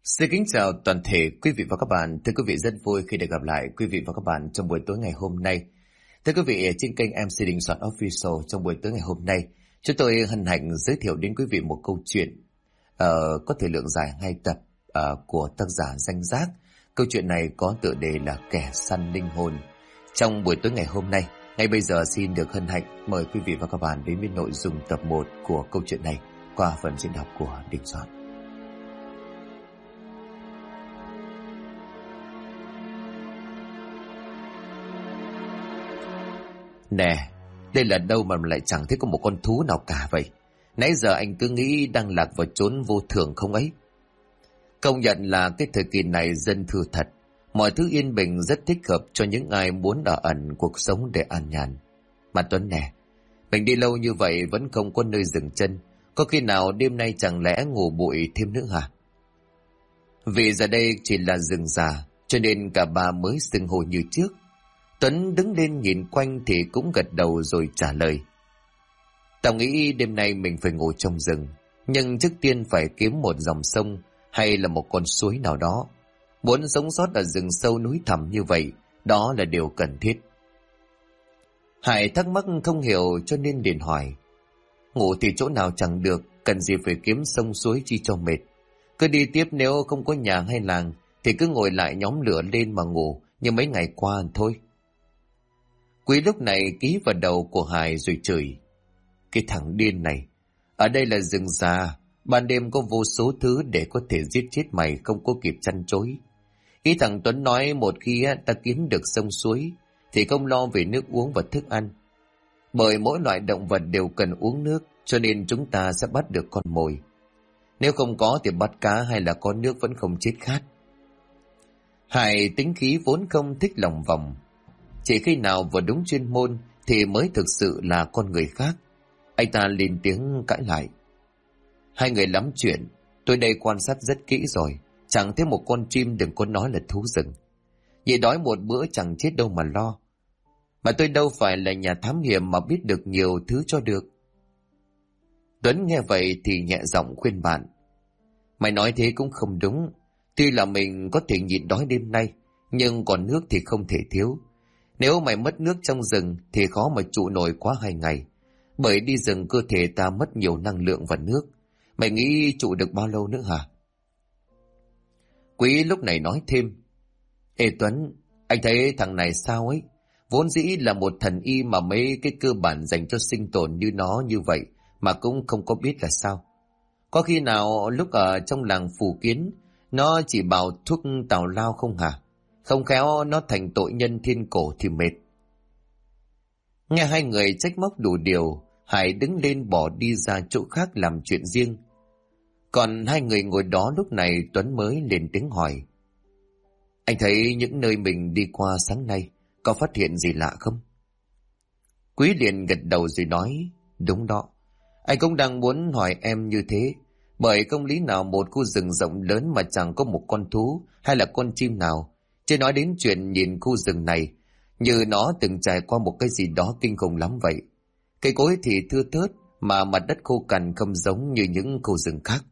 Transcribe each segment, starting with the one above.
Xin kính chào toàn thể quý vị và các bạn. Thưa quý vị, rất vui khi được gặp lại quý vị và các bạn trong buổi tối ngày hôm nay. Thưa quý vị, trên kênh MC Đình Soạn Official trong buổi tối ngày hôm nay, chúng tôi hân hạnh giới thiệu đến quý vị một câu chuyện có thời lượng dài 2 tập của tác giả Danh Giác. Câu chuyện này có tựa đề là Kẻ Săn Linh Hồn. Trong buổi tối ngày hôm nay, ngay bây giờ xin được hân hạnh mời quý vị và các bạn đến với nội dung tập 1 của câu chuyện này qua phần diễn đọc của Đình Soạn. Nè, đây là đâu mà lại chẳng thấy có một con thú nào cả vậy? Nãy giờ anh cứ nghĩ đang lạc vào chốn vô thường không ấy? Công nhận là cái thời kỳ này dân thưa thật. Mọi thứ yên bình rất thích hợp cho những ai muốn ở ẩn cuộc sống để an nhàn. Mà Tuấn nè, mình đi lâu như vậy vẫn không có nơi dừng chân. Có khi nào đêm nay chẳng lẽ ngủ bụi thêm nữa hả? Vì giờ đây chỉ là rừng già, cho nên cả ba mới xưng hô như trước. Tuấn đứng lên nhìn quanh thì cũng gật đầu rồi trả lời. Tao nghĩ đêm nay mình phải ngủ trong rừng, nhưng trước tiên phải kiếm một dòng sông hay là một con suối nào đó. Muốn sống sót ở rừng sâu núi thẳm như vậy, đó là điều cần thiết. Hải thắc mắc không hiểu cho nên liền hỏi. Ngủ thì chỗ nào chẳng được, cần gì phải kiếm sông suối chi cho mệt. Cứ đi tiếp, nếu không có nhà hay làng thì cứ ngồi lại nhóm lửa lên mà ngủ như mấy ngày qua thôi. Quý lúc này ký vào đầu của Hải rồi chửi. Cái thằng điên này, ở đây là rừng già, ban đêm có vô số thứ để có thể giết chết mày không có kịp chăn chối. Ý thằng Tuấn nói một khi ta kiếm được sông suối thì không lo về nước uống và thức ăn. Bởi mỗi loại động vật đều cần uống nước, cho nên chúng ta sẽ bắt được con mồi. Nếu không có thì bắt cá hay là có nước vẫn không chết khát. Hải tính khí vốn không thích lòng vòng. Chỉ khi nào vào đúng chuyên môn thì mới thực sự là con người khác. Anh ta lên tiếng cãi lại. Hai người lắm chuyện, tôi đây quan sát rất kỹ rồi. Chẳng thấy một con chim, đừng có nói là thú rừng. Vì đói một bữa chẳng chết đâu mà lo. Mà tôi đâu phải là nhà thám hiểm mà biết được nhiều thứ cho được. Tuấn nghe vậy thì nhẹ giọng khuyên bạn. Mày nói thế cũng không đúng. Tuy là mình có thể nhịn đói đêm nay, nhưng còn nước thì không thể thiếu. Nếu mày mất nước trong rừng thì khó mà trụ nổi quá 2 ngày. Bởi đi rừng cơ thể ta mất nhiều năng lượng và nước. Mày nghĩ trụ được bao lâu nữa hả? Quý lúc này nói thêm. Ê Tuấn, anh thấy thằng này sao ấy? Vốn dĩ là một thần y mà mấy cái cơ bản dành cho sinh tồn như nó như vậy mà cũng không có biết là sao. Có khi nào lúc ở trong làng Phù Kiến nó chỉ bảo thuốc tào lao không hả? Không khéo nó thành tội nhân thiên cổ thì mệt. Nghe hai người trách móc đủ điều, Hải đứng lên bỏ đi ra chỗ khác làm chuyện riêng. Còn hai người ngồi đó lúc này Tuấn mới lên tiếng hỏi. Anh thấy những nơi mình đi qua sáng nay có phát hiện gì lạ không? Quý liền gật đầu rồi nói. Đúng đó, anh cũng đang muốn hỏi em như thế. Bởi không lý nào một khu rừng rộng lớn mà chẳng có một con thú hay là con chim nào. Chưa nói đến chuyện nhìn khu rừng này như nó từng trải qua một cái gì đó kinh khủng lắm vậy. Cây cối thì thưa thớt mà mặt đất khô cằn không giống như những khu rừng khác.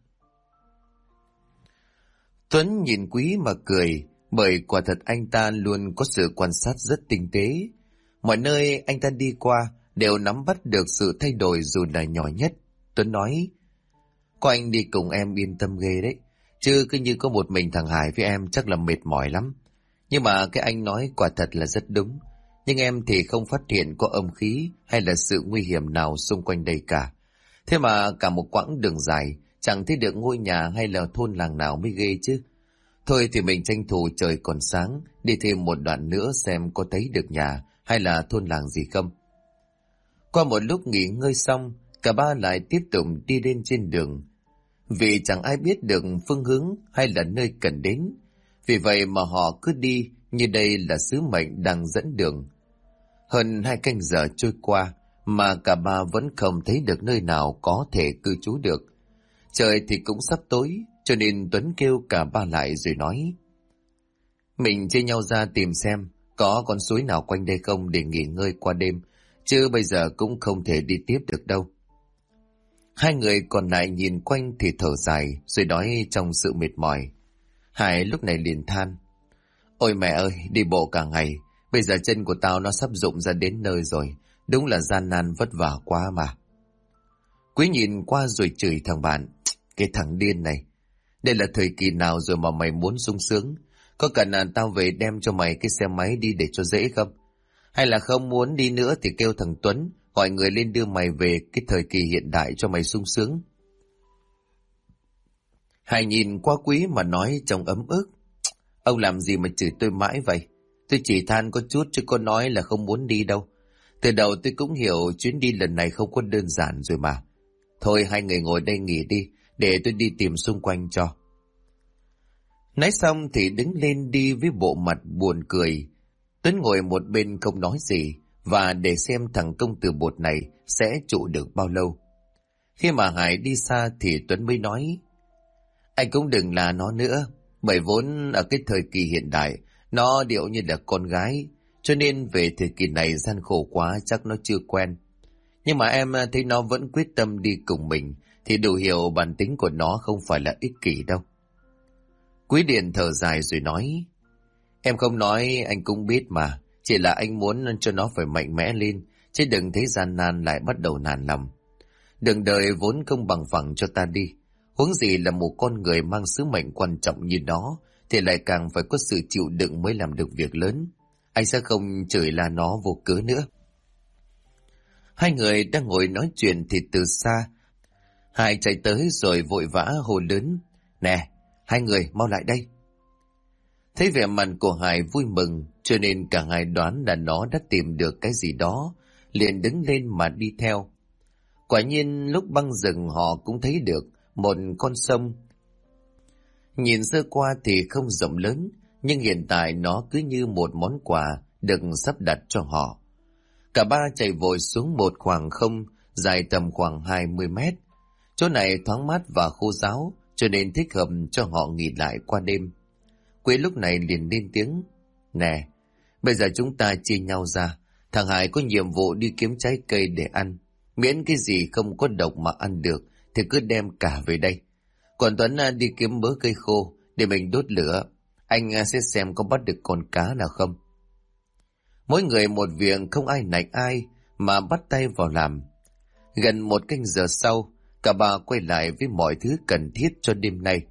Tuấn nhìn Quý mà cười, bởi quả thật anh ta luôn có sự quan sát rất tinh tế. Mọi nơi anh ta đi qua đều nắm bắt được sự thay đổi dù là nhỏ nhất. Tuấn nói, có anh đi cùng em yên tâm ghê đấy. Chứ cứ như có một mình thằng Hải với em chắc là mệt mỏi lắm. Nhưng mà cái anh nói quả thật là rất đúng. Nhưng em thì không phát hiện có âm khí hay là sự nguy hiểm nào xung quanh đây cả. Thế mà cả một quãng đường dài chẳng thấy được ngôi nhà hay là thôn làng nào mới ghê chứ. Thôi thì mình tranh thủ trời còn sáng, đi thêm một đoạn nữa xem có thấy được nhà hay là thôn làng gì không. Qua một lúc nghỉ ngơi xong, cả ba lại tiếp tục đi lên trên đường. Vì chẳng ai biết được phương hướng hay là nơi cần đến. Vì vậy mà họ cứ đi như đây là sứ mệnh đang dẫn đường. Hơn 2 canh giờ trôi qua mà cả ba vẫn không thấy được nơi nào có thể cư trú được. Trời thì cũng sắp tối, cho nên Tuấn kêu cả ba lại rồi nói. Mình chia nhau ra tìm xem có con suối nào quanh đây không để nghỉ ngơi qua đêm, chứ bây giờ cũng không thể đi tiếp được đâu. Hai người còn lại nhìn quanh thì thở dài rồi nói trong sự mệt mỏi. Hải lúc này liền than. Ôi mẹ ơi, đi bộ cả ngày, bây giờ chân của tao nó sắp rụng ra đến nơi rồi. Đúng là gian nan vất vả quá mà. Quý nhìn qua rồi chửi thằng bạn. Cái thằng điên này, đây là thời kỳ nào rồi mà mày muốn sung sướng? Có cần tao về đem cho mày cái xe máy đi để cho dễ không? Hay là không muốn đi nữa thì kêu thằng Tuấn gọi người lên đưa mày về cái thời kỳ hiện đại cho mày sung sướng. Hải nhìn qua Quý mà nói trong ấm ức. Ông làm gì mà chửi tôi mãi vậy? Tôi chỉ than có chút chứ có nói là không muốn đi đâu. Từ đầu tôi cũng hiểu chuyến đi lần này không có đơn giản rồi mà. Thôi hai người ngồi đây nghỉ đi, để tôi đi tìm xung quanh cho. Nói xong thì đứng lên đi với bộ mặt buồn cười. Tuấn ngồi một bên không nói gì, và để xem thằng công tử bột này sẽ trụ được bao lâu. Khi mà Hải đi xa thì Tuấn mới nói, anh cũng đừng là nó nữa, bởi vốn ở cái thời kỳ hiện đại, nó điệu như là con gái, cho nên về thời kỳ này gian khổ quá chắc nó chưa quen. Nhưng mà em thấy nó vẫn quyết tâm đi cùng mình, thì đủ hiểu bản tính của nó không phải là ích kỷ đâu. Quý Điền thở dài rồi nói, em không nói anh cũng biết mà, chỉ là anh muốn cho nó phải mạnh mẽ lên, chứ đừng thấy gian nan lại bắt đầu nản lòng. Đường đời vốn không bằng phẳng cho ta đi, huống gì là một con người mang sứ mệnh quan trọng như nó, thì lại càng phải có sự chịu đựng mới làm được việc lớn. Anh sẽ không chửi là nó vô cớ nữa. Hai người đang ngồi nói chuyện thì từ xa, Hải chạy tới rồi vội vã hô lớn, nè, hai người mau lại đây. Thấy vẻ mặt của Hải vui mừng, cho nên cả hai đoán là nó đã tìm được cái gì đó, liền đứng lên mà đi theo. Quả nhiên lúc băng rừng họ cũng thấy được một con sông. Nhìn sơ qua thì không rộng lớn, nhưng hiện tại nó cứ như một món quà được sắp đặt cho họ. Cả ba chạy vội xuống một khoảng không dài tầm khoảng 20 mét. Chỗ này thoáng mát và khô ráo, cho nên thích hợp cho họ nghỉ lại qua đêm. Quý lúc này liền lên tiếng, nè, bây giờ chúng ta chia nhau ra. Thằng Hải có nhiệm vụ đi kiếm trái cây để ăn, miễn cái gì không có độc mà ăn được thì cứ đem cả về đây. Còn Tuấn đi kiếm mớ cây khô để mình đốt lửa. Anh sẽ xem có bắt được con cá nào không. Mỗi người một việc, không ai nạnh ai mà bắt tay vào làm. Gần một canh giờ sau, cả ba quay lại với mọi thứ cần thiết cho đêm nay.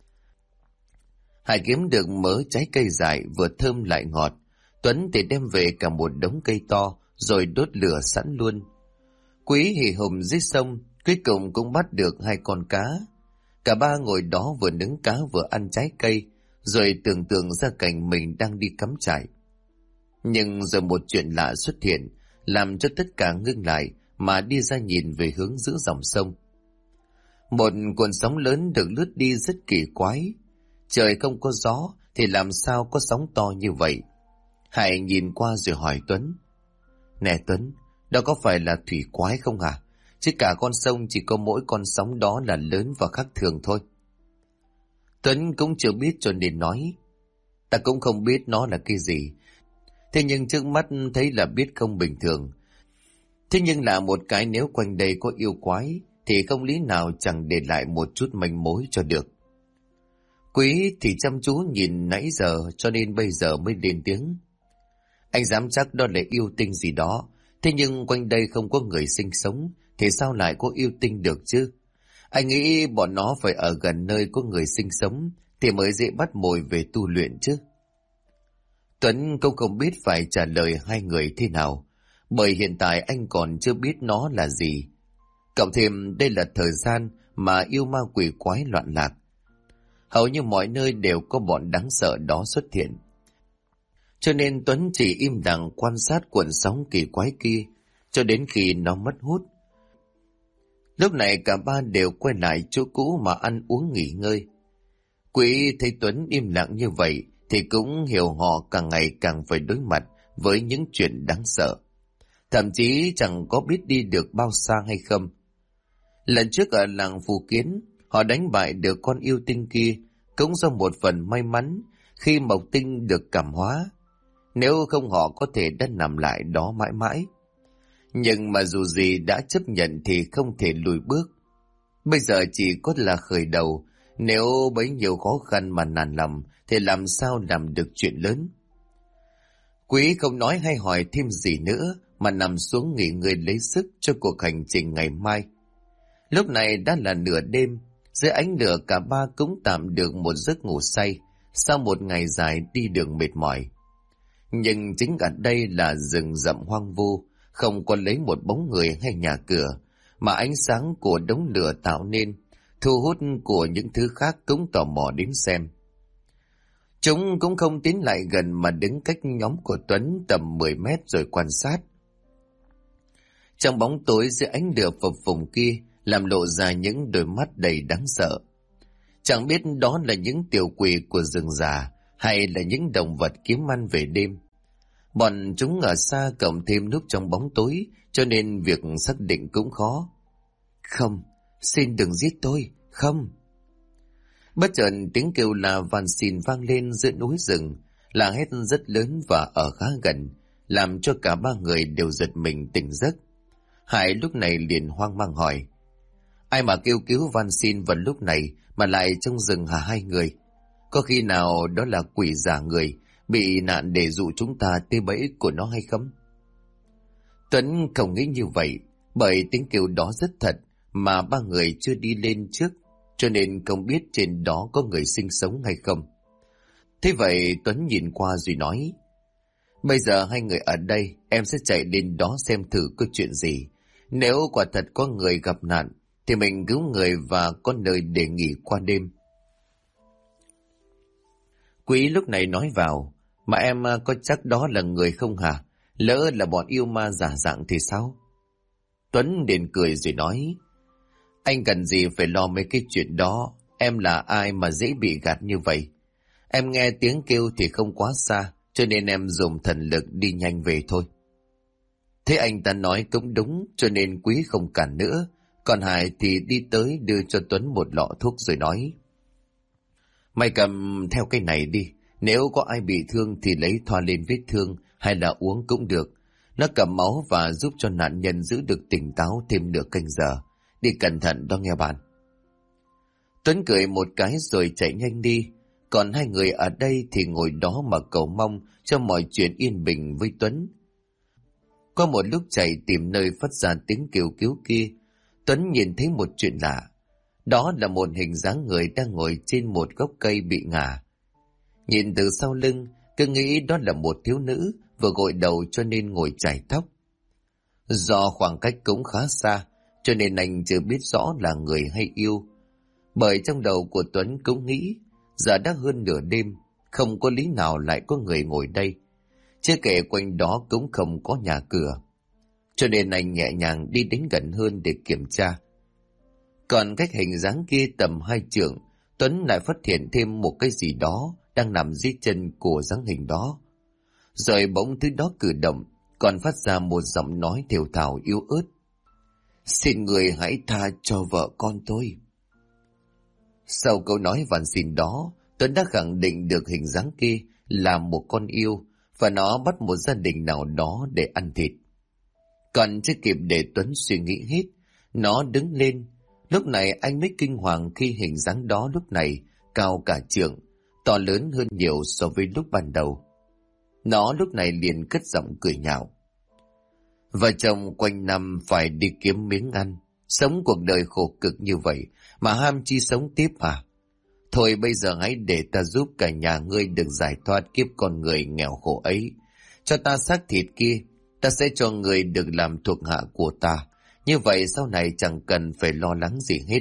Hải kiếm được mớ trái cây dại vừa thơm lại ngọt. Tuấn thì đem về cả một đống cây to rồi đốt lửa sẵn luôn. Quý hì hùng dưới sông, cuối cùng cũng bắt được 2 con cá. Cả ba ngồi đó vừa nướng cá vừa ăn trái cây, rồi tưởng tượng ra cảnh mình đang đi cắm trại. Nhưng rồi một chuyện lạ xuất hiện, làm cho tất cả ngưng lại mà đi ra nhìn về hướng giữa dòng sông. Một cuộn sóng lớn được lướt đi rất kỳ quái. Trời không có gió thì làm sao có sóng to như vậy? Hải nhìn qua rồi hỏi Tuấn, nè Tuấn, đó có phải là thủy quái không hả? Chứ cả con sông chỉ có mỗi con sóng đó là lớn và khác thường thôi. Tuấn cũng chưa biết cho nên nói, ta cũng không biết nó là cái gì. Thế nhưng trước mắt thấy là biết không bình thường. Thế nhưng là một cái nếu quanh đây có yêu quái thì không lý nào chẳng để lại một chút manh mối cho được. Quý thì chăm chú nhìn nãy giờ cho nên bây giờ mới lên tiếng. Anh dám chắc đó là yêu tinh gì đó. Thế nhưng quanh đây không có người sinh sống thì sao lại có yêu tinh được chứ? Anh nghĩ bọn nó phải ở gần nơi có người sinh sống thì mới dễ bắt mồi về tu luyện chứ. Tuấn cũng không biết phải trả lời hai người thế nào, bởi hiện tại anh còn chưa biết nó là gì. Cộng thêm đây là thời gian mà yêu ma quỷ quái loạn lạc. Hầu như mọi nơi đều có bọn đáng sợ đó xuất hiện. Cho nên Tuấn chỉ im lặng quan sát cuộn sóng kỳ quái kia cho đến khi nó mất hút. Lúc này cả ba đều quay lại chỗ cũ mà ăn uống nghỉ ngơi. Quý thấy Tuấn im lặng như vậy thì cũng hiểu họ càng ngày càng phải đối mặt với những chuyện đáng sợ. Thậm chí chẳng có biết đi được bao xa hay không. Lần trước ở làng Phù Kiến, họ đánh bại được con yêu tinh kia cũng do một phần may mắn khi Mộc Tinh được cảm hóa. Nếu không họ có thể đã nằm lại đó mãi mãi. Nhưng mà dù gì đã chấp nhận thì không thể lùi bước. Bây giờ chỉ có là khởi đầu Nếu bấy nhiêu khó khăn mà nản lòng thì làm sao làm được chuyện lớn. Quý không nói hay hỏi thêm gì nữa mà nằm xuống nghỉ ngơi lấy sức cho cuộc hành trình ngày mai. Lúc này đã là nửa đêm, dưới ánh lửa cả ba cũng tạm được một giấc ngủ say sau một ngày dài đi đường mệt mỏi. Nhưng chính ở đây là rừng rậm hoang vu, không có lấy một bóng người hay nhà cửa, mà ánh sáng của đống lửa tạo nên, thu hút của những thứ khác cũng tò mò đến xem. Chúng cũng không tiến lại gần mà đứng cách nhóm của Tuấn tầm 10 mét rồi quan sát. Trong bóng tối dưới ánh lửa phập phồng kia làm lộ ra những đôi mắt đầy đáng sợ. Chẳng biết đó là những tiểu quỷ của rừng già hay là những động vật kiếm ăn về đêm. Bọn chúng ở xa cộng thêm núp trong bóng tối cho nên việc xác định cũng khó. Không, xin đừng giết tôi, không. Bất chợt tiếng kêu la van xin vang lên giữa núi rừng, là hét rất lớn và ở khá gần, làm cho cả ba người đều giật mình tỉnh giấc. Hải lúc này liền hoang mang hỏi, ai mà kêu cứu van xin vào lúc này mà lại trong rừng hả hai người? Có khi nào đó là quỷ giả người bị nạn để dụ chúng ta tới bẫy của nó hay không? Tuấn không nghĩ như vậy, bởi tiếng kêu đó rất thật mà ba người chưa đi lên trước, cho nên không biết trên đó có người sinh sống hay không. Thế vậy Tuấn nhìn qua rồi nói, bây giờ hai người ở đây, em sẽ chạy đến đó xem thử có chuyện gì. Nếu quả thật có người gặp nạn thì mình cứu người và có nơi để nghỉ qua đêm. Quý lúc này nói vào, mà em có chắc đó là người không hả? Lỡ là bọn yêu ma giả dạng thì sao? Tuấn liền cười rồi nói, anh cần gì phải lo mấy cái chuyện đó, em là ai mà dễ bị gạt như vậy? Em nghe tiếng kêu thì không quá xa, cho nên em dùng thần lực đi nhanh về thôi. Thế anh ta nói cũng đúng, cho nên Quý không cản nữa. Còn Hải thì đi tới đưa cho Tuấn một lọ thuốc rồi nói, mày cầm theo cái này đi, nếu có ai bị thương thì lấy thoa lên vết thương hay là uống cũng được. Nó cầm máu và giúp cho nạn nhân giữ được tỉnh táo thêm nửa canh giờ. Đi cẩn thận đó nghe bạn. Tuấn cười một cái rồi chạy nhanh đi. Còn hai người ở đây thì ngồi đó mà cầu mong cho mọi chuyện yên bình với Tuấn. Qua một lúc chạy tìm nơi phát ra tiếng kêu cứu kia, Tuấn nhìn thấy một chuyện lạ. Đó là một hình dáng người đang ngồi trên một gốc cây bị ngả. Nhìn từ sau lưng, cứ nghĩ đó là một thiếu nữ vừa gội đầu cho nên ngồi chải tóc. Do khoảng cách cũng khá xa, cho nên anh chưa biết rõ là người hay yêu. Bởi trong đầu của Tuấn cũng nghĩ, giờ đã hơn nửa đêm, không có lý nào lại có người ngồi đây. Chưa kể quanh đó cũng không có nhà cửa. Cho nên anh nhẹ nhàng đi đến gần hơn để kiểm tra. Còn cách hình dáng kia tầm 2 trượng, Tuấn lại phát hiện thêm một cái gì đó đang nằm dưới chân của dáng hình đó. Rồi bỗng thứ đó cử động, còn phát ra một giọng nói thều thào yếu ớt. Xin người hãy tha cho vợ con tôi. Sau câu nói van xin đó, Tuấn đã khẳng định được hình dáng kia là một con yêu và nó bắt một gia đình nào đó để ăn thịt. Còn chưa kịp để Tuấn suy nghĩ hết, nó đứng lên. Lúc này anh mới kinh hoàng khi hình dáng đó lúc này cao cả trượng, to lớn hơn nhiều so với lúc ban đầu. Nó lúc này liền cất giọng cười nhạo. Vợ chồng quanh năm phải đi kiếm miếng ăn, sống cuộc đời khổ cực như vậy mà ham chi sống tiếp à? Thôi bây giờ hãy để ta giúp cả nhà ngươi được giải thoát kiếp con người nghèo khổ ấy. Cho ta xác thịt kia, ta sẽ cho người được làm thuộc hạ của ta. Như vậy sau này chẳng cần phải lo lắng gì hết.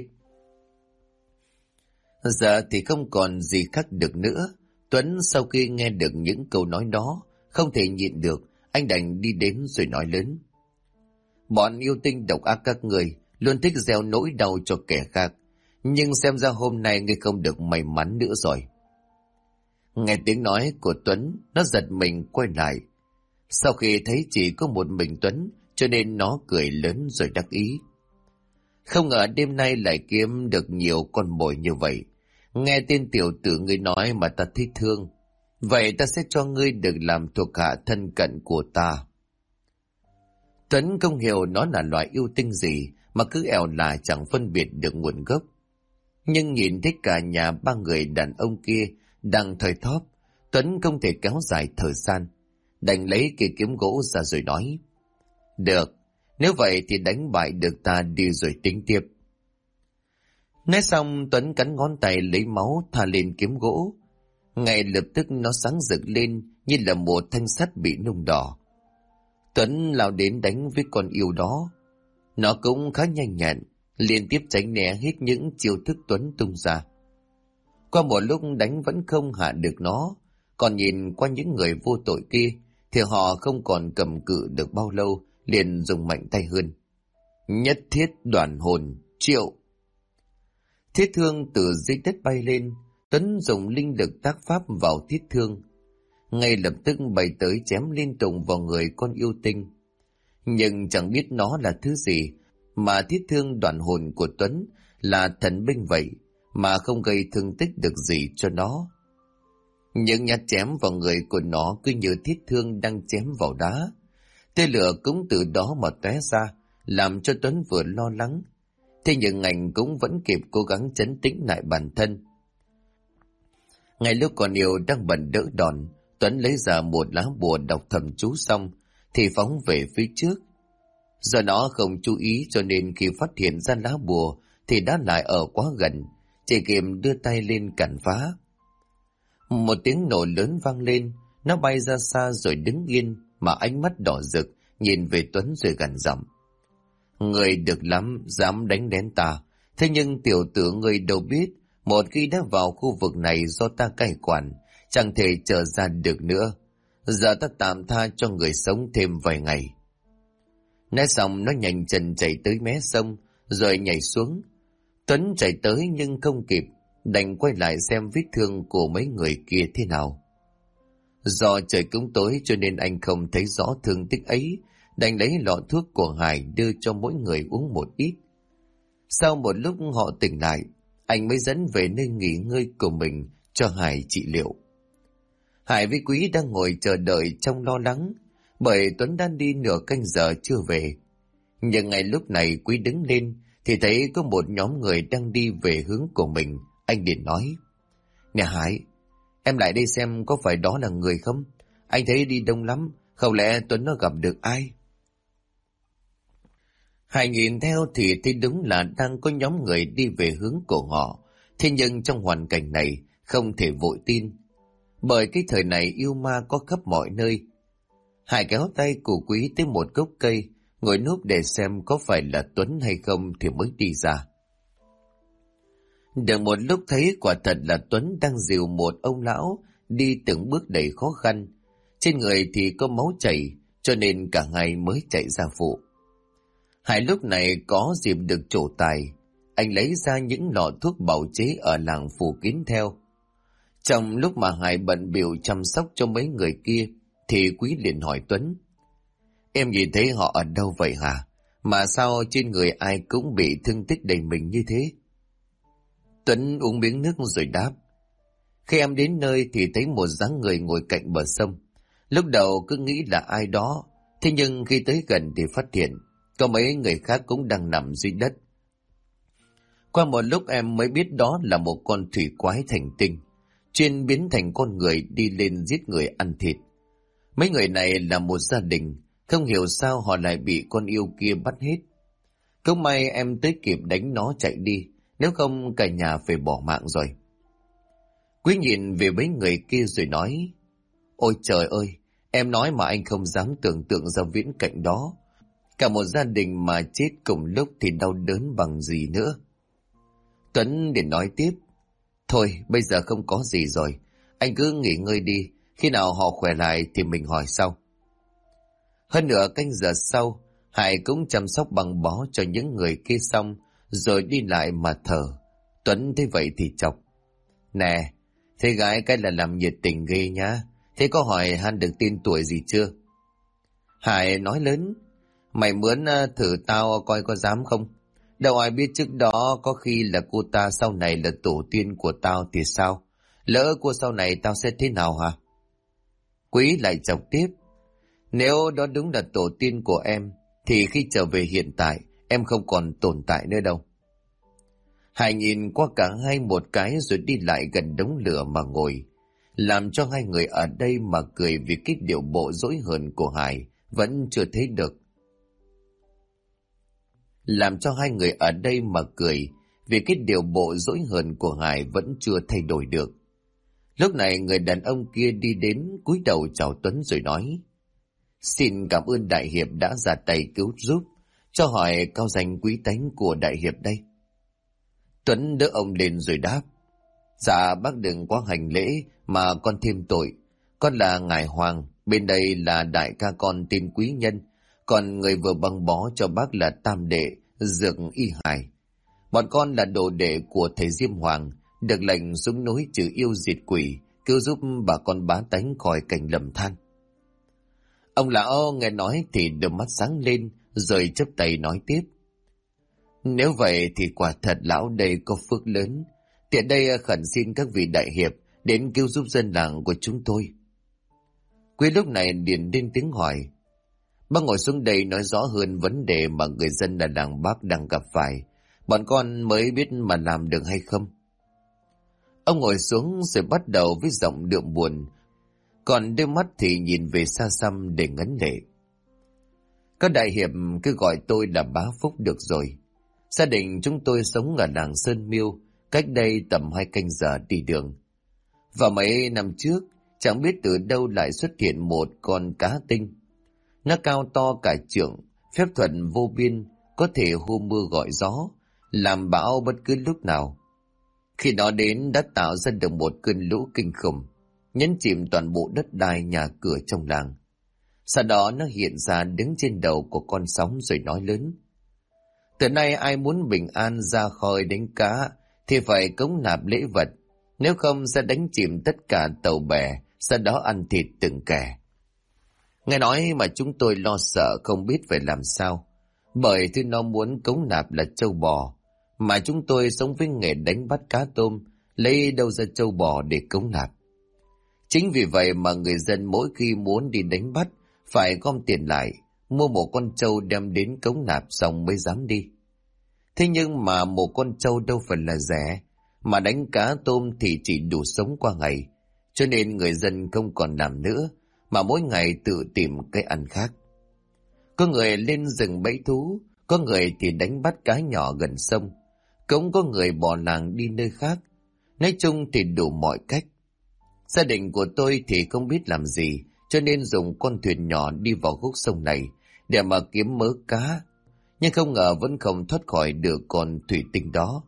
Giờ thì không còn gì khác được nữa. Tuấn sau khi nghe được những câu nói đó, không thể nhịn được, anh đành đi đến rồi nói lớn. Bọn yêu tinh độc ác các người luôn thích gieo nỗi đau cho kẻ khác. Nhưng xem ra hôm nay ngươi không được may mắn nữa rồi. Nghe tiếng nói của Tuấn, nó giật mình quay lại. Sau khi thấy chỉ có một mình Tuấn, cho nên nó cười lớn rồi đắc ý. Không ngờ đêm nay lại kiếm được nhiều con mồi như vậy. Nghe tên tiểu tử ngươi nói mà ta thấy thương. Vậy ta sẽ cho ngươi được làm thuộc hạ thân cận của ta. Tuấn không hiểu nó là loại yêu tinh gì mà cứ ẻo là chẳng phân biệt được nguồn gốc. Nhưng nhìn thấy cả nhà ba người đàn ông kia đang thoi thóp, Tuấn không thể kéo dài thời gian, đành lấy cây kiếm gỗ ra rồi nói: Được, nếu vậy thì đánh bại được ta đi rồi tính tiếp. Nói xong Tuấn cắn ngón tay lấy máu thả lên kiếm gỗ. Ngay lập tức nó sáng rực lên như là một thanh sắt bị nung đỏ. Tuấn lao đến đánh với con yêu đó. Nó cũng khá nhanh nhẹn, liên tiếp tránh né hết những chiêu thức Tuấn tung ra. Qua một lúc đánh vẫn không hạ được nó, còn nhìn qua những người vô tội kia thì họ không còn cầm cự được bao lâu, liền dùng mạnh tay hơn. Nhất thiết đoàn hồn, triệu. Thiết thương từ dưới đất bay lên, Tuấn dùng linh lực tác pháp vào thiết thương. Ngay lập tức bay tới chém liên tục vào người con yêu tinh. Nhưng chẳng biết nó là thứ gì, mà thiết thương đoàn hồn của Tuấn là thần binh vậy, mà không gây thương tích được gì cho nó. Những nhát chém vào người của nó cứ như thiết thương đang chém vào đá. Tia lửa cũng từ đó mà tóe ra, làm cho Tuấn vừa lo lắng. Thế nhưng anh cũng vẫn kịp cố gắng trấn tĩnh lại bản thân. Ngay lúc con yêu đang bận đỡ đòn, Tuấn lấy ra một lá bùa đọc thầm chú xong thì phóng về phía trước. Do nó không chú ý cho nên khi phát hiện ra lá bùa thì đã lại ở quá gần, chỉ kịp đưa tay lên cản phá. Một tiếng nổ lớn vang lên, nó bay ra xa rồi đứng yên mà ánh mắt đỏ rực nhìn về Tuấn rồi gằn giọng: Người được lắm, dám đánh đến ta. Thế nhưng tiểu tử người đâu biết, một khi đã vào khu vực này do ta cai quản, chẳng thể trở ra được nữa. Giờ ta tạm tha cho người sống thêm vài ngày. Nói xong nó nhanh chân chạy tới mé sông, rồi nhảy xuống. Tuấn chạy tới nhưng không kịp, đành quay lại xem vết thương của mấy người kia thế nào. Do trời cũng tối cho nên anh không thấy rõ thương tích ấy, đành lấy lọ thuốc của Hải đưa cho mỗi người uống một ít. Sau một lúc họ tỉnh lại, anh mới dẫn về nơi nghỉ ngơi của mình cho Hải trị liệu. Hải với Quý đang ngồi chờ đợi trong lo lắng, bởi Tuấn đang đi nửa canh giờ chưa về. Nhưng ngay lúc này Quý đứng lên thì thấy có một nhóm người đang đi về hướng của mình. Anh liền nói: Nè Hải, em lại đây xem có phải đó là người không? Anh thấy đi đông lắm, không lẽ Tuấn nó gặp được ai? Hải nhìn theo thì thấy đúng là đang có nhóm người đi về hướng của họ. Thế nhưng trong hoàn cảnh này không thể vội tin, bởi cái thời này yêu ma có khắp mọi nơi. Hải kéo tay của Quý tới một gốc cây, ngồi núp để xem có phải là Tuấn hay không thì mới đi ra. Được một lúc thấy quả thật là Tuấn đang dìu một ông lão đi từng bước đầy khó khăn. Trên người thì có máu chảy, cho nên cả ngày mới chạy ra phụ. Hải lúc này có dịp được trổ tài, anh lấy ra những lọ thuốc bào chế ở làng phủ kín theo. Trong lúc mà Hải bận bịu chăm sóc cho mấy người kia, thì Quý liền hỏi Tuấn: Em nhìn thấy họ ở đâu vậy hả? Mà sao trên người ai cũng bị thương tích đầy mình như thế? Tuấn uống miếng nước rồi đáp: Khi em đến nơi thì thấy một dáng người ngồi cạnh bờ sông. Lúc đầu cứ nghĩ là ai đó, thế nhưng khi tới gần thì phát hiện có mấy người khác cũng đang nằm dưới đất. Qua một lúc em mới biết đó là một con thủy quái thành tinh, chuyên biến thành con người đi lên giết người ăn thịt. Mấy người này là một gia đình, không hiểu sao họ lại bị con yêu kia bắt hết. Cũng may em tới kịp đánh nó chạy đi, nếu không cả nhà phải bỏ mạng rồi. Quý nhìn về mấy người kia rồi nói: Ôi trời ơi, em nói mà anh không dám tưởng tượng ra viễn cảnh đó. Cả một gia đình mà chết cùng lúc thì đau đớn bằng gì nữa. Tuấn để nói tiếp: Thôi bây giờ không có gì rồi, anh cứ nghỉ ngơi đi, khi nào họ khỏe lại thì mình hỏi sau. Hơn nửa canh giờ sau, Hải cũng chăm sóc băng bó cho những người kia xong, rồi đi lại mà thở. Tuấn thấy vậy thì chọc: Nè, thế gái cái là làm nhiệt tình ghê nhá, thế có hỏi han được tên tuổi gì chưa? Hải nói lớn: Mày mướn thử tao coi có dám không? Đâu ai biết trước đó có khi là cô ta sau này là tổ tiên của tao thì sao? Lỡ cô sau này tao sẽ thế nào hả? Quý lại chọc tiếp: Nếu đó đúng là tổ tiên của em, thì khi trở về hiện tại, em không còn tồn tại nữa đâu. Hải nhìn qua cả hai một cái rồi đi lại gần đống lửa mà ngồi, làm cho hai người ở đây mà cười vì cái điệu bộ dỗi hờn của Hải vẫn chưa thấy được. Làm cho hai người ở đây mà cười vì cái điệu bộ dỗi hờn của Hải vẫn chưa thay đổi được. Lúc này người đàn ông kia đi đến cúi đầu chào Tuấn rồi nói: Xin cảm ơn đại hiệp đã ra tay cứu giúp, cho hỏi cao danh quý tánh của đại hiệp đây. Tuấn đỡ ông lên rồi đáp: Dạ bác đừng quá hành lễ mà con thêm tội. Con là Ngải Hoàng, bên đây là đại ca con tên Quý Nhân, còn người vừa băng bó cho bác là tam đệ Dược Y Hải. Bọn con là đồ đệ của thầy Diêm Hoàng, được lệnh xuống núi trừ yêu diệt quỷ, cứu giúp bà con bá tánh khỏi cảnh lầm than. Ông lão nghe nói thì đôi mắt sáng lên, rồi chắp tay nói tiếp: Nếu vậy thì quả thật lão đây có phước lớn. Tiện đây khẩn xin các vị đại hiệp đến cứu giúp dân làng của chúng tôi. Quý lúc này liền lên tiếng hỏi: Bác ngồi xuống đây nói rõ hơn vấn đề mà người dân ở làng Bác đang gặp phải. Bọn con mới biết mà làm được hay không? Ông ngồi xuống rồi bắt đầu với giọng đượm buồn, còn đôi mắt thì nhìn về xa xăm để ngấn lệ. Các đại hiệp cứ gọi tôi là Bá Phúc được rồi. Gia đình chúng tôi sống ở làng Sơn Miêu, cách đây tầm 2 canh giờ đi đường. Và mấy năm trước, chẳng biết từ đâu lại xuất hiện một con cá tinh. Nó cao to cả trượng, phép thuật vô biên, có thể hô mưa gọi gió, làm bão bất cứ lúc nào. Khi nó đến đã tạo ra được một cơn lũ kinh khủng, nhấn chìm toàn bộ đất đai nhà cửa trong làng. Sau đó nó hiện ra đứng trên đầu của con sóng rồi nói lớn: Từ nay ai muốn bình an ra khơi đánh cá thì phải cống nạp lễ vật, nếu không sẽ đánh chìm tất cả tàu bè, sau đó ăn thịt từng kẻ. Nghe nói mà chúng tôi lo sợ không biết phải làm sao, bởi thứ nó muốn cống nạp là trâu bò, mà chúng tôi sống với nghề đánh bắt cá tôm, lấy đâu ra trâu bò để cống nạp. Chính vì vậy mà người dân mỗi khi muốn đi đánh bắt phải gom tiền lại, mua một con trâu đem đến cống nạp xong mới dám đi. Thế nhưng mà một con trâu đâu phải là rẻ, mà đánh cá tôm thì chỉ đủ sống qua ngày, cho nên người dân không còn làm nữa, mà mỗi ngày tự tìm cái ăn khác. Có người lên rừng bẫy thú, có người thì đánh bắt cá nhỏ gần sông, cũng có người bỏ làng đi nơi khác. Nói chung thì đủ mọi cách. Gia đình của tôi thì không biết làm gì, cho nên dùng con thuyền nhỏ đi vào khúc sông này để mà kiếm mớ cá, nhưng không ngờ vẫn không thoát khỏi được con thủy tinh đó.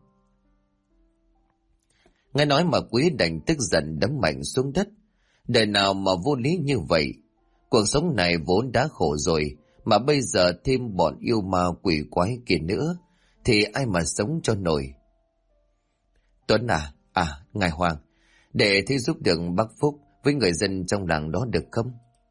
Nghe nói mà Quý đành tức giận đấm mạnh xuống đất. Đời nào mà vô lý như vậy? Cuộc sống này vốn đã khổ rồi, mà bây giờ thêm bọn yêu ma quỷ quái kia nữa, thì ai mà sống cho nổi. Tuấn Ngài Hoàng, để thế giúp được bác Phúc với người dân trong làng đó được không?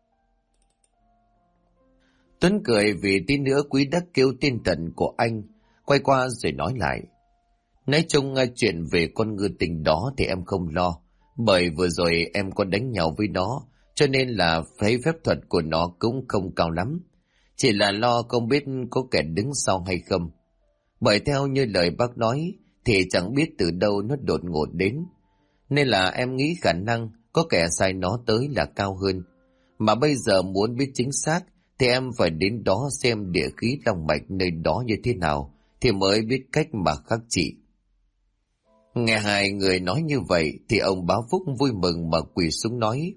Tuấn cười vì tí nữa Quý đã kêu tên tận của anh, quay qua rồi nói lại: Nói chung chuyện về con ngư tình đó thì em không lo, bởi vừa rồi em có đánh nhau với nó, cho nên là thấy phép thuật của nó cũng không cao lắm. Chỉ là lo không biết có kẻ đứng sau hay không. Bởi theo như lời bác nói thì chẳng biết từ đâu nó đột ngột đến, nên là em nghĩ khả năng có kẻ sai nó tới là cao hơn. Mà bây giờ muốn biết chính xác thì em phải đến đó xem địa khí long mạch nơi đó như thế nào thì mới biết cách mà khắc trị. Nghe hai người nói như vậy thì ông Bá Phúc vui mừng mà quỳ xuống nói: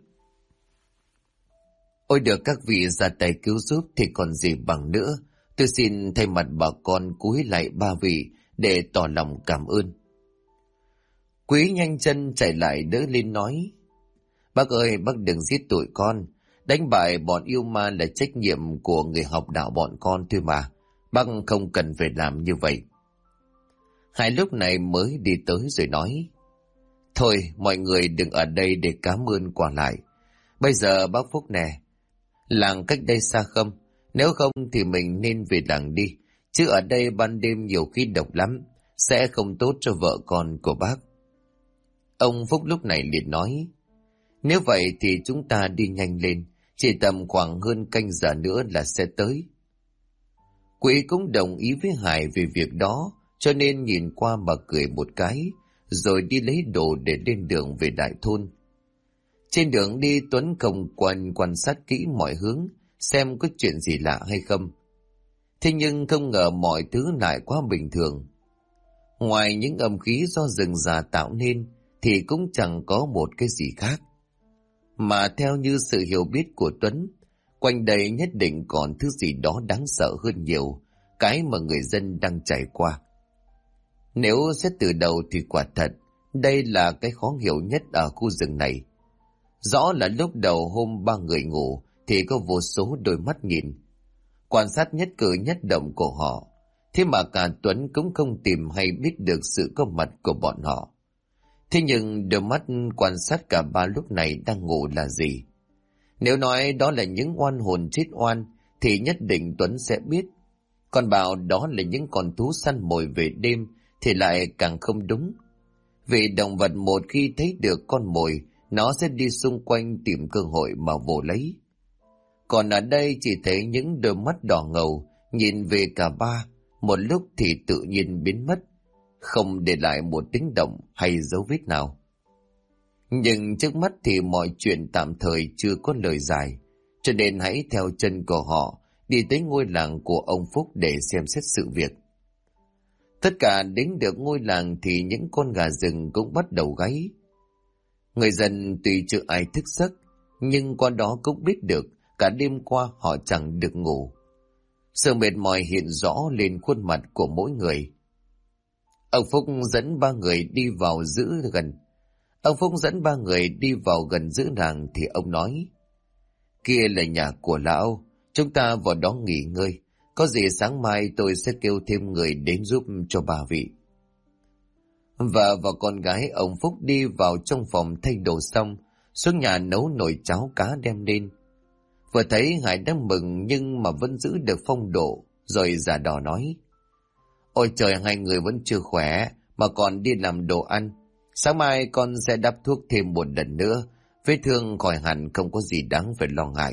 Ôi được các vị ra tay cứu giúp thì còn gì bằng nữa. Tôi xin thay mặt bà con cúi lại 3 vị để tỏ lòng cảm ơn. Quý nhanh chân chạy lại đỡ lên nói: Bác ơi, bác đừng giết tụi con. Đánh bại bọn yêu ma là trách nhiệm của người học đạo bọn con thôi mà. Bác không cần phải làm như vậy. Hai lúc này mới đi tới rồi nói: Thôi mọi người đừng ở đây để cảm ơn quả lại. Bây giờ bác Phúc nè, làng cách đây xa không? Nếu không thì mình nên về làng đi, chứ ở đây ban đêm nhiều khí độc lắm, sẽ không tốt cho vợ con của bác. Ông Phúc lúc này liền nói: Nếu vậy thì chúng ta đi nhanh lên, chỉ tầm khoảng hơn canh giờ nữa là sẽ tới. Quý cũng đồng ý với Hải về việc đó, cho nên nhìn qua mà cười một cái, rồi đi lấy đồ để lên đường về đại thôn. Trên đường đi Tuấn không quan sát kỹ mọi hướng, xem có chuyện gì lạ hay không. Thế nhưng không ngờ mọi thứ lại quá bình thường. Ngoài những âm khí do rừng già tạo nên thì cũng chẳng có một cái gì khác. Mà theo như sự hiểu biết của Tuấn, quanh đây nhất định còn thứ gì đó đáng sợ hơn nhiều cái mà người dân đang trải qua. Nếu xét từ đầu thì quả thật, đây là cái khó hiểu nhất ở khu rừng này. Rõ là lúc đầu hôm ba người ngủ thì có vô số đôi mắt nhìn, quan sát nhất cử nhất động của họ. Thế mà cả Tuấn cũng không tìm hay biết được sự có mặt của bọn họ. Thế nhưng đôi mắt quan sát cả ba lúc này đang ngủ là gì? Nếu nói đó là những oan hồn chết oan thì nhất định Tuấn sẽ biết. Còn bảo đó là những con thú săn mồi về đêm thì lại càng không đúng. Vì động vật một khi thấy được con mồi, nó sẽ đi xung quanh tìm cơ hội mà vồ lấy. Còn ở đây chỉ thấy những đôi mắt đỏ ngầu nhìn về cả ba, một lúc thì tự nhiên biến mất, không để lại một tiếng động hay dấu vết nào. Nhưng trước mắt thì mọi chuyện tạm thời chưa có lời giải, cho nên hãy theo chân của họ đi tới ngôi làng của ông Phúc để xem xét sự việc. Tất cả đến được ngôi làng thì những con gà rừng cũng bắt đầu gáy. Người dân tuy chưa ai thức giấc, nhưng qua đó cũng biết được cả đêm qua họ chẳng được ngủ. Sự mệt mỏi hiện rõ lên khuôn mặt của mỗi người. Ông Phúc dẫn ba người đi vào gần giữ làng thì ông nói: Kia là nhà của lão, chúng ta vào đó nghỉ ngơi. Có gì sáng mai tôi sẽ kêu thêm người đến giúp cho bà vị. Vợ và con gái ông Phúc đi vào trong phòng thay đồ xong, xuống nhà nấu nồi cháo cá đem lên. Vừa thấy Hải đang mừng nhưng mà vẫn giữ được phong độ, rồi giả đò nói: Ôi trời, hai người vẫn chưa khỏe mà còn đi làm đồ ăn. Sáng mai con sẽ đắp thuốc thêm một lần nữa, vết thương khỏi hẳn, không có gì đáng phải lo ngại.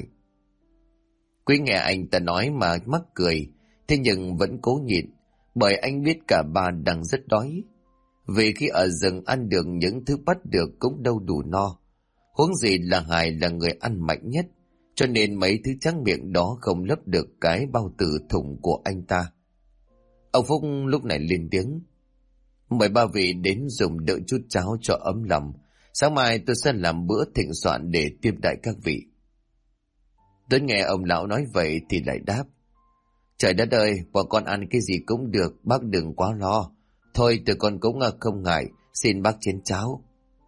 Quý nghe anh ta nói mà mắc cười, thế nhưng vẫn cố nhịn, bởi anh biết cả ba đang rất đói. Vì khi ở rừng ăn được những thứ bắt được cũng đâu đủ no. Huống gì là Hải là người ăn mạnh nhất, cho nên mấy thứ tráng miệng đó không lấp được cái bao tử thủng của anh ta. Ông Phúc lúc này lên tiếng: Mời ba vị đến dùng đỡ chút cháo cho ấm lòng. Sáng mai tôi sẽ làm bữa thịnh soạn để tiếp đãi các vị. Tuấn nghe ông lão nói vậy thì lại đáp: Trời đất ơi, bọn con ăn cái gì cũng được, bác đừng quá lo. Thôi tụi con cũng không ngại, xin bác chén cháo.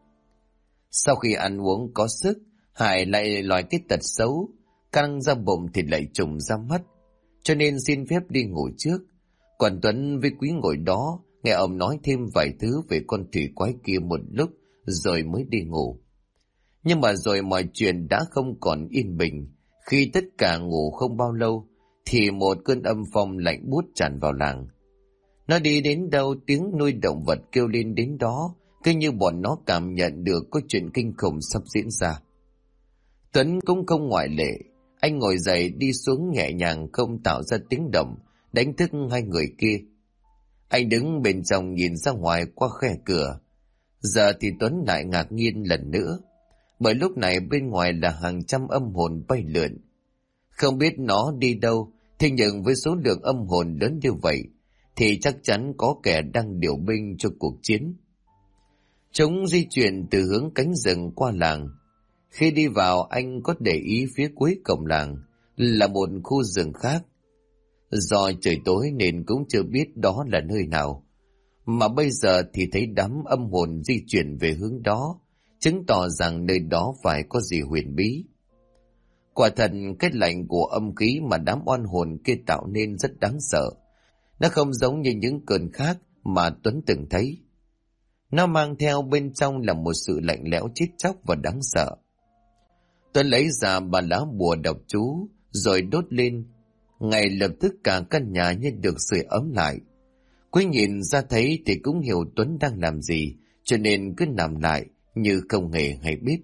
Sau khi ăn uống có sức, Hải lại loại cái tật xấu, căng ra bụng thì lại trùng ra mắt, cho nên xin phép đi ngủ trước. Còn Tuấn với Quý ngồi đó, nghe ông nói thêm vài thứ về con thủy quái kia một lúc, rồi mới đi ngủ. Nhưng mà rồi mọi chuyện đã không còn yên bình. Khi tất cả ngủ không bao lâu, thì một cơn âm phong lạnh buốt tràn vào làng. Nó đi đến đâu tiếng nuôi động vật kêu lên đến đó, cứ như bọn nó cảm nhận được có chuyện kinh khủng sắp diễn ra. Tuấn cũng không ngoại lệ, anh ngồi dậy đi xuống nhẹ nhàng không tạo ra tiếng động, đánh thức hai người kia. Anh đứng bên trong nhìn ra ngoài qua khe cửa. Giờ thì Tuấn lại ngạc nhiên lần nữa, bởi lúc này bên ngoài là hàng trăm âm hồn bay lượn. Không biết nó đi đâu, thế nhưng với số lượng âm hồn lớn như vậy, thì chắc chắn có kẻ đang điều binh cho cuộc chiến. Chúng di chuyển từ hướng cánh rừng qua làng. Khi đi vào, anh có để ý phía cuối cổng làng là một khu rừng khác. Do trời tối nên cũng chưa biết đó là nơi nào, mà bây giờ thì thấy đám âm hồn di chuyển về hướng đó, chứng tỏ rằng nơi đó phải có gì huyền bí. Quả thật cái lạnh của âm khí mà đám oan hồn kia tạo nên rất đáng sợ. Nó không giống như những cơn khác mà Tuấn từng thấy. Nó mang theo bên trong là một sự lạnh lẽo chết chóc và đáng sợ. Tuấn lấy ra ba lá bùa đọc chú rồi đốt lên. Ngay lập tức cả căn nhà như được sưởi ấm lại. Quý nhìn ra thấy thì cũng hiểu Tuấn đang làm gì, cho nên cứ nằm lại như không hề hay biết.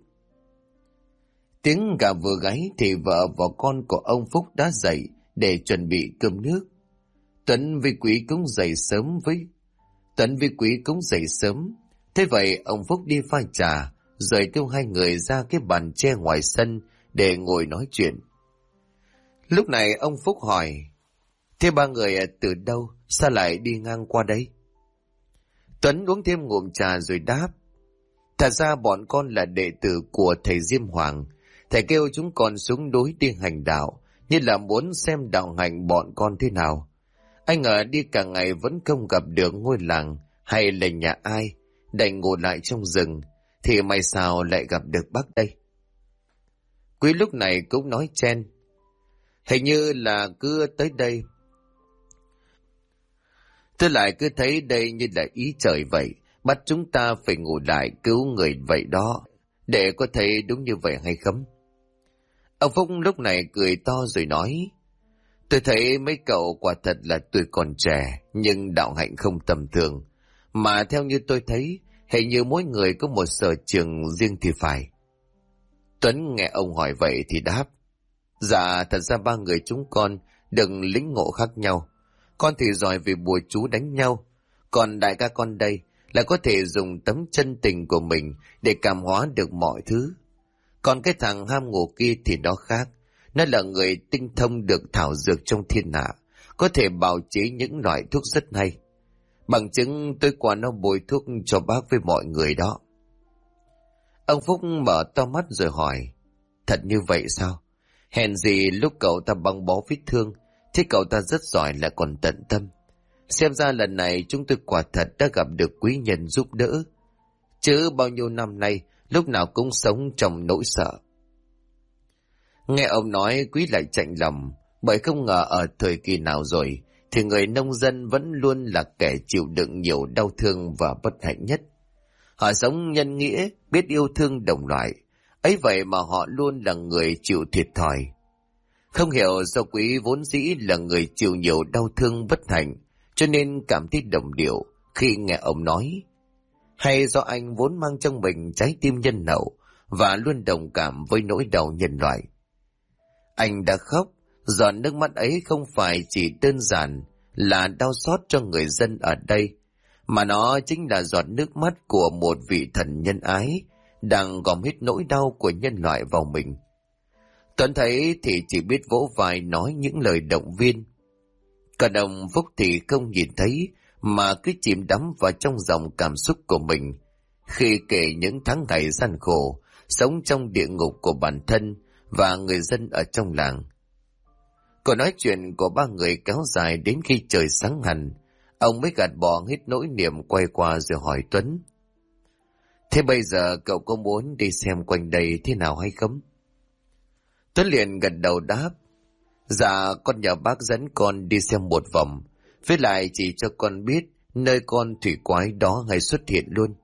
Tiếng gà vừa gáy thì vợ và con của ông Phúc đã dậy để chuẩn bị cơm nước. Tuấn với Quý cũng dậy sớm Tuấn với Quý cũng dậy sớm. Thế vậy ông Phúc đi pha trà, rồi kêu hai người ra cái bàn tre ngoài sân để ngồi nói chuyện. Lúc này ông Phúc hỏi, thế ba người từ đâu, sao lại đi ngang qua đây? Tuấn uống thêm ngụm trà rồi đáp, thật ra bọn con là đệ tử của thầy Diêm Hoàng. Thầy kêu chúng con xuống núi đi hành đạo, như là muốn xem đạo hành bọn con thế nào. Anh ngờ đi cả ngày vẫn không gặp được ngôi làng hay là nhà ai, đành ngủ lại trong rừng, thì may sao lại gặp được bác đây. Quý lúc này cũng nói chen, hình như là cứ tới đây, tôi lại cứ thấy đây như là ý trời vậy, bắt chúng ta phải ngủ lại cứu người vậy đó, để có thấy đúng như vậy hay không? Ông Phúc lúc này cười to rồi nói, tôi thấy mấy cậu quả thật là tuổi còn trẻ, nhưng đạo hạnh không tầm thường. Mà theo như tôi thấy, hình như mỗi người có một sở trường riêng thì phải. Tuấn nghe ông hỏi vậy thì đáp, dạ thật ra ba người chúng con đừng lĩnh ngộ khác nhau. Con thì giỏi về bùa chú đánh nhau, còn đại ca con đây là có thể dùng tấm chân tình của mình để cảm hóa được mọi thứ. Còn cái thằng ham ngủ kia thì đó khác. Nó là người tinh thông được thảo dược trong thiên hạ, có thể bào chế những loại thuốc rất hay. Bằng chứng tôi qua nó bôi thuốc cho bác với mọi người đó. Ông Phúc mở to mắt rồi hỏi, thật như vậy sao? Hèn gì lúc cậu ta băng bó vết thương, thế cậu ta rất giỏi lại còn tận tâm. Xem ra lần này chúng tôi quả thật đã gặp được quý nhân giúp đỡ. Chứ bao nhiêu năm nay, lúc nào cũng sống trong nỗi sợ. Nghe ông nói Quý lại chạnh lòng, bởi không ngờ ở thời kỳ nào rồi thì người nông dân vẫn luôn là kẻ chịu đựng nhiều đau thương và bất hạnh nhất. Họ sống nhân nghĩa, biết yêu thương đồng loại, ấy vậy mà họ luôn là người chịu thiệt thòi. Không hiểu do Quý vốn dĩ là người chịu nhiều đau thương bất hạnh, cho nên cảm thấy đồng điệu khi nghe ông nói. Hay do anh vốn mang trong mình trái tim nhân hậu và luôn đồng cảm với nỗi đau nhân loại. Anh đã khóc, giọt nước mắt ấy không phải chỉ đơn giản là đau xót cho người dân ở đây, mà nó chính là giọt nước mắt của một vị thần nhân ái đang gom hết nỗi đau của nhân loại vào mình. Tuấn thấy thì chỉ biết vỗ vai nói những lời động viên. Còn ông Phúc thì không nhìn thấy mà cứ chìm đắm vào trong dòng cảm xúc của mình khi kể những tháng ngày gian khổ sống trong địa ngục của bản thân và người dân ở trong làng. Cuộc nói chuyện của ba người kéo dài đến khi trời sáng hẳn, ông mới gạt bỏ hết nỗi niềm, quay qua rồi hỏi Tuấn, thế bây giờ cậu có muốn đi xem quanh đây thế nào hay không? Tuấn liền gật đầu đáp, dạ con nhờ bác dẫn con đi xem một vòng, với lại chỉ cho con biết nơi con thủy quái đó hay xuất hiện luôn.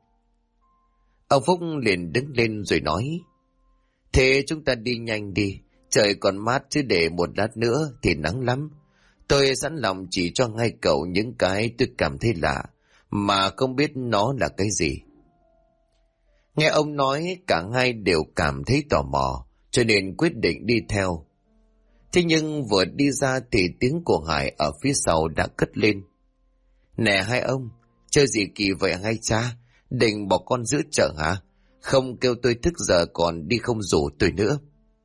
Ông Phúc liền đứng lên rồi nói, thế chúng ta đi nhanh đi, trời còn mát chứ để một lát nữa thì nắng lắm. Tôi sẵn lòng chỉ cho ngay cậu những cái tôi cảm thấy lạ, mà không biết nó là cái gì. Nghe ông nói cả hai đều cảm thấy tò mò, cho nên quyết định đi theo. Thế nhưng vừa đi ra thì tiếng của Hải ở phía sau đã cất lên. Nè hai ông, chơi gì kỳ vậy hay cha? Định bỏ con giữa chợ hả? Không kêu tôi thức giờ còn đi không rủ tôi nữa.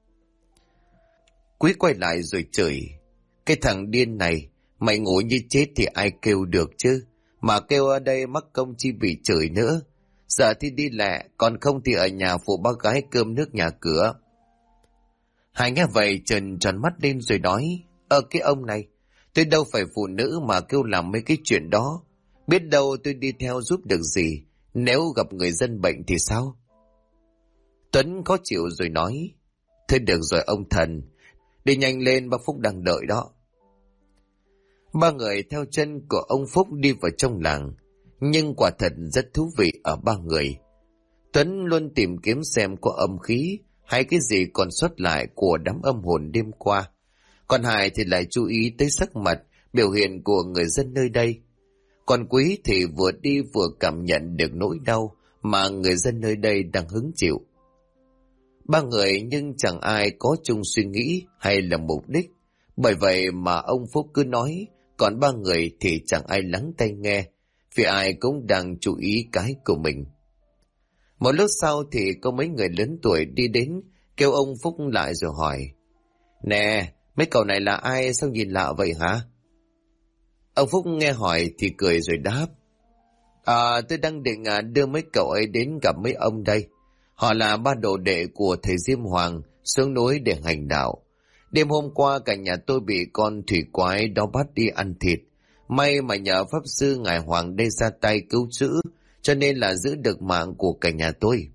Quý quay lại rồi chửi, cái thằng điên này, mày ngủ như chết thì ai kêu được chứ, mà kêu ở đây mắc công chi bị chửi nữa. Giờ thì đi lẹ, còn không thì ở nhà phụ bác gái cơm nước nhà cửa. Hải nghe vậy trợn tròn mắt lên rồi nói, cái ông này, tôi đâu phải phụ nữ mà kêu làm mấy cái chuyện đó. Biết đâu tôi đi theo giúp được gì, nếu gặp người dân bệnh thì sao? Tuấn khó chịu rồi nói, thôi được rồi ông thần, đi nhanh lên, bác Phúc đang đợi đó. Ba người theo chân của ông Phúc đi vào trong làng, nhưng quả thật rất thú vị ở ba người. Tuấn luôn tìm kiếm xem có âm khí hay cái gì còn sót lại của đám âm hồn đêm qua. Còn Hải thì lại chú ý tới sắc mặt, biểu hiện của người dân nơi đây. Còn Quý thì vừa đi vừa cảm nhận được nỗi đau mà người dân nơi đây đang hứng chịu. Ba người nhưng chẳng ai có chung suy nghĩ hay là mục đích. Bởi vậy mà ông Phúc cứ nói, còn ba người thì chẳng ai lắng tai nghe, vì ai cũng đang chú ý cái của mình. Một lúc sau thì có mấy người lớn tuổi đi đến, kêu ông Phúc lại rồi hỏi: Nè, mấy cậu này là ai, sao nhìn lạ vậy hả? Ông Phúc nghe hỏi thì cười rồi đáp: Tôi đang định đưa mấy cậu ấy đến gặp mấy ông đây. Họ là ba đồ đệ của thầy Diêm Hoàng xuống núi để hành đạo. Đêm hôm qua cả nhà tôi bị con thủy quái đó bắt đi ăn thịt. May mà nhờ Pháp Sư Ngài Hoàng đây ra tay cứu chữa, cho nên là giữ được mạng của cả nhà tôi.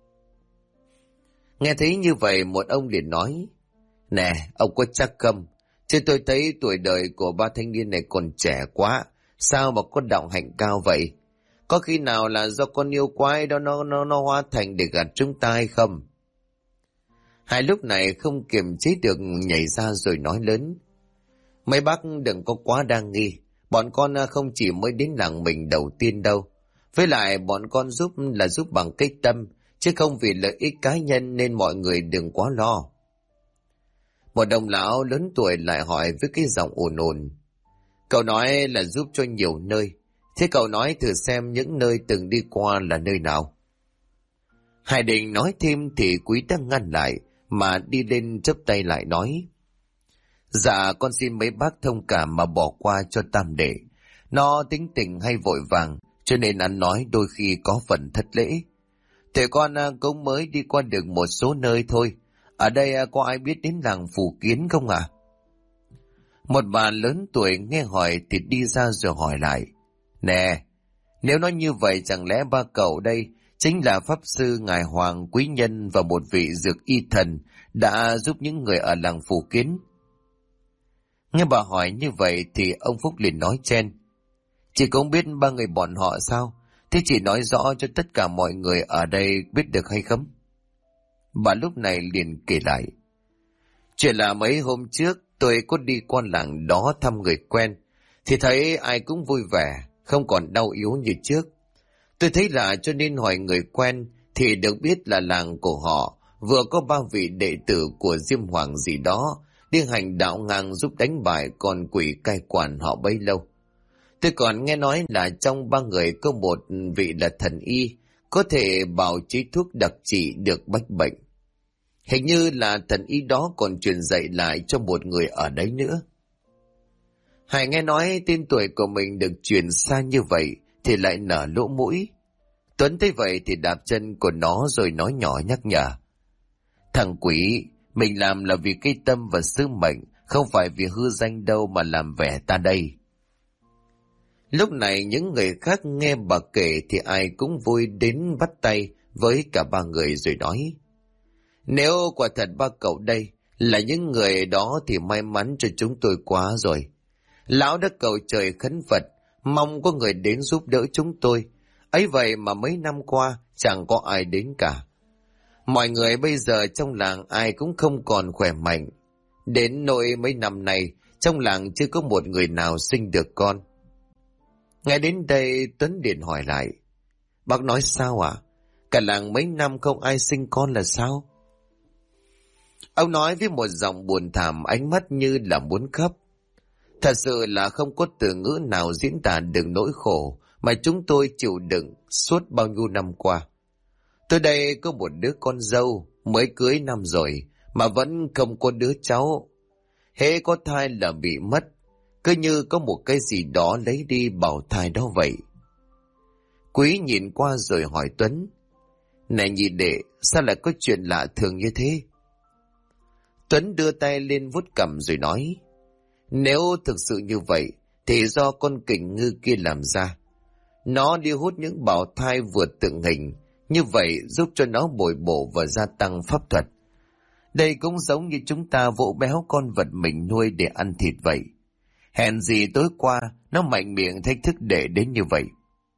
Nghe thấy như vậy, một ông liền nói: Nè, ông có chắc không? Chứ tôi thấy tuổi đời của ba thanh niên này còn trẻ quá, sao mà có đạo hạnh cao vậy? Có khi nào là do con yêu quái đó nó hóa thành để gạt chúng ta hay không? Hai lúc này không kiềm chế được nhảy ra rồi nói lớn: Mấy bác đừng có quá đa nghi, bọn con không chỉ mới đến làng mình đầu tiên đâu. Với lại bọn con giúp là giúp bằng cái tâm, chứ không vì lợi ích cá nhân, nên mọi người đừng quá lo. Một đồng lão lớn tuổi lại hỏi với cái giọng ồn ồn: Cậu nói là giúp cho nhiều nơi, thế cậu nói thử xem những nơi từng đi qua là nơi nào? Hải Định nói thêm thì Quý đang ngăn lại, mà đi lên chắp tay lại nói: Dạ, con xin mấy bác thông cảm mà bỏ qua cho tam đệ. Nó tính tình hay vội vàng, cho nên ăn nói đôi khi có phần thất lễ. Thế con cũng mới đi qua được một số nơi thôi. Ở đây có ai biết đến làng Phù Kiến không ạ? Một bà lớn tuổi nghe hỏi thì đi ra rồi hỏi lại: Nè, nếu nói như vậy chẳng lẽ ba cậu đây chính là Pháp Sư Ngài Hoàng Quý Nhân và một vị dược y thần đã giúp những người ở làng Phù Kiến? Nghe bà hỏi như vậy thì ông Phúc liền nói chen: Chị cũng biết ba người bọn họ sao? Thế chị nói rõ cho tất cả mọi người ở đây biết được hay không? Bà lúc này liền kể lại: Chuyện là mấy hôm trước tôi có đi qua làng đó thăm người quen, thì thấy ai cũng vui vẻ, không còn đau yếu như trước. Tôi thấy lạ cho nên hỏi người quen, thì được biết là làng của họ vừa có ba vị đệ tử của Diêm Hoàng gì đó đi hành đạo ngang giúp đánh bại con quỷ cai quản họ bấy lâu. Tôi còn nghe nói là trong ba người có một vị là thần y, có thể bào chế thuốc đặc trị được bách bệnh. Hình như là thần y đó còn truyền dạy lại cho một người ở đấy nữa. Hải nghe nói tên tuổi của mình được truyền xa như vậy thì lại nở lỗ mũi. Tuấn thấy vậy thì đạp chân của nó rồi nói nhỏ nhắc nhở: Thằng quỷ, mình làm là vì cái tâm và sứ mệnh, không phải vì hư danh đâu mà làm vẻ ta đây. Lúc này những người khác nghe bà kể thì ai cũng vui đến bắt tay với cả ba người rồi nói: Nếu quả thật ba cậu đây là những người đó thì may mắn cho chúng tôi quá rồi. Lão đã cầu trời khấn Phật, mong có người đến giúp đỡ chúng tôi. Ấy vậy mà mấy năm qua chẳng có ai đến cả. Mọi người bây giờ trong làng ai cũng không còn khỏe mạnh. Đến nỗi mấy năm nay trong làng chưa có một người nào sinh được con. Ngay đến đây Tuấn điện hỏi lại: Bác nói sao ạ? Cả làng mấy năm không ai sinh con là sao? Ông nói với một giọng buồn thảm, ánh mắt như là muốn khóc. Thật sự là không có từ ngữ nào diễn tả được nỗi khổ mà chúng tôi chịu đựng suốt bao nhiêu năm qua. Tôi đây có một đứa con dâu mới cưới năm rồi mà vẫn không có đứa cháu. Hễ có thai là bị mất, cứ như có một cái gì đó lấy đi bào thai đó vậy. Quý nhìn qua rồi hỏi Tuấn: Này nhị đệ, sao lại có chuyện lạ thường như thế? Tuấn đưa tay lên vuốt cằm rồi nói: Nếu thực sự như vậy thì do con kình ngư kia làm ra. Nó đi hút những bào thai vượt tượng hình, như vậy giúp cho nó bồi bổ và gia tăng pháp thuật. Đây cũng giống như chúng ta vỗ béo con vật mình nuôi để ăn thịt vậy. Hèn gì tối qua nó mạnh miệng thách thức đệ đến như vậy.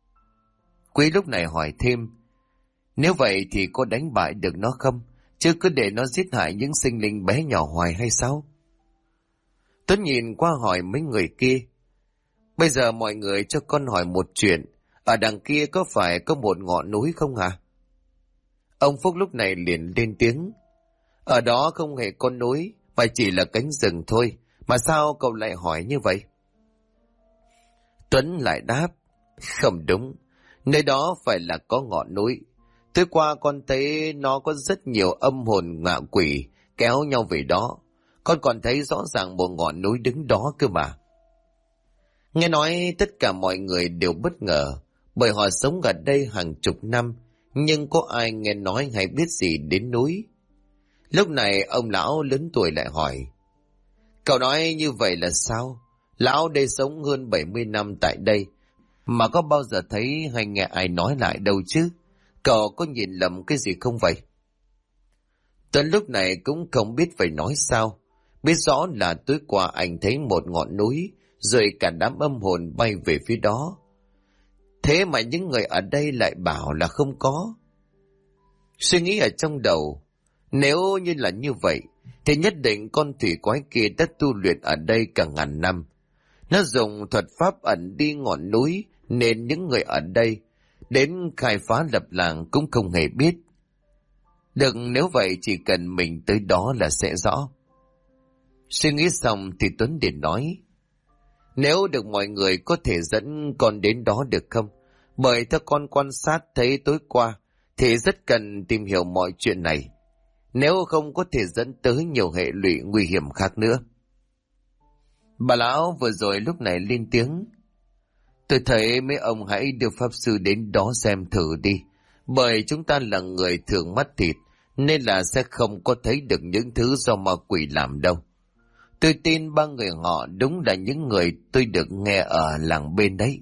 Quý lúc này hỏi thêm: Nếu vậy thì có đánh bại được nó không? Chứ cứ để nó giết hại những sinh linh bé nhỏ hoài hay sao? Tuấn nhìn qua hỏi mấy người kia: Bây giờ mọi người cho con hỏi một chuyện. Ở đằng kia có phải có một ngọn núi không hả? Ông Phúc lúc này liền lên tiếng: Ở đó không hề có núi, mà chỉ là cánh rừng thôi. Mà sao cậu lại hỏi như vậy? Tuấn lại đáp: Không đúng, nơi đó phải là có ngọn núi. Tối qua con thấy nó có rất nhiều âm hồn ngạ quỷ kéo nhau về đó. Con còn thấy rõ ràng một ngọn núi đứng đó cơ mà. Nghe nói tất cả mọi người đều bất ngờ, bởi họ sống ở đây hàng chục năm, nhưng có ai nghe nói hay biết gì đến núi. Lúc này ông lão lớn tuổi lại hỏi, cậu nói như vậy là sao? Lão đây sống hơn 70 năm tại đây, mà có bao giờ thấy hay nghe ai nói lại đâu chứ? Cậu có nhìn lầm cái gì không vậy? Tuấn lúc này cũng không biết phải nói sao. Biết rõ là tối qua anh thấy một ngọn núi, rồi cả đám âm hồn bay về phía đó. Thế mà những người ở đây lại bảo là không có. Suy nghĩ ở trong đầu, nếu như là như vậy, thì nhất định con thủy quái kia đã tu luyện ở đây cả ngàn năm. Nó dùng thuật pháp ẩn đi ngọn núi, nên những người ở đây đến khai phá lập làng cũng không hề biết. Được, nếu vậy chỉ cần mình tới đó là sẽ rõ. Suy nghĩ xong thì Tuấn liền nói, nếu được mọi người có thể dẫn con đến đó được không? Bởi theo con quan sát thấy tối qua thì rất cần tìm hiểu mọi chuyện này. Nếu không có thể dẫn tới nhiều hệ lụy nguy hiểm khác nữa. Bà lão vừa rồi lúc này lên tiếng, tôi thấy mấy ông hãy đưa pháp sư đến đó xem thử đi. Bởi chúng ta là người thường mắt thịt, nên là sẽ không có thấy được những thứ do ma quỷ làm đâu. Tôi tin ba người họ đúng là những người tôi được nghe ở làng bên đấy.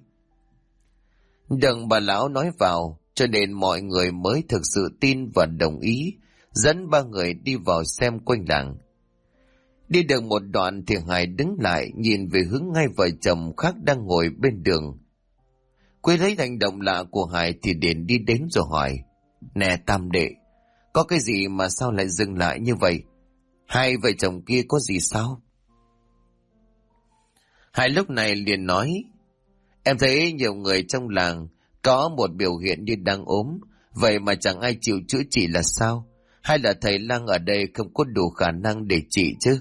Đừng bà lão nói vào, cho nên mọi người mới thực sự tin và đồng ý, dẫn ba người đi vào xem quanh làng. Đi được một đoạn thì Hải đứng lại nhìn về hướng hai vợ chồng khác đang ngồi bên đường. Quý thấy hành động lạ của Hải thì liền đi đến rồi hỏi, nè tam đệ, có cái gì mà sao lại dừng lại như vậy? Hai vợ chồng kia có gì sao? Hải lúc này liền nói, em thấy nhiều người trong làng có một biểu hiện như đang ốm, vậy mà chẳng ai chịu chữa trị là sao? Hay là thầy lang ở đây không có đủ khả năng để trị chứ?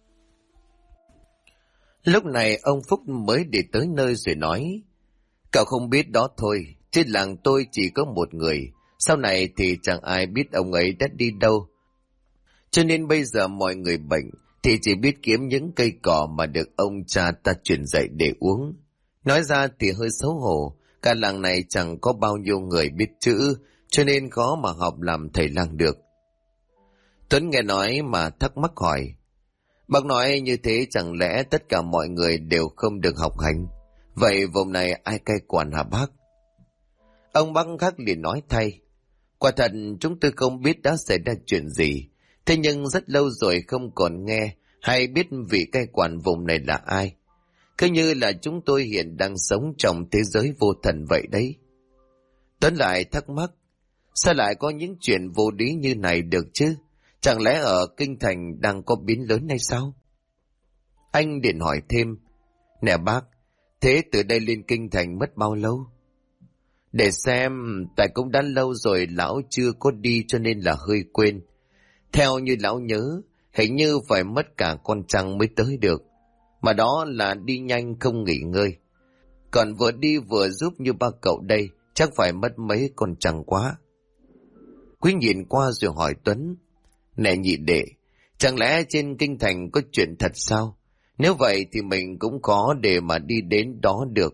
Lúc này ông Phúc mới để tới nơi rồi nói, cậu không biết đó thôi, trên làng tôi chỉ có một người, sau này thì chẳng ai biết ông ấy đã đi đâu. Cho nên bây giờ mọi người bệnh thì chỉ biết kiếm những cây cỏ mà được ông cha ta truyền dạy để uống. Nói ra thì hơi xấu hổ, cả làng này chẳng có bao nhiêu người biết chữ, cho nên khó mà học làm thầy lang được. Tuấn nghe nói mà thắc mắc hỏi, bác nói như thế chẳng lẽ tất cả mọi người đều không được học hành? Vậy vùng này ai cai quản hả bác? Ông bác khác liền nói thay, quả thật chúng tôi không biết đã xảy ra chuyện gì, thế nhưng rất lâu rồi không còn nghe hay biết vị cai quản vùng này là ai. Cứ như là chúng tôi hiện đang sống trong thế giới vô thần vậy đấy. Tuấn lại thắc mắc, sao lại có những chuyện vô lý như này được chứ? Chẳng lẽ ở Kinh Thành đang có biến lớn hay sao? Anh liền hỏi thêm, nè bác, thế từ đây lên Kinh Thành mất bao lâu? Để xem, tại cũng đã lâu rồi lão chưa có đi cho nên là hơi quên. Theo như lão nhớ, hình như phải mất cả con trăng mới tới được. Mà đó là đi nhanh không nghỉ ngơi. Còn vừa đi vừa giúp như ba cậu đây, chắc phải mất mấy con trăng quá. Quý nhìn qua rồi hỏi Tuấn, nè nhị đệ, chẳng lẽ trên Kinh Thành có chuyện thật sao? Nếu vậy thì mình cũng khó để mà đi đến đó được.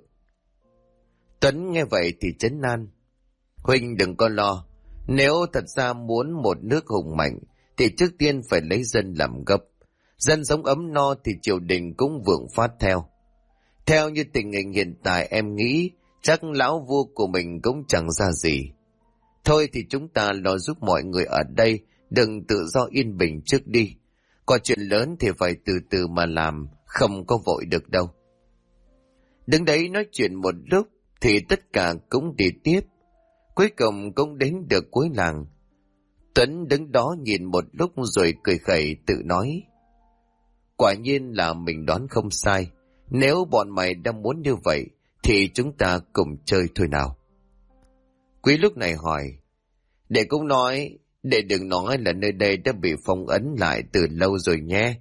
Tuấn nghe vậy thì trấn an, huynh đừng có lo, nếu thật ra muốn một nước hùng mạnh thì trước tiên phải lấy dân làm gốc. Dân sống ấm no thì triều đình cũng vượng phát theo. Theo như tình hình hiện tại em nghĩ chắc lão vua của mình cũng chẳng ra gì. Thôi thì chúng ta lo giúp mọi người ở đây đừng tự do yên bình trước đi. Còn chuyện lớn thì phải từ từ mà làm, không có vội được đâu. Đứng đấy nói chuyện một lúc thì tất cả cũng đi tiếp. Cuối cùng cũng đến được cuối làng. Tuấn đứng đó nhìn một lúc rồi cười khẩy tự nói, quả nhiên là mình đoán không sai. Nếu bọn mày đang muốn như vậy thì chúng ta cùng chơi thôi nào. Quý lúc này hỏi, để cũng nói, để đừng nói là nơi đây đã bị phong ấn lại từ lâu rồi nhé.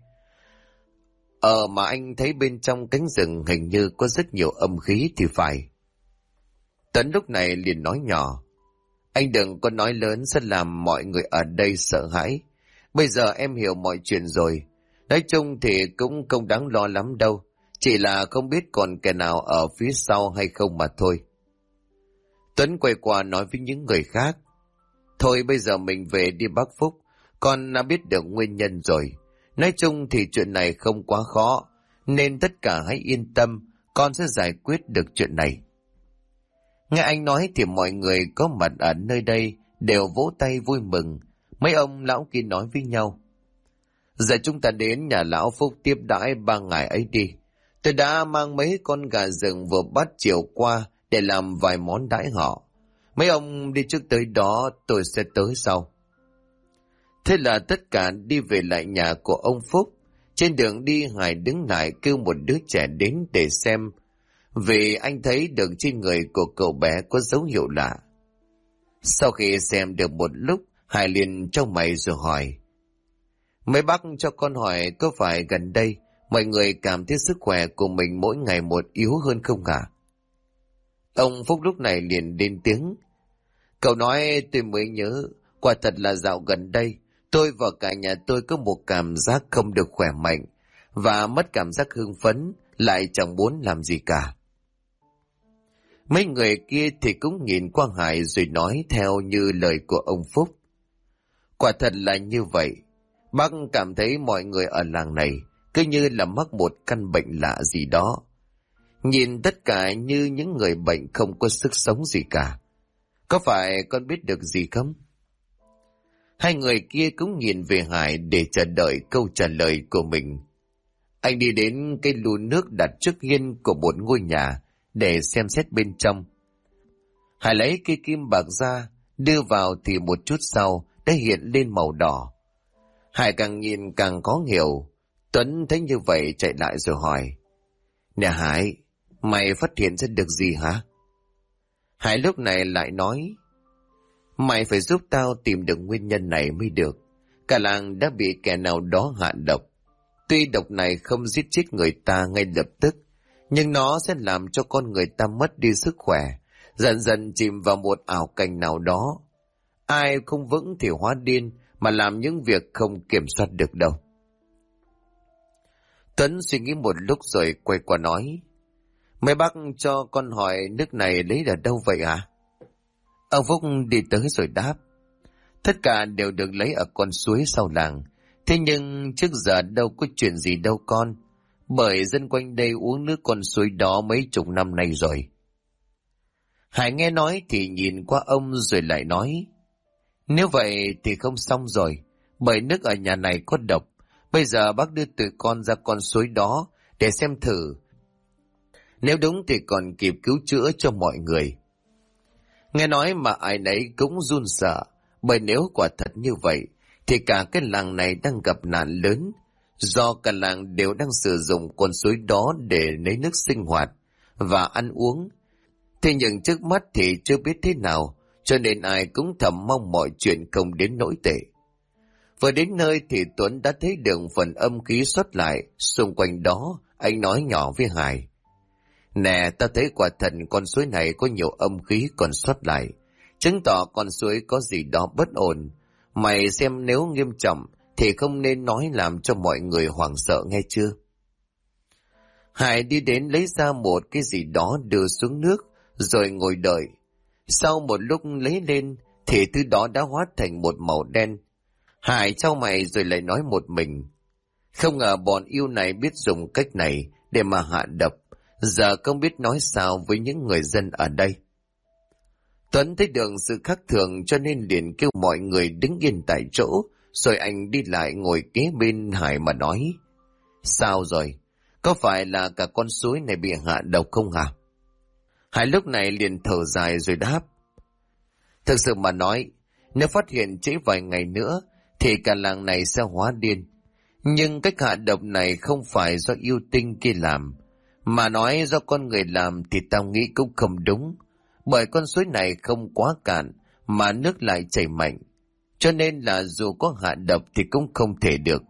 Mà anh thấy bên trong cánh rừng hình như có rất nhiều âm khí thì phải. Tuấn lúc này liền nói nhỏ. Anh đừng có nói lớn sẽ làm mọi người ở đây sợ hãi. Bây giờ em hiểu mọi chuyện rồi. Nói chung thì cũng không đáng lo lắm đâu. Chỉ là không biết còn kẻ nào ở phía sau hay không mà thôi. Tuấn quay qua nói với những người khác. Thôi bây giờ mình về đi bác Phúc. Con đã biết được nguyên nhân rồi. Nói chung thì chuyện này không quá khó. Nên tất cả hãy yên tâm. Con sẽ giải quyết được chuyện này. Nghe anh nói thì mọi người có mặt ở nơi đây đều vỗ tay vui mừng. Mấy ông lão kia nói với nhau. Giờ chúng ta đến nhà lão Phúc tiếp đãi 3 ngày ấy đi. Tôi đã mang mấy con gà rừng vừa bắt chiều qua để làm vài món đãi họ. Mấy ông đi trước tới đó, tôi sẽ tới sau. Thế là tất cả đi về lại nhà của ông Phúc. Trên đường đi Hải đứng lại kêu một đứa trẻ đến để xem, vì anh thấy được trên người của cậu bé có dấu hiệu lạ. Sau khi xem được một lúc, Hải liền trao mày rồi hỏi. Mấy bác cho con hỏi có phải gần đây mọi người cảm thấy sức khỏe của mình mỗi ngày một yếu hơn không hả? Ông Phúc lúc này liền lên tiếng. Cậu nói tôi mới nhớ, quả thật là dạo gần đây, tôi và cả nhà tôi có một cảm giác không được khỏe mạnh, và mất cảm giác hưng phấn, lại chẳng muốn làm gì cả. Mấy người kia thì cũng nhìn qua Hải rồi nói theo như lời của ông Phúc. Quả thật là như vậy, bác cảm thấy mọi người ở làng này cứ như là mắc một căn bệnh lạ gì đó. Nhìn tất cả như những người bệnh không có sức sống gì cả. Có phải con biết được gì không? Hai người kia cũng nhìn về Hải để chờ đợi câu trả lời của mình. Anh đi đến cái lu nước đặt trước hiên của một ngôi nhà để xem xét bên trong. Hải lấy cây kim bạc ra, đưa vào thì một chút sau đã hiện lên màu đỏ. Hải càng nhìn càng khó hiểu. Tuấn thấy như vậy chạy lại rồi hỏi. Nè Hải, mày phát hiện ra được gì hả? Hải lúc này lại nói. Mày phải giúp tao tìm được nguyên nhân này mới được. Cả làng đã bị kẻ nào đó hạ độc. Tuy độc này không giết chết người ta ngay lập tức, nhưng nó sẽ làm cho con người ta mất đi sức khỏe, dần dần chìm vào một ảo cảnh nào đó. Ai không vững thì hóa điên, mà làm những việc không kiểm soát được đâu. Tuấn suy nghĩ một lúc rồi quay qua nói. Mấy bác cho con hỏi nước này lấy ở đâu vậy hả? Ông Phúc đi tới rồi đáp. Tất cả đều được lấy ở con suối sau làng. Thế nhưng trước giờ đâu có chuyện gì đâu con. Bởi dân quanh đây uống nước con suối đó mấy chục năm nay rồi. Hải nghe nói thì nhìn qua ông rồi lại nói. Nếu vậy thì không xong rồi. Bởi nước ở nhà này có độc. Bây giờ bác đưa tụi con ra con suối đó để xem thử. Nếu đúng thì còn kịp cứu chữa cho mọi người. Nghe nói mà ai nấy cũng run sợ. Bởi nếu quả thật như vậy thì cả cái làng này đang gặp nạn lớn. Do cả làng đều đang sử dụng con suối đó để lấy nước sinh hoạt và ăn uống. Thế nhưng trước mắt thì chưa biết thế nào, cho nên ai cũng thầm mong mọi chuyện không đến nỗi tệ. Vừa đến nơi thì Tuấn đã thấy được phần âm khí xuất lại xung quanh đó. Anh nói nhỏ với Hải. Nè, ta thấy quả thật con suối này có nhiều âm khí còn xuất lại, chứng tỏ con suối có gì đó bất ổn. Mày xem nếu nghiêm trọng thì không nên nói làm cho mọi người hoảng sợ nghe chưa? Hải đi đến lấy ra một cái gì đó đưa xuống nước rồi ngồi đợi. Sau một lúc lấy lên thì thứ đó đã hóa thành một màu đen. Hải chau mày rồi lại nói một mình. Không ngờ bọn yêu này biết dùng cách này để mà hạ độc. Giờ không biết nói sao với những người dân ở đây. Tuấn thấy được sự khác thường cho nên liền kêu mọi người đứng yên tại chỗ, rồi anh đi lại ngồi kế bên Hải mà nói. Sao rồi? Có phải là cả con suối này bị hạ độc không hả? Hải lúc này liền thở dài rồi đáp. Thực sự mà nói, nếu phát hiện trễ vài ngày nữa thì cả làng này sẽ hóa điên. Nhưng cách hạ độc này không phải do yêu tinh kia làm, mà nói do con người làm thì tao nghĩ cũng không đúng. Bởi con suối này không quá cạn mà nước lại chảy mạnh, cho nên là dù có hạ độc thì cũng không thể được.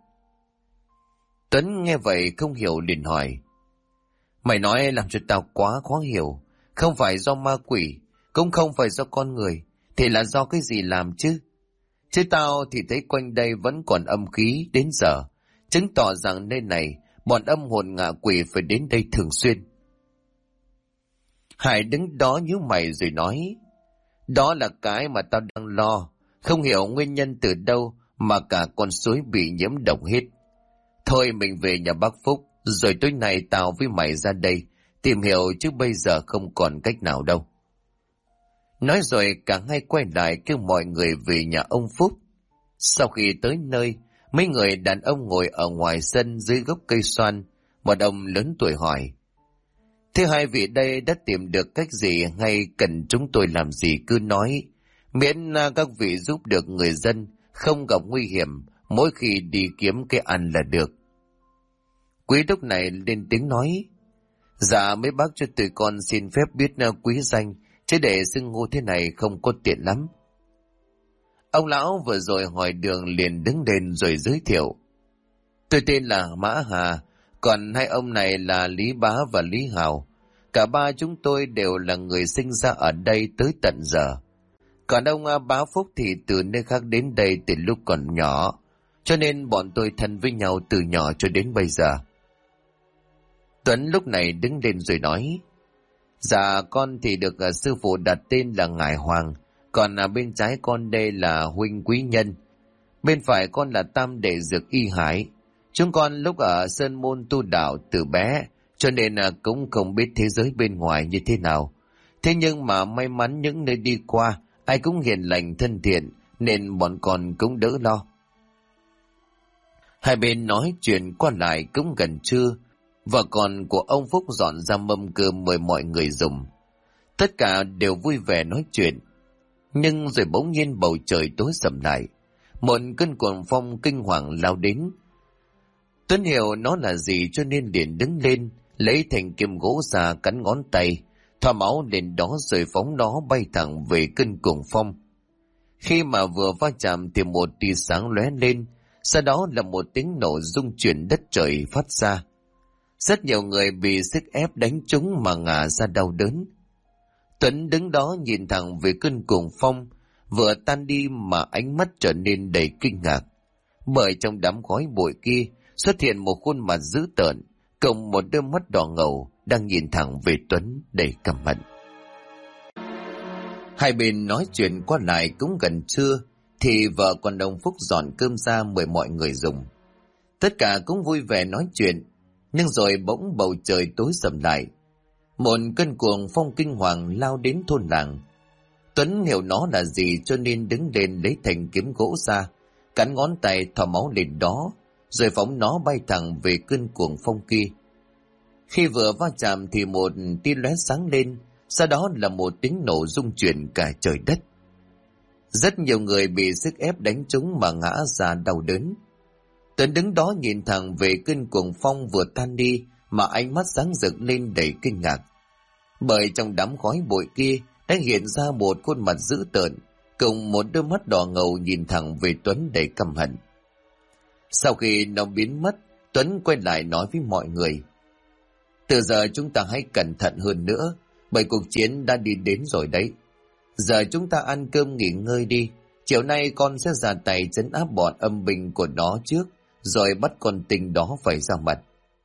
Tuấn nghe vậy không hiểu liền hỏi. Mày nói làm cho tao quá khó hiểu. Không phải do ma quỷ, cũng không phải do con người, thì là do cái gì làm chứ? Chứ tao thì thấy quanh đây vẫn còn âm khí đến giờ, chứng tỏ rằng nơi này bọn âm hồn ngạ quỷ phải đến đây thường xuyên. Hải đứng đó nhíu mày rồi nói, đó là cái mà tao đang lo, không hiểu nguyên nhân từ đâu mà cả con suối bị nhiễm độc hết. Thôi mình về nhà bác Phúc, rồi tối nay tao với mày ra đây tìm hiểu, chứ bây giờ không còn cách nào đâu. Nói rồi cả hai quay lại kêu mọi người về nhà ông Phúc. Sau khi tới nơi, mấy người đàn ông ngồi ở ngoài sân dưới gốc cây xoan. Một ông lớn tuổi hỏi, thế hai vị đây đã tìm được cách gì hay cần chúng tôi làm gì cứ nói, miễn các vị giúp được người dân không gặp nguy hiểm mỗi khi đi kiếm cái ăn là được. Quý đốc này lên tiếng nói, dạ mấy bác cho tụi con xin phép biết quý danh, chứ để xưng hô thế này không có tiện lắm. Ông lão vừa rồi hỏi đường liền đứng lên rồi giới thiệu, tôi tên là Mã Hà, còn hai ông này là Lý Bá và Lý Hào. Cả ba chúng tôi đều là người sinh ra ở đây tới tận giờ. Còn ông Bá Phúc thì từ nơi khác đến đây từ lúc còn nhỏ, cho nên bọn tôi thân với nhau từ nhỏ cho đến bây giờ. Tuấn lúc này đứng lên rồi nói, dạ con thì được sư phụ đặt tên là Ngải Hoàng, còn bên trái con đây là Huynh Quý Nhân, bên phải con là Tam Đệ Dược Y Hải. Chúng con lúc ở Sơn Môn tu đạo từ bé, cho nên cũng không biết thế giới bên ngoài như thế nào. Thế nhưng mà may mắn những nơi đi qua, ai cũng hiền lành thân thiện, nên bọn con cũng đỡ lo. Hai bên nói chuyện qua lại cũng gần trưa, vợ con của ông Phúc dọn ra mâm cơm mời mọi người dùng. Tất cả đều vui vẻ nói chuyện. Nhưng rồi bỗng nhiên bầu trời tối sầm lại. Một cơn cuồng phong kinh hoàng lao đến. Tuấn hiểu nó là gì cho nên liền đứng lên, lấy thành kiếm gỗ ra cắn ngón tay, thoa máu lên đó rồi phóng nó bay thẳng về cơn cuồng phong. Khi mà vừa va chạm thì một tia sáng lóe lên, sau đó là một tiếng nổ rung chuyển đất trời phát ra. Rất nhiều người bị sức ép đánh trúng mà ngã ra đau đớn. Tuấn đứng đó nhìn thẳng về cơn cuồng phong, vừa tan đi mà ánh mắt trở nên đầy kinh ngạc. Bởi trong đám khói bụi kia xuất hiện một khuôn mặt dữ tợn, cùng một đôi mắt đỏ ngầu đang nhìn thẳng về Tuấn đầy căm hận. Hai bên nói chuyện qua lại cũng gần trưa, thì vợ con ông Phúc dọn cơm ra mời mọi người dùng. Tất cả cũng vui vẻ nói chuyện, nhưng rồi bỗng bầu trời tối sầm lại. Một cơn cuồng phong kinh hoàng lao đến thôn làng. Tuấn hiểu nó là gì cho nên đứng lên lấy thành kiếm gỗ ra, cắn ngón tay thò máu lên đó, rồi phóng nó bay thẳng về cơn cuồng phong kia. Khi vừa va chạm thì một tia lóe sáng lên, sau đó là một tiếng nổ rung chuyển cả trời đất. Rất nhiều người bị sức ép đánh trúng mà ngã ra đau đớn. Tuấn đứng đó nhìn thẳng về cơn cuồng phong vừa tan đi mà ánh mắt sáng rực lên đầy kinh ngạc. Bởi trong đám khói bụi kia đã hiện ra một khuôn mặt dữ tợn, cùng một đôi mắt đỏ ngầu nhìn thẳng về Tuấn đầy căm hận. Sau khi nó biến mất, Tuấn quay lại nói với mọi người, từ giờ chúng ta hãy cẩn thận hơn nữa, bởi cuộc chiến đã đi đến rồi đấy. Giờ chúng ta ăn cơm nghỉ ngơi đi, chiều nay con sẽ ra tay trấn áp bọn âm binh của nó trước, rồi bắt con tinh đó phải ra mặt.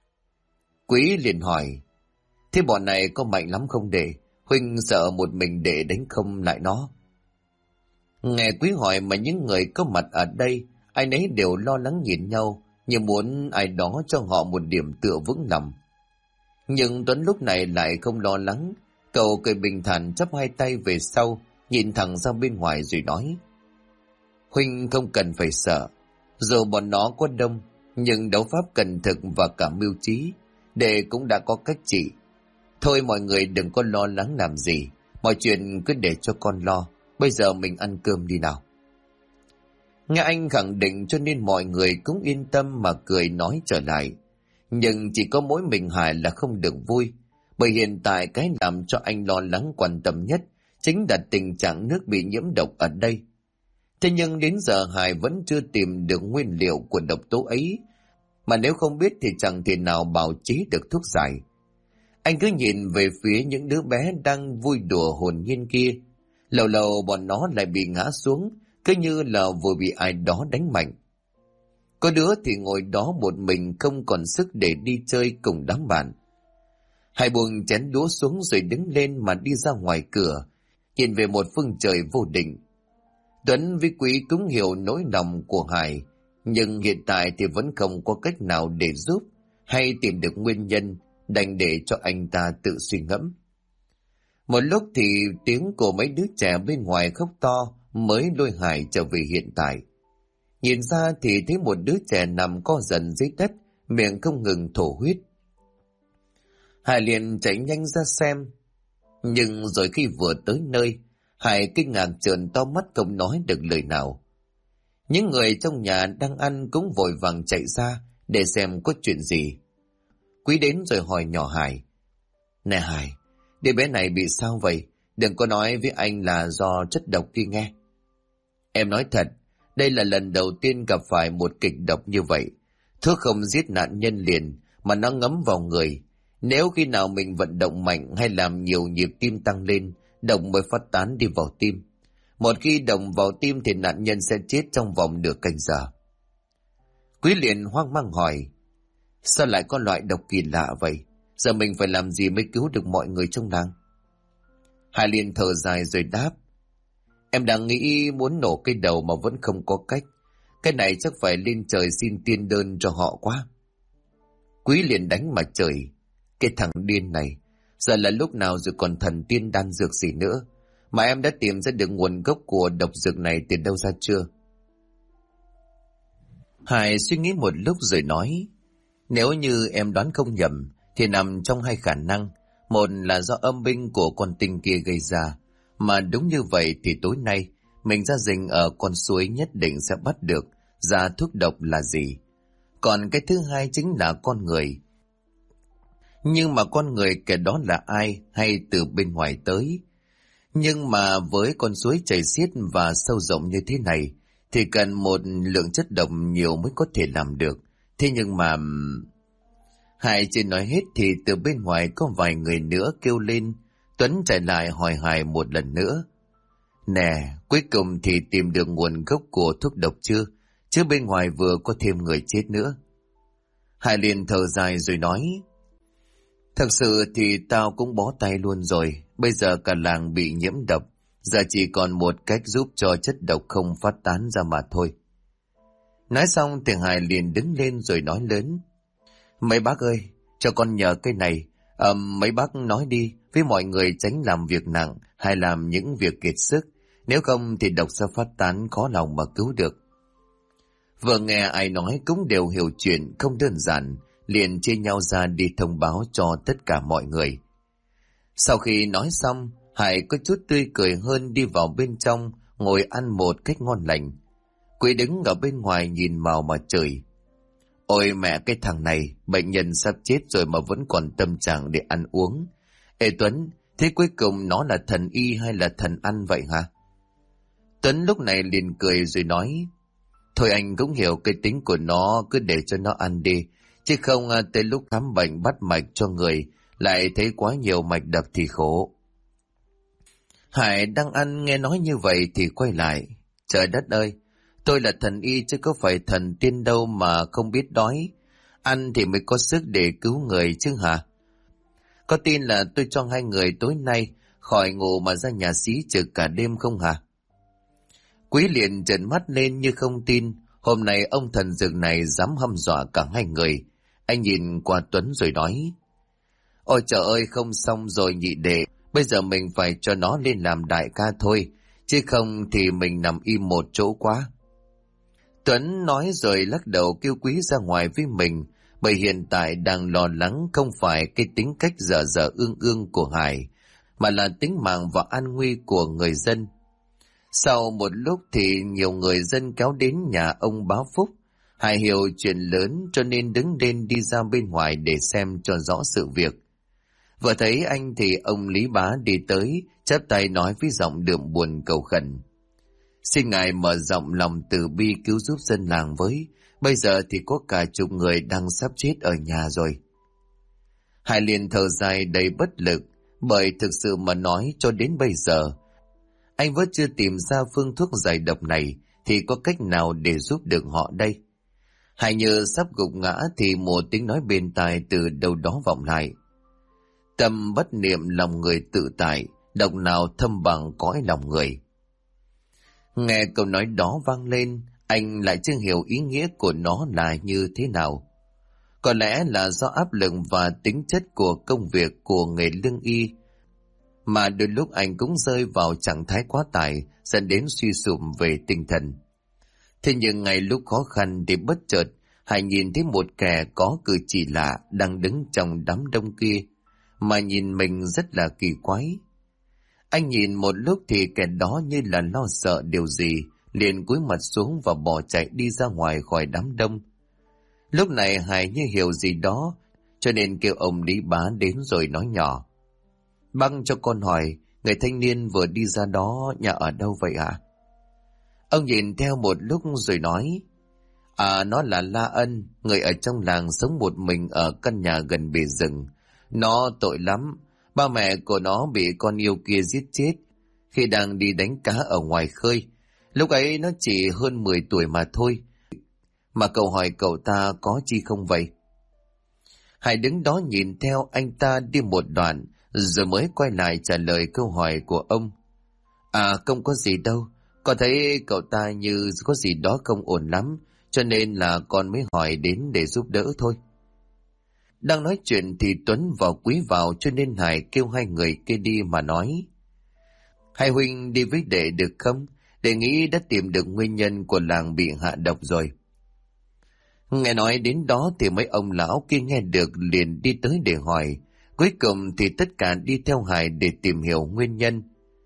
Quý liền hỏi, thế bọn này có mạnh lắm không đệ? Huynh sợ một mình đệ đánh không lại nó? Nghe Quý hỏi mà những người có mặt ở đây, ai nấy đều lo lắng nhìn nhau, như muốn ai đó cho họ một điểm tựa vững lòng. Nhưng Tuấn lúc này lại không lo lắng, cậu cười bình thản chắp hai tay về sau, nhìn thẳng ra bên ngoài rồi nói, Huynh không cần phải sợ, dù bọn nó có đông, nhưng đấu pháp cần thực và cả mưu trí, đệ cũng đã có cách trị. Thôi mọi người đừng có lo lắng làm gì, mọi chuyện cứ để cho con lo, bây giờ mình ăn cơm đi nào. Nghe anh khẳng định cho nên mọi người cũng yên tâm mà cười nói trở lại. Nhưng chỉ có mỗi mình Hải là không được vui, bởi hiện tại cái làm cho anh lo lắng quan tâm nhất chính là tình trạng nước bị nhiễm độc ở đây. Thế nhưng đến giờ Hải vẫn chưa tìm được nguyên liệu của độc tố ấy, mà nếu không biết thì chẳng thể nào bào chế được thuốc giải. Anh cứ nhìn về phía những đứa bé đang vui đùa hồn nhiên kia. Lâu lâu bọn nó lại bị ngã xuống, cứ như là vừa bị ai đó đánh mạnh. Có đứa thì ngồi đó một mình không còn sức để đi chơi cùng đám bạn. Hai buông chén đũa xuống rồi đứng lên mà đi ra ngoài cửa, nhìn về một phương trời vô định. Tuấn với Quý cũng hiểu nỗi lòng của Hải, nhưng hiện tại thì vẫn không có cách nào để giúp hay tìm được nguyên nhân, đành để cho anh ta tự suy ngẫm. Một lúc thì tiếng của mấy đứa trẻ bên ngoài khóc to mới lôi Hải trở về hiện tại. Nhìn ra thì thấy một đứa trẻ nằm co giật dưới đất, miệng không ngừng thổ huyết. Hải liền chạy nhanh ra xem, nhưng rồi khi vừa tới nơi, Hải kinh ngạc trợn to mắt không nói được lời nào. Những người trong nhà đang ăn cũng vội vàng chạy ra để xem có chuyện gì. Quý đến rồi hỏi nhỏ Hải: "Nè Hải, đứa bé này bị sao vậy? Đừng có nói với anh là do chất độc kia nghe." "Em nói thật, đây là lần đầu tiên gặp phải một kịch độc như vậy. Thuốc không giết nạn nhân liền, mà nó ngấm vào người. Nếu khi nào mình vận động mạnh hay làm nhiều nhịp tim tăng lên, độc mới phát tán đi vào tim. Một khi độc vào tim thì nạn nhân sẽ chết trong vòng nửa canh giờ." Quý liền hoang mang hỏi: "Sao lại có loại độc kỳ lạ vậy? Giờ mình phải làm gì mới cứu được mọi người trong làng?" Hải liền thở dài rồi đáp: "Em đang nghĩ muốn nổ cái đầu mà vẫn không có cách. Cái này chắc phải lên trời xin tiên đơn cho họ quá." Quý liền đánh mà trời: "Cái thằng điên này, giờ là lúc nào rồi còn thần tiên đan dược gì nữa? Mà em đã tìm ra được nguồn gốc của độc dược này từ đâu ra chưa?" Hải suy nghĩ một lúc rồi nói: "Nếu như em đoán không nhầm thì nằm trong hai khả năng. Một là do âm binh của con tinh kia gây ra, mà đúng như vậy thì tối nay mình ra rình ở con suối nhất định sẽ bắt được ra thuốc độc là gì. Còn cái thứ hai chính là con người. Nhưng mà con người kẻ đó là ai hay từ bên ngoài tới? Nhưng mà với con suối chảy xiết và sâu rộng như thế này thì cần một lượng chất độc nhiều mới có thể làm được. Thế nhưng mà..." Hải chưa nói hết thì từ bên ngoài có vài người nữa kêu lên. Tuấn chạy lại hỏi Hải một lần nữa: "Nè, cuối cùng thì tìm được nguồn gốc của thuốc độc chưa? Chứ bên ngoài vừa có thêm người chết nữa." Hải liền thở dài rồi nói: "Thật sự thì tao cũng bó tay luôn rồi. Bây giờ cả làng bị nhiễm độc, giờ chỉ còn một cách giúp cho chất độc không phát tán ra mà thôi." Nói xong thì Hải liền đứng lên rồi nói lớn: "Mấy bác ơi, cho con nhờ cái này. Mấy bác nói đi với mọi người tránh làm việc nặng hay làm những việc kiệt sức. Nếu không thì độc sẽ phát tán khó lòng mà cứu được." Vừa nghe ai nói cũng đều hiểu chuyện không đơn giản, liền chia nhau ra đi thông báo cho tất cả mọi người. Sau khi nói xong, Hải có chút tươi cười hơn đi vào bên trong, ngồi ăn một cách ngon lành. Quý đứng ở bên ngoài nhìn vào mà chửi: "Ôi mẹ cái thằng này, bệnh nhân sắp chết rồi mà vẫn còn tâm trạng để ăn uống. Ê Tuấn, thế cuối cùng nó là thần y hay là thần ăn vậy hả?" Tuấn lúc này liền cười rồi nói: "Thôi anh cũng hiểu cái tính của nó, cứ để cho nó ăn đi. Chứ không tới lúc khám bệnh bắt mạch cho người, lại thấy quá nhiều mạch đập thì khổ." Hải đang ăn nghe nói như vậy thì quay lại: "Trời đất ơi, tôi là thần y chứ có phải thần tiên đâu mà không biết đói. Ăn thì mới có sức để cứu người chứ hả? Có tin là tôi cho hai người tối nay khỏi ngủ mà ra nhà xí trực cả đêm không hả?" Quý liền trợn mắt lên như không tin. Hôm nay ông thần dược này dám hăm dọa cả hai người. Anh nhìn qua Tuấn rồi nói: "Ôi trời ơi, không xong rồi nhị đệ. Bây giờ mình phải cho nó lên làm đại ca thôi, chứ không thì mình nằm im một chỗ quá." Tuấn nói rồi lắc đầu kêu Quý ra ngoài với mình, bởi hiện tại đang lo lắng không phải cái tính cách dở dở ương ương của Hải, mà là tính mạng và an nguy của người dân. Sau một lúc thì nhiều người dân kéo đến nhà ông Báo Phúc. Hải hiểu chuyện lớn cho nên đứng lên đi ra bên ngoài để xem cho rõ sự việc. Vừa thấy anh thì ông Lý Bá đi tới, chắp tay nói với giọng đượm buồn cầu khẩn: "Xin ngài mở rộng lòng từ bi cứu giúp dân làng với. Bây giờ thì có cả chục người đang sắp chết ở nhà rồi." Hải liền thở dài đầy bất lực, bởi thực sự mà nói cho đến bây giờ, anh vẫn chưa tìm ra phương thuốc giải độc này thì có cách nào để giúp được họ đây. Hải như sắp gục ngã thì một tiếng nói bên tai từ đâu đó vọng lại. Tâm bất niệm lòng người tự tại, độc nào thâm bằng cõi lòng người. Nghe câu nói đó vang lên, anh lại chưa hiểu ý nghĩa của nó là như thế nào. Có lẽ là do áp lực và tính chất của công việc của nghề lương y, mà đôi lúc anh cũng rơi vào trạng thái quá tải, dẫn đến suy sụp về tinh thần. Thế nhưng ngay lúc khó khăn thì bất chợt, Hải nhìn thấy một kẻ có cử chỉ lạ đang đứng trong đám đông kia, mà nhìn mình rất là kỳ quái. Anh nhìn một lúc thì kẻ đó như là lo sợ điều gì, liền cúi mặt xuống và bỏ chạy đi ra ngoài khỏi đám đông. Lúc này Hải như hiểu gì đó, cho nên kêu ông Lý Bá đến rồi nói nhỏ. Bác cho con hỏi, người thanh niên vừa đi ra đó nhà ở đâu vậy ạ? Ông nhìn theo một lúc rồi nói, nó là La Ân, người ở trong làng sống một mình ở căn nhà gần bề rừng. Nó tội lắm, ba mẹ của nó bị con yêu kia giết chết khi đang đi đánh cá ở ngoài khơi. Lúc ấy nó chỉ hơn 10 tuổi mà thôi. Mà cậu hỏi cậu ta có chi không vậy? Hải đứng đó nhìn theo anh ta đi một đoạn, rồi mới quay lại trả lời câu hỏi của ông. Không có gì đâu, con thấy cậu ta như có gì đó không ổn lắm, cho nên là con mới hỏi đến để giúp đỡ thôi. Đang nói chuyện thì Tuấn và Quý vào, cho nên Hải kêu hai người kia đi mà nói. Hai huynh đi với đệ được không? Đệ nghĩ đã tìm được nguyên nhân của làng bị hạ độc rồi. Nghe nói đến đó thì mấy ông lão kia nghe được liền đi tới để hỏi. Cuối cùng thì tất cả đi theo Hải để tìm hiểu nguyên nhân.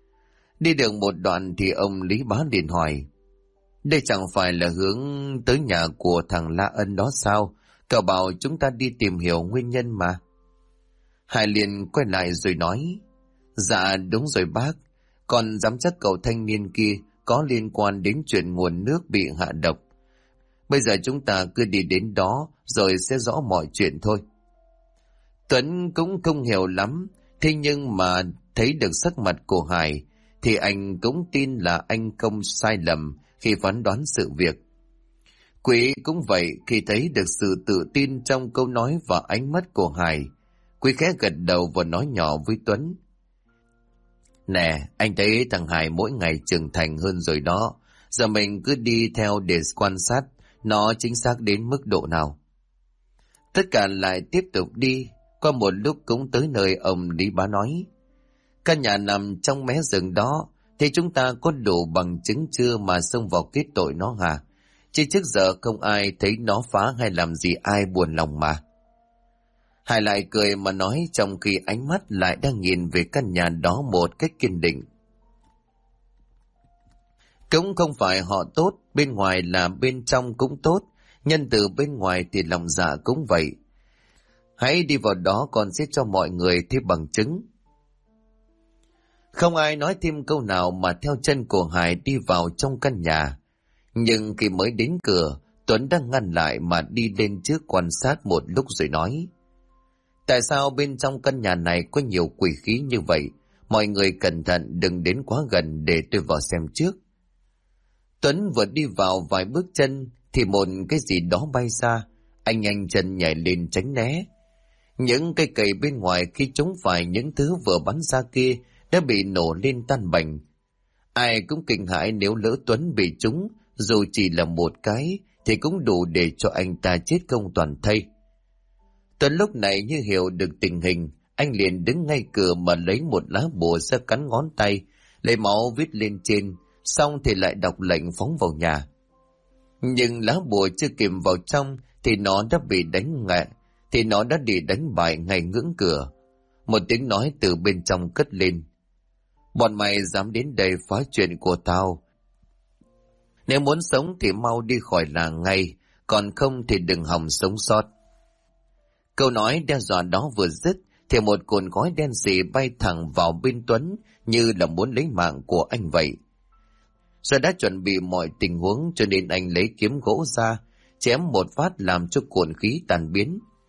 Đi được một đoạn thì ông Lý Bá liền hỏi. Đây chẳng phải là hướng tới nhà của thằng La Ân đó sao? Cậu bảo chúng ta đi tìm hiểu nguyên nhân mà. Hải liền quay lại rồi nói. Dạ đúng rồi bác. Còn dám chắc cậu thanh niên kia có liên quan đến chuyện nguồn nước bị hạ độc. Bây giờ chúng ta cứ đi đến đó rồi sẽ rõ mọi chuyện thôi. Tuấn cũng không hiểu lắm, thế nhưng mà thấy được sắc mặt của Hải thì anh cũng tin là anh không sai lầm khi phán đoán sự việc. Quý cũng vậy, khi thấy được sự tự tin trong câu nói và ánh mắt của Hải, Quý khẽ gật đầu và nói nhỏ với Tuấn. Nè, anh thấy thằng Hải mỗi ngày trưởng thành hơn rồi đó, giờ mình cứ đi theo để quan sát nó chính xác đến mức độ nào. Tất cả lại tiếp tục đi, qua một lúc cũng tới nơi ông Lý Bá nói. Căn nhà nằm trong mé rừng đó, thì chúng ta có đủ bằng chứng chưa mà xông vào kết tội nó hả? Chứ trước giờ không ai thấy nó phá hay làm gì ai buồn lòng mà. Hải lại cười mà nói trong khi ánh mắt lại đang nhìn về căn nhà đó một cách kiên định. Cũng không phải họ tốt, bên ngoài là bên trong cũng tốt, nhân từ bên ngoài thì lòng dạ cũng vậy. Hãy đi vào đó con sẽ cho mọi người thấy bằng chứng. Không ai nói thêm câu nào mà theo chân của Hải đi vào trong căn nhà. Nhưng khi mới đến cửa, Tuấn đang ngăn lại mà đi lên trước quan sát một lúc rồi nói. Tại sao bên trong căn nhà này có nhiều quỷ khí như vậy? Mọi người cẩn thận đừng đến quá gần để tôi vào xem trước. Tuấn vừa đi vào vài bước chân thì một cái gì đó bay ra. Anh nhanh chân nhảy lên tránh né. Những cây cầy bên ngoài khi chúng phải những thứ vừa bắn ra kia đã bị nổ lên tan bành. Ai cũng kinh hãi nếu lỡ Tuấn bị trúng, dù chỉ là một cái thì cũng đủ để cho anh ta chết không toàn thây. Tuấn lúc này như hiểu được tình hình, anh liền đứng ngay cửa mà lấy một lá bùa ra cắn ngón tay, lấy máu viết lên trên, xong thì lại đọc lệnh phóng vào nhà. Nhưng lá bùa chưa kịp vào trong thì nó đã bị đánh ngã, thì nó đã bị đánh bại ngay ngưỡng cửa. Một tiếng nói từ bên trong cất lên. Bọn mày dám đến đây phá chuyện của tao. Nếu muốn sống thì mau đi khỏi làng ngay, còn không thì đừng hòng sống sót. Câu nói đe dọa đó vừa dứt thì một cồn khói đen sì bay thẳng vào bên Tuấn như là muốn lấy mạng của anh vậy. Rồi đã chuẩn bị mọi tình huống cho nên anh lấy kiếm gỗ ra, chém một phát làm cho cồn khí tan biến.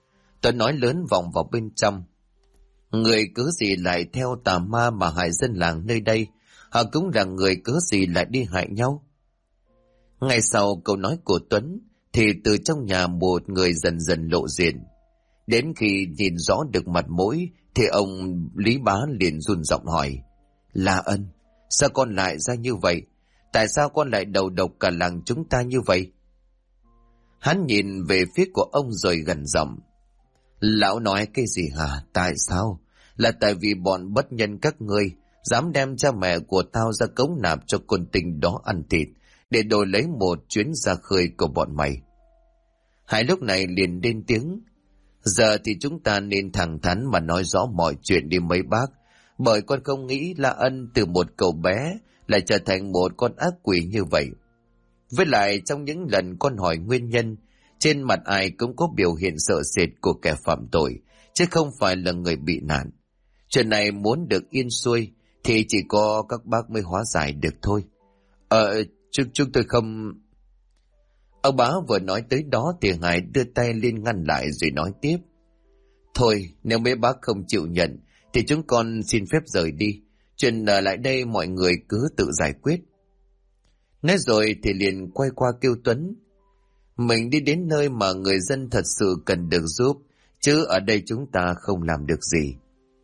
Tuấn nói lớn vọng vào bên trong. Người cớ gì lại theo tà ma mà hại dân làng nơi đây? Họ cũng là người cớ gì lại đi hại nhau? Ngay sau câu nói của Tuấn, thì từ trong nhà một người dần dần lộ diện. Đến khi nhìn rõ được mặt mũi, thì ông Lý Bá liền run giọng hỏi: La Ân, sao con lại ra như vậy? Tại sao con lại đầu độc cả làng chúng ta như vậy? Hắn nhìn về phía của ông rồi gần giọng: Lão nói cái gì hả? Tại sao? Là tại vì bọn bất nhân các ngươi dám đem cha mẹ của tao ra cống nạp cho con tinh đó ăn thịt, để đổi lấy một chuyến ra khơi của bọn mày. Hai lúc này liền lên tiếng: Giờ thì chúng ta nên thẳng thắn mà nói rõ mọi chuyện đi mấy bác, bởi con không nghĩ La Ân từ một cậu bé lại trở thành một con ác quỷ như vậy. Với lại trong những lần con hỏi nguyên nhân, trên mặt ai cũng có biểu hiện sợ sệt của kẻ phạm tội, chứ không phải là người bị nạn. Chuyện này muốn được yên xuôi thì chỉ có các bác mới hóa giải được thôi. Chúng tôi không... Ông Bá vừa nói tới đó thì Hải đưa tay lên ngăn lại rồi nói tiếp: Thôi, nếu mấy bác không chịu nhận thì chúng con xin phép rời đi. Chuyện ở lại đây mọi người cứ tự giải quyết. Nói rồi thì liền quay qua kêu Tuấn: Mình đi đến nơi mà người dân thật sự cần được giúp, chứ ở đây chúng ta không làm được gì.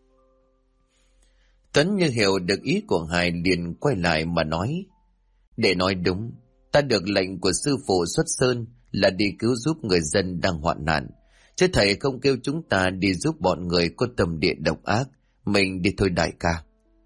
Tuấn như hiểu được ý của Hải liền quay lại mà nói: Để nói đúng, ta được lệnh của sư phụ xuất sơn là đi cứu giúp người dân đang hoạn nạn, chứ thầy không kêu chúng ta đi giúp bọn người có tâm địa độc ác. Mình đi thôi đại ca.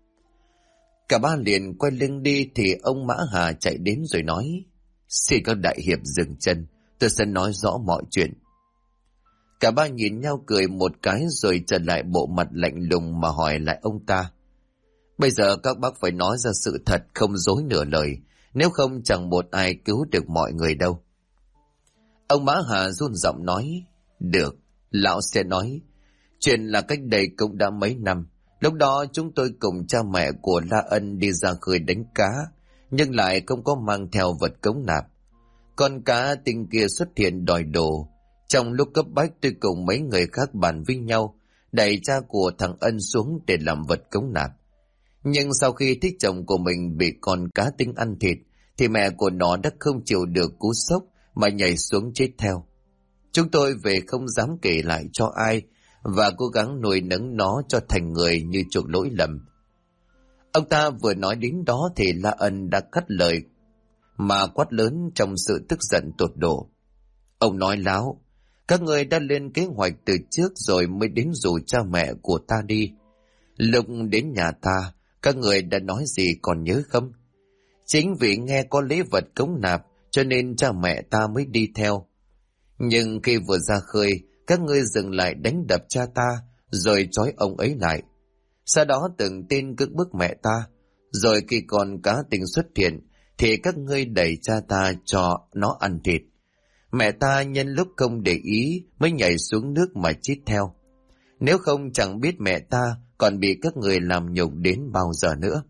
Cả ba liền quay lưng đi thì ông Mã Hà chạy đến rồi nói: Xin các đại hiệp dừng chân, tôi sẽ nói rõ mọi chuyện. Cả ba nhìn nhau cười một cái rồi trở lại bộ mặt lạnh lùng mà hỏi lại ông ta: Bây giờ các bác phải nói ra sự thật, không dối nửa lời, nếu không chẳng một ai cứu được mọi người đâu. Ông Mã Hà run giọng nói: Được, lão sẽ nói. Chuyện là cách đây cũng đã mấy năm. Lúc đó chúng tôi cùng cha mẹ của La Ân đi ra khơi đánh cá, nhưng lại không có mang theo vật cống nạp. Con cá tinh kia xuất hiện đòi đồ. Trong lúc cấp bách tôi cùng mấy người khác bàn với nhau, đẩy cha của thằng Ân xuống để làm vật cống nạp. Nhưng sau khi thích chồng của mình bị con cá tinh ăn thịt, thì mẹ của nó đã không chịu được cú sốc mà nhảy xuống chết theo. Chúng tôi về không dám kể lại cho ai, và cố gắng nuôi nấng nó cho thành người như chuộc lỗi lầm. Ông ta vừa nói đến đó thì La Ân đã cắt lời mà quát lớn trong sự tức giận tột độ. Ông nói láo, các người đã lên kế hoạch từ trước rồi mới đến rủ cha mẹ của ta đi. Lúc đến nhà ta, các người đã nói gì còn nhớ không? Chính vì nghe có lễ vật cống nạp cho nên cha mẹ ta mới đi theo. Nhưng khi vừa ra khơi, các ngươi dừng lại đánh đập cha ta, rồi trói ông ấy lại. Sau đó từng tên cưỡng bức mẹ ta, rồi khi con cá tinh xuất hiện, thì các ngươi đẩy cha ta cho nó ăn thịt. Mẹ ta nhân lúc không để ý mới nhảy xuống nước mà chết theo. Nếu không chẳng biết mẹ ta còn bị các người làm nhục đến bao giờ nữa.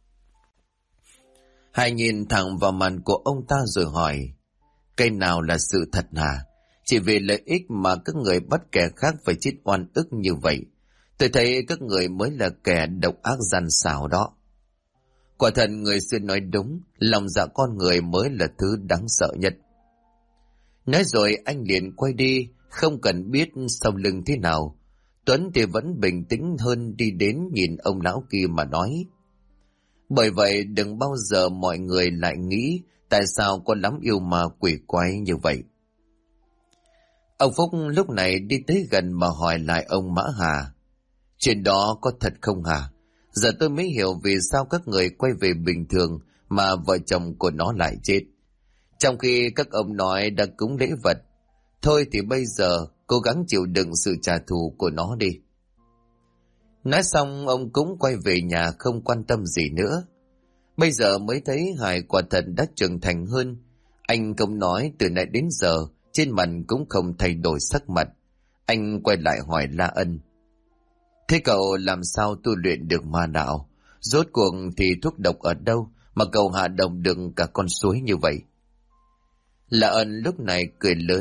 Hải nhìn thẳng vào mặt của ông ta rồi hỏi: Cái nào là sự thật hả? Chỉ vì lợi ích mà các người bắt kẻ khác phải chết oan ức như vậy. Tôi thấy các người mới là kẻ độc ác gian xảo đó. Quả thật người xưa nói đúng, lòng dạ con người mới là thứ đáng sợ nhất. Nói rồi anh liền quay đi, không cần biết sau lưng thế nào. Tuấn thì vẫn bình tĩnh hơn đi đến nhìn ông lão kia mà nói: Bởi vậy đừng bao giờ mọi người lại nghĩ tại sao có lắm yêu ma quỷ quái như vậy. Ông Phúc lúc này đi tới gần mà hỏi lại ông Mã Hà: Chuyện đó có thật không hả? Giờ tôi mới hiểu vì sao các người quay về bình thường mà vợ chồng của nó lại chết. Trong khi các ông nói đã cúng lễ vật. Thôi thì bây giờ cố gắng chịu đựng sự trả thù của nó đi. Nói xong ông cũng quay về nhà không quan tâm gì nữa. Bây giờ mới thấy Hải quả thật đã trưởng thành hơn. Anh không nói từ nãy đến giờ, trên mặt cũng không thay đổi sắc mặt. Anh quay lại hỏi La Ân: Thế cậu làm sao tu luyện được ma đạo? Rốt cuộc thì thuốc độc ở đâu mà cậu hạ độc được cả con suối như vậy? La Ân lúc này cười lớn: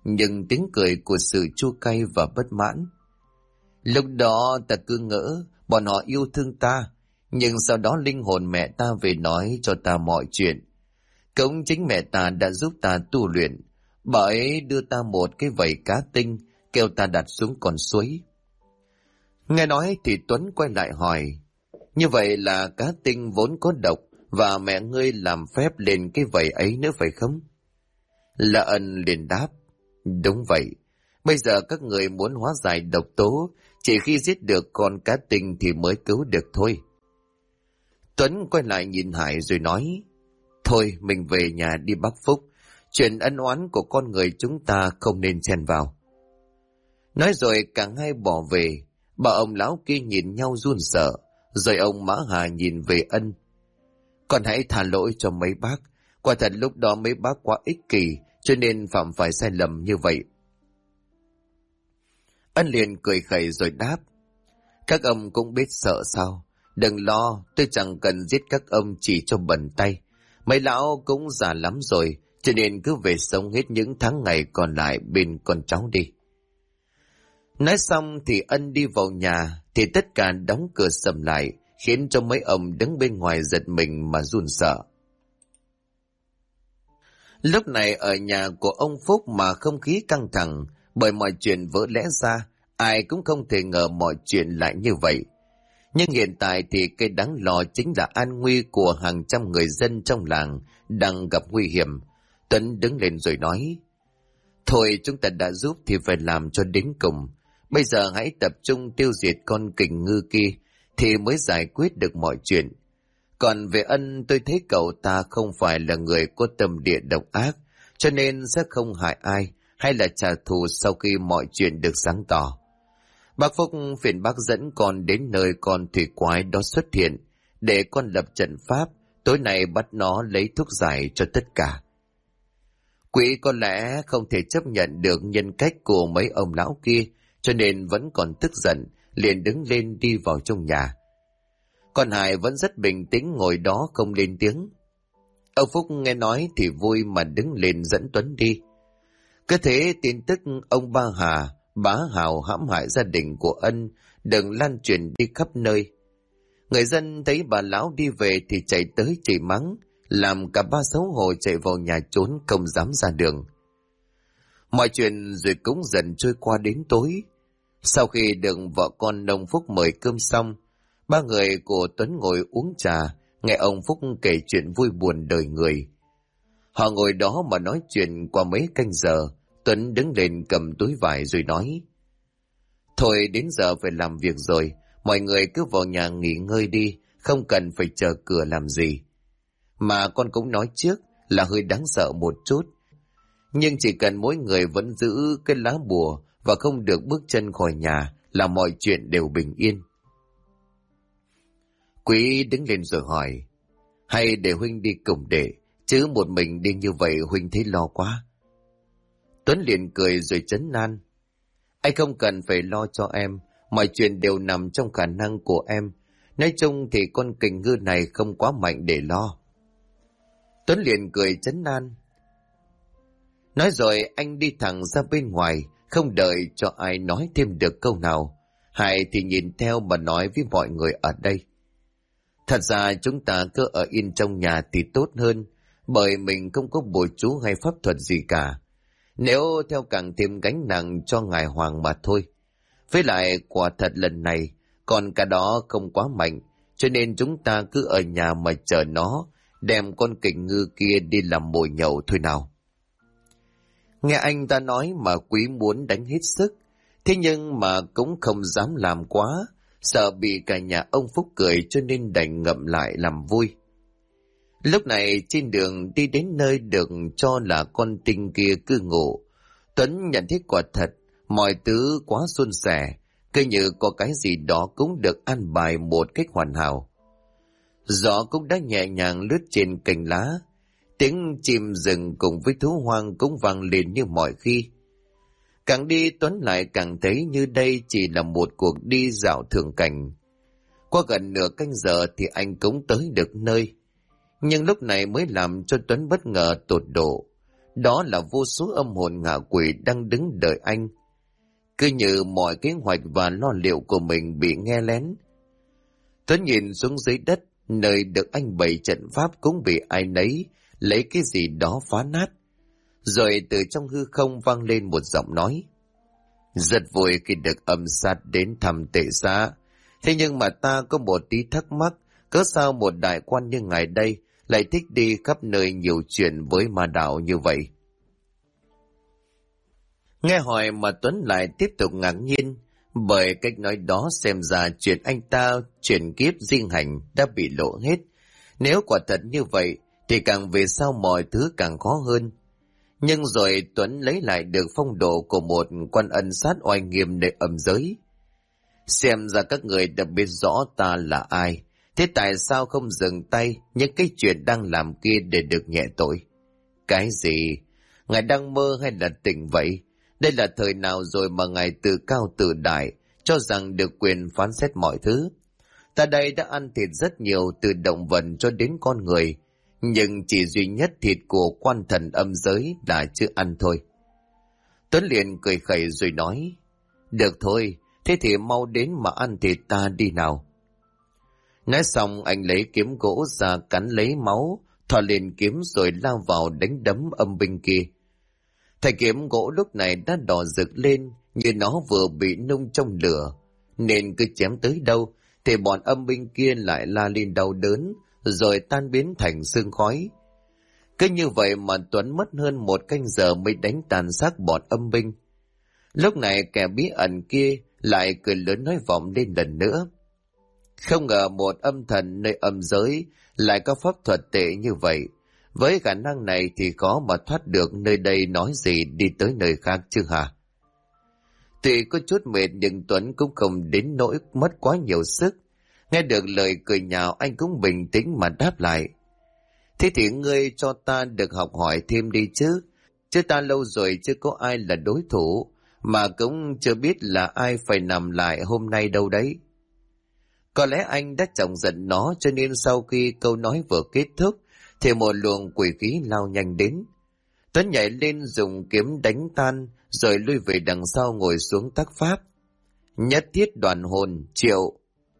nhưng tiếng cười của sự chua cay và bất mãn. Lúc đó ta cứ ngỡ bọn họ yêu thương ta, nhưng sau đó linh hồn mẹ ta về nói cho ta mọi chuyện. Cũng chính mẹ ta đã giúp ta tu luyện, bà ấy đưa ta một cái vẩy cá tinh, kêu ta đặt xuống con suối. Nghe nói thì Tuấn quay lại hỏi, như vậy là cá tinh vốn có độc và mẹ ngươi làm phép lên cái vẩy ấy nữa phải không? Lã Ân liền đáp, đúng vậy. Bây giờ các người muốn hóa giải độc tố, chỉ khi giết được con cá tinh thì mới cứu được thôi. Tuấn quay lại nhìn Hải rồi nói, thôi mình về nhà đi bác Phúc, chuyện ân oán của con người chúng ta không nên xen vào. Nói rồi cả hai bỏ về, bà ông lão kia nhìn nhau run sợ, rồi ông Mã Hà nhìn về Ân. Con hãy tha lỗi cho mấy bác, quả thật lúc đó mấy bác quá ích kỷ, cho nên phạm phải sai lầm như vậy. Ân liền cười khẩy rồi đáp, các ông cũng biết sợ sao, đừng lo, tôi chẳng cần giết các ông chỉ cho bẩn tay. Mấy lão cũng già lắm rồi, cho nên cứ về sống hết những tháng ngày còn lại bên con cháu đi. Nói xong thì Ân đi vào nhà, thì tất cả đóng cửa sầm lại, khiến cho mấy ông đứng bên ngoài giật mình mà run sợ. Lúc này ở nhà của ông Phúc mà không khí căng thẳng, bởi mọi chuyện vỡ lẽ ra, ai cũng không thể ngờ mọi chuyện lại như vậy. Nhưng hiện tại thì cái đáng lo chính là an nguy của hàng trăm người dân trong làng đang gặp nguy hiểm. Tuấn đứng lên rồi nói, thôi chúng ta đã giúp thì phải làm cho đến cùng. Bây giờ hãy tập trung tiêu diệt con kình ngư kia thì mới giải quyết được mọi chuyện. Còn về Ân, tôi thấy cậu ta không phải là người có tâm địa độc ác, cho nên sẽ không hại ai hay là trả thù sau khi mọi chuyện được sáng tỏ. Bác Phúc phiền bác dẫn con đến nơi con thủy quái đó xuất hiện, để con lập trận pháp, tối nay bắt nó lấy thuốc giải cho tất cả. Quỷ có lẽ không thể chấp nhận được nhân cách của mấy ông lão kia, cho nên vẫn còn tức giận, liền đứng lên đi vào trong nhà. Còn Hải vẫn rất bình tĩnh ngồi đó không lên tiếng. Ông Phúc nghe nói thì vui mà đứng lên dẫn Tuấn đi. Cứ thế tin tức ông Ba Hà, bá Hào hãm hại gia đình của Ân đừng lan truyền đi khắp nơi. Người dân thấy bà lão đi về thì chạy tới chửi mắng, làm cả ba xấu hổ chạy vào nhà trốn không dám ra đường. Mọi chuyện rồi cũng dần trôi qua đến tối. Sau khi được vợ con ông Phúc mời cơm xong, ba người của Tuấn ngồi uống trà, nghe ông Phúc kể chuyện vui buồn đời người. Họ ngồi đó mà nói chuyện qua mấy canh giờ. Tuấn đứng lên cầm túi vải rồi nói, thôi đến giờ phải làm việc rồi, mọi người cứ vào nhà nghỉ ngơi đi, không cần phải chờ cửa làm gì. Mà con cũng nói trước là hơi đáng sợ một chút, nhưng chỉ cần mỗi người vẫn giữ cái lá bùa và không được bước chân khỏi nhà là mọi chuyện đều bình yên. Quý đứng lên rồi hỏi, hay để huynh đi cùng để, chứ một mình đi như vậy huynh thấy lo quá. Tuấn liền cười rồi trấn an, anh không cần phải lo cho em, mọi chuyện đều nằm trong khả năng của em. Nói chung thì con kình ngư này không quá mạnh để lo. Tuấn liền cười trấn an. Nói rồi anh đi thẳng ra bên ngoài, không đợi cho ai nói thêm được câu nào. Hải thì nhìn theo mà nói với mọi người ở đây. Thật ra chúng ta cứ ở yên trong nhà thì tốt hơn, bởi mình không có bùa chú hay pháp thuật gì cả. Nếu theo càng thêm gánh nặng cho ngài Hoàng mà thôi. Với lại quả thật lần này, còn cả đó không quá mạnh, cho nên chúng ta cứ ở nhà mà chờ nó, đem con kình ngư kia đi làm mồi nhậu thôi nào. Nghe anh ta nói mà Quý muốn đánh hết sức, thế nhưng mà cũng không dám làm quá, sợ bị cả nhà ông Phúc cười cho nên đành ngậm lại làm vui. Lúc này trên đường đi đến nơi được cho là con tinh kia cư ngụ, Tuấn nhận thấy quả thật, mọi thứ quá suôn sẻ, cứ như có cái gì đó cũng được an bài một cách hoàn hảo. Gió cũng đã nhẹ nhàng lướt trên cành lá, tiếng chim rừng cùng với thú hoang cũng vang lên như mọi khi. Càng đi Tuấn lại càng thấy như đây chỉ là một cuộc đi dạo thường cảnh. Qua gần nửa canh giờ thì anh cũng tới được nơi. Nhưng lúc này mới làm cho Tuấn bất ngờ tột độ. đó là vô số âm hồn ngạ quỷ đang đứng đợi anh. Cứ như mọi kế hoạch và lo liệu của mình bị nghe lén. Tuấn nhìn xuống dưới đất, nơi được anh bày trận pháp cũng bị ai nấy lấy cái gì đó phá nát. Rồi từ trong hư không vang lên một giọng nói. Rất vui khi được âm sát đến thăm tệ xã. Thế nhưng mà ta có một tí thắc mắc, cớ sao một đại quan như ngài đây lại thích đi khắp nơi nhiều chuyện với ma đạo như vậy? Nghe hỏi mà Tuấn lại tiếp tục ngạc nhiên, bởi cách nói đó xem ra chuyện anh ta chuyển kiếp diên hành đã bị lộ hết. Nếu quả thật như vậy thì càng về sau mọi thứ càng khó hơn. Nhưng rồi Tuấn lấy lại được phong độ của một quan ân sát oai nghiêm nơi âm giới. Xem ra các người đã biết rõ ta là ai, thế tại sao không dừng tay những cái chuyện đang làm kia để được nhẹ tội? Cái gì? Ngài đang mơ hay là tỉnh vậy? Đây là thời nào rồi mà ngài tự cao tự đại, cho rằng được quyền phán xét mọi thứ? Ta đây đã ăn thịt rất nhiều, từ động vật cho đến con người, nhưng chỉ duy nhất thịt của quan thần âm giới là chưa ăn thôi. Tuấn liền cười khẩy rồi nói, được thôi, thế thì mau đến mà ăn thịt ta đi nào. Nói xong anh lấy kiếm gỗ ra cắn lấy máu, thò liền kiếm rồi lao vào đánh đấm âm binh kia. Thanh kiếm gỗ lúc này đã đỏ rực lên như nó vừa bị nung trong lửa, nên cứ chém tới đâu thì bọn âm binh kia lại la lên đau đớn, rồi tan biến thành sương khói. Cứ như vậy mà Tuấn mất hơn 1 canh giờ mới đánh tàn xác bọn âm binh. Lúc này kẻ bí ẩn kia lại cười lớn nói vọng lên lần nữa. Không ngờ một âm thần nơi âm giới lại có pháp thuật tệ như vậy. Với khả năng này thì khó mà thoát được nơi đây, nói gì đi tới nơi khác chứ hả? Tuy có chút mệt nhưng Tuấn cũng không đến nỗi mất quá nhiều sức. Nghe được lời cười nhạo anh cũng bình tĩnh mà đáp lại. Thế thì ngươi cho ta được học hỏi thêm đi chứ. Chứ ta lâu rồi chưa có ai là đối thủ, mà cũng chưa biết là ai phải nằm lại hôm nay đâu đấy. Có lẽ anh đã chọc giận nó, cho nên sau khi câu nói vừa kết thúc thì một luồng quỷ khí lao nhanh đến. Tuấn nhảy lên dùng kiếm đánh tan, rồi lui về đằng sau ngồi xuống tác pháp. Nhất thiết đoàn hồn, triệu.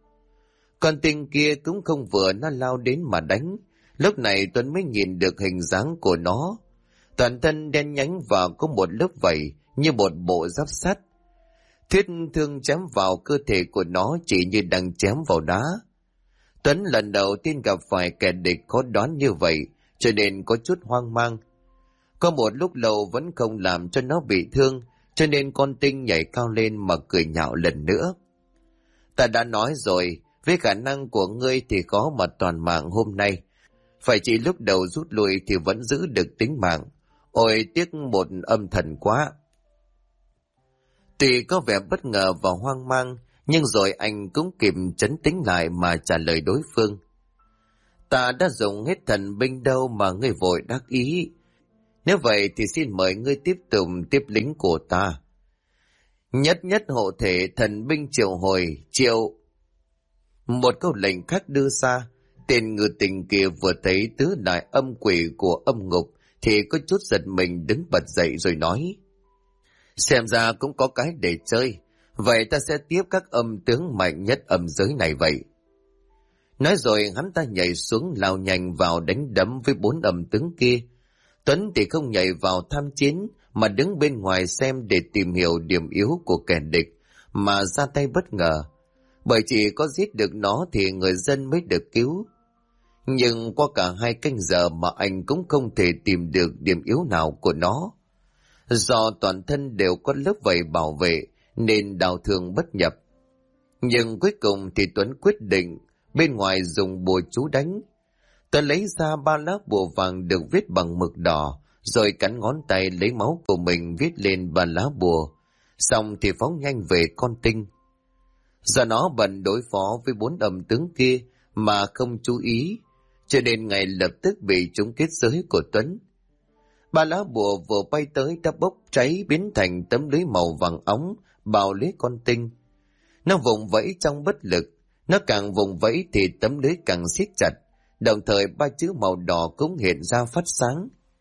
Con tinh kia cũng không vừa, nó lao đến mà đánh. Lúc này Tuấn mới nhìn được hình dáng của nó. Toàn thân đen nhánh và có một lớp vảy như một bộ giáp sắt. Thiết thương chém vào cơ thể của nó chỉ như đang chém vào đá. Tuấn lần đầu tiên gặp phải kẻ địch khó đoán như vậy, cho nên có chút hoang mang. Có một lúc lâu vẫn không làm cho nó bị thương, cho nên con tinh nhảy cao lên mà cười nhạo lần nữa. Ta đã nói rồi, với khả năng của ngươi thì khó mà toàn mạng hôm nay. Phải chỉ lúc đầu rút lui thì vẫn giữ được tính mạng. Ôi tiếc một âm thần quá. Tuy có vẻ bất ngờ và hoang mang, nhưng rồi anh cũng kịp trấn tĩnh lại mà trả lời đối phương. Ta đã dùng hết thần binh đâu mà ngươi vội đắc ý. Nếu vậy thì xin mời ngươi tiếp tục tiếp lính của ta. Nhất nhất hộ thể thần binh triệu hồi, triệu. Một câu lệnh khác đưa ra, tên ngư tình kia vừa thấy tứ đại âm quỷ của âm ngục thì có chút giật mình đứng bật dậy rồi nói. Xem ra cũng có cái để chơi, vậy ta sẽ tiếp các âm tướng mạnh nhất âm giới này vậy. Nói rồi hắn ta nhảy xuống lao nhanh vào đánh đấm với 4 âm tướng kia. Tuấn thì không nhảy vào tham chiến mà đứng bên ngoài xem để tìm hiểu điểm yếu của kẻ địch mà ra tay bất ngờ. Bởi chỉ có giết được nó thì người dân mới được cứu. Nhưng qua cả 2 canh giờ mà anh cũng không thể tìm được điểm yếu nào của nó. Do toàn thân đều có lớp vảy bảo vệ nên đào thương bất nhập. Nhưng cuối cùng thì Tuấn quyết định bên ngoài dùng bùa chú đánh. Tuấn lấy ra 3 lá bùa vàng được viết bằng mực đỏ, rồi cắn ngón tay lấy máu của mình viết lên 3 lá bùa. Xong thì phóng nhanh về con tinh. Do nó bận đối phó với 4 âm tướng kia mà không chú ý, cho nên ngay lập tức bị trúng kết giới của Tuấn. 3 lá bùa vừa bay tới đã bốc cháy biến thành tấm lưới màu vàng óng bao lấy con tinh. Nó vùng vẫy trong bất lực, nó càng vùng vẫy thì tấm lưới càng siết chặt, đồng thời 3 chữ màu đỏ cũng hiện ra phát sáng.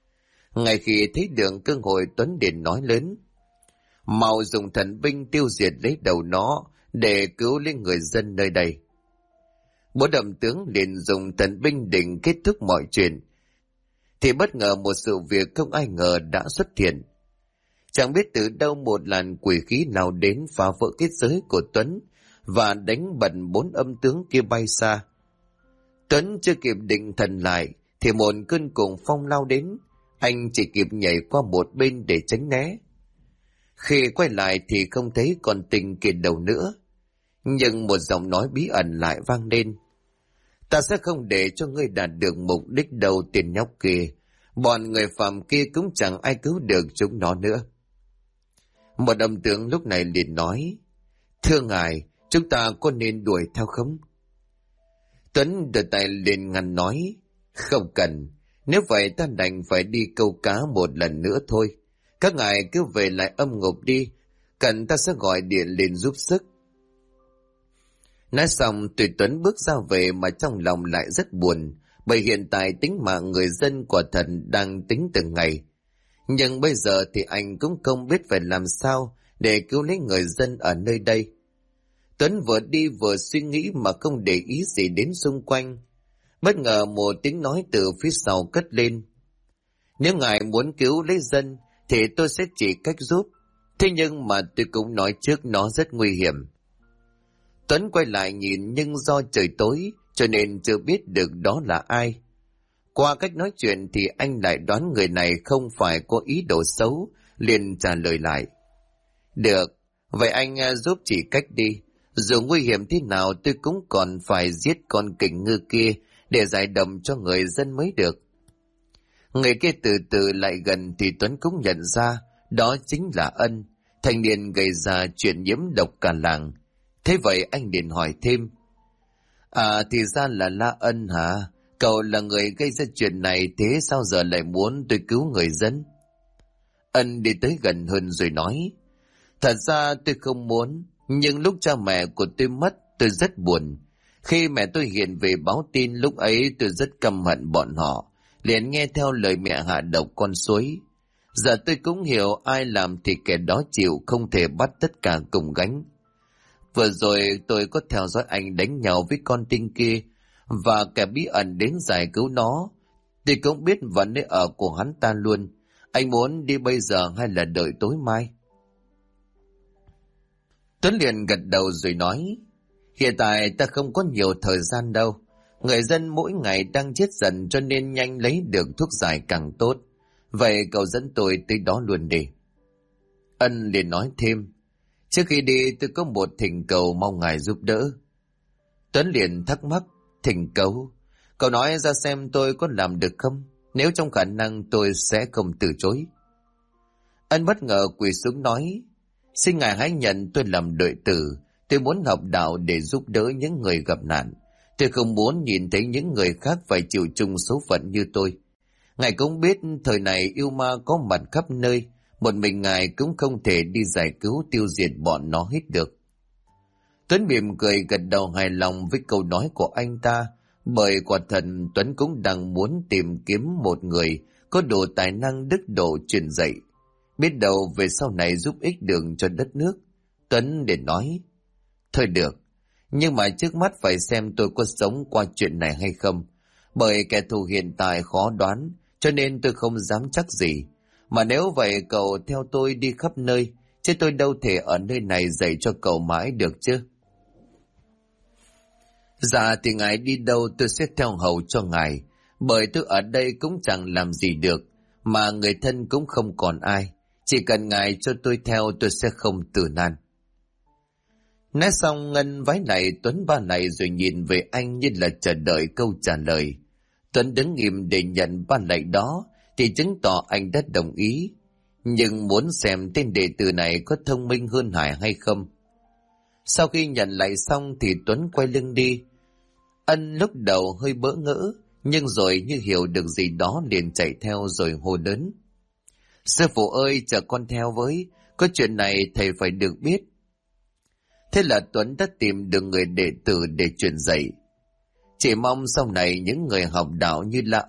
Ngay khi thấy được cơ hội, Tuấn liền nói lớn: mau dùng thần binh tiêu diệt lấy đầu nó để cứu lấy người dân nơi đây. Bố đầm tướng liền dùng thần binh định kết thúc mọi chuyện, thì bất ngờ một sự việc không ai ngờ đã xuất hiện. Chẳng biết từ đâu một làn quỷ khí nào đến phá vỡ kết giới của Tuấn và đánh bật 4 âm tướng kia bay xa. Tuấn chưa kịp định thần lại thì một cơn cuồng phong lao đến, anh chỉ kịp nhảy qua một bên để tránh né. Khi quay lại thì không thấy còn Tình Kiệt đâu nữa, nhưng một giọng nói bí ẩn lại vang lên: ta sẽ không để cho ngươi đạt được mục đích đâu tiền nhóc kia, bọn người phàm kia cũng chẳng ai cứu được chúng nó nữa. Một âm tướng lúc này liền nói: thưa ngài, chúng ta có nên đuổi theo không? Tuấn đưa tay lên ngăn nói: không cần, nếu vậy ta đành phải đi câu cá một lần nữa thôi. Các ngài cứ về lại âm ngục đi, cần ta sẽ gọi điện lên giúp sức. Nói xong Tùy Tuấn bước ra về mà trong lòng lại rất buồn, bởi hiện tại tính mạng người dân quả thật đang tính từng ngày. Nhưng bây giờ thì anh cũng không biết phải làm sao để cứu lấy người dân ở nơi đây. Tuấn vừa đi vừa suy nghĩ mà không để ý gì đến xung quanh. Bất ngờ một tiếng nói từ phía sau cất lên: nếu ngài muốn cứu lấy dân thì tôi sẽ chỉ cách giúp, thế nhưng mà tôi cũng nói trước nó rất nguy hiểm. Tuấn quay lại nhìn, nhưng do trời tối cho nên chưa biết được đó là ai. Qua cách nói chuyện thì anh lại đoán người này không phải có ý đồ xấu, liền trả lời lại: được, vậy anh giúp chỉ cách đi. Dù nguy hiểm thế nào tôi cũng còn phải giết con kình ngư kia để giải độc cho người dân mới được. Người kia từ từ lại gần thì Tuấn cũng nhận ra đó chính là Ân, thanh niên gây ra chuyện nhiễm độc cả làng. Thế vậy anh liền hỏi thêm: à, thì ra là La Ân hả? Cậu là người gây ra chuyện này, thế sao giờ lại muốn tôi cứu người dân? Ân đi tới gần hơn rồi nói: thật ra tôi không muốn, nhưng lúc cha mẹ của tôi mất tôi rất buồn. Khi mẹ tôi hiện về báo tin, lúc ấy tôi rất căm hận bọn họ, liền nghe theo lời mẹ hạ độc con suối. Giờ tôi cũng hiểu ai làm thì kẻ đó chịu, không thể bắt tất cả cùng gánh. Vừa rồi tôi có theo dõi anh đánh nhau với con tinh kia và kẻ bí ẩn đến giải cứu nó. Tôi cũng biết vấn nơi ở của hắn ta luôn. Anh muốn đi bây giờ hay là đợi tối mai? Tuấn liền gật đầu rồi nói: hiện tại ta không có nhiều thời gian đâu. Người dân mỗi ngày đang chết dần, cho nên nhanh lấy được thuốc giải càng tốt. Vậy cậu dẫn tôi tới đó luôn đi. Ân liền nói thêm: trước khi đi tôi có một thỉnh cầu mong ngài giúp đỡ. Tuấn liền thắc mắc: thỉnh cầu? Cậu nói ra xem tôi có làm được không? Nếu trong khả năng tôi sẽ không từ chối. Ân bất ngờ quỳ xuống nói: xin ngài hãy nhận tôi làm đệ tử. Tôi muốn học đạo để giúp đỡ những người gặp nạn. Tôi không muốn nhìn thấy những người khác phải chịu chung số phận như tôi. Ngài cũng biết thời này yêu ma có mặt khắp nơi, một mình ngài cũng không thể đi giải cứu tiêu diệt bọn nó hết được. Tuấn mỉm cười gật đầu hài lòng với câu nói của anh ta, bởi quả thật Tuấn cũng đang muốn tìm kiếm một người có đủ tài năng đức độ truyền dạy, biết đâu về sau này giúp ích được cho đất nước. Tuấn để nói: thôi được, nhưng mà trước mắt phải xem tôi có sống qua chuyện này hay không, bởi kẻ thù hiện tại khó đoán, cho nên tôi không dám chắc gì. Mà nếu vậy cậu theo tôi đi khắp nơi, chứ tôi đâu thể ở nơi này dạy cho cậu mãi được chứ. Dạ thì ngài đi đâu tôi sẽ theo hầu cho ngài, bởi tôi ở đây cũng chẳng làm gì được, mà người thân cũng không còn ai. Chỉ cần ngài cho tôi theo tôi sẽ không từ nan. Nói xong Ngân vái lại Tuấn ba lại rồi nhìn về anh như là chờ đợi câu trả lời. Tuấn đứng im để nhận ba lạy đó thì chứng tỏ anh đã đồng ý, nhưng muốn xem tên đệ tử này có thông minh hơn Hải hay không. Sau khi nhận lại xong thì Tuấn quay lưng đi. Ân lúc đầu hơi bỡ ngỡ, nhưng rồi như hiểu được gì đó liền chạy theo rồi hô lớn: sư phụ ơi, chờ con theo với, có chuyện này thầy phải được biết. Thế là Tuấn đã tìm được người đệ tử để truyền dạy. Chỉ mong sau này những người học đạo như La Ân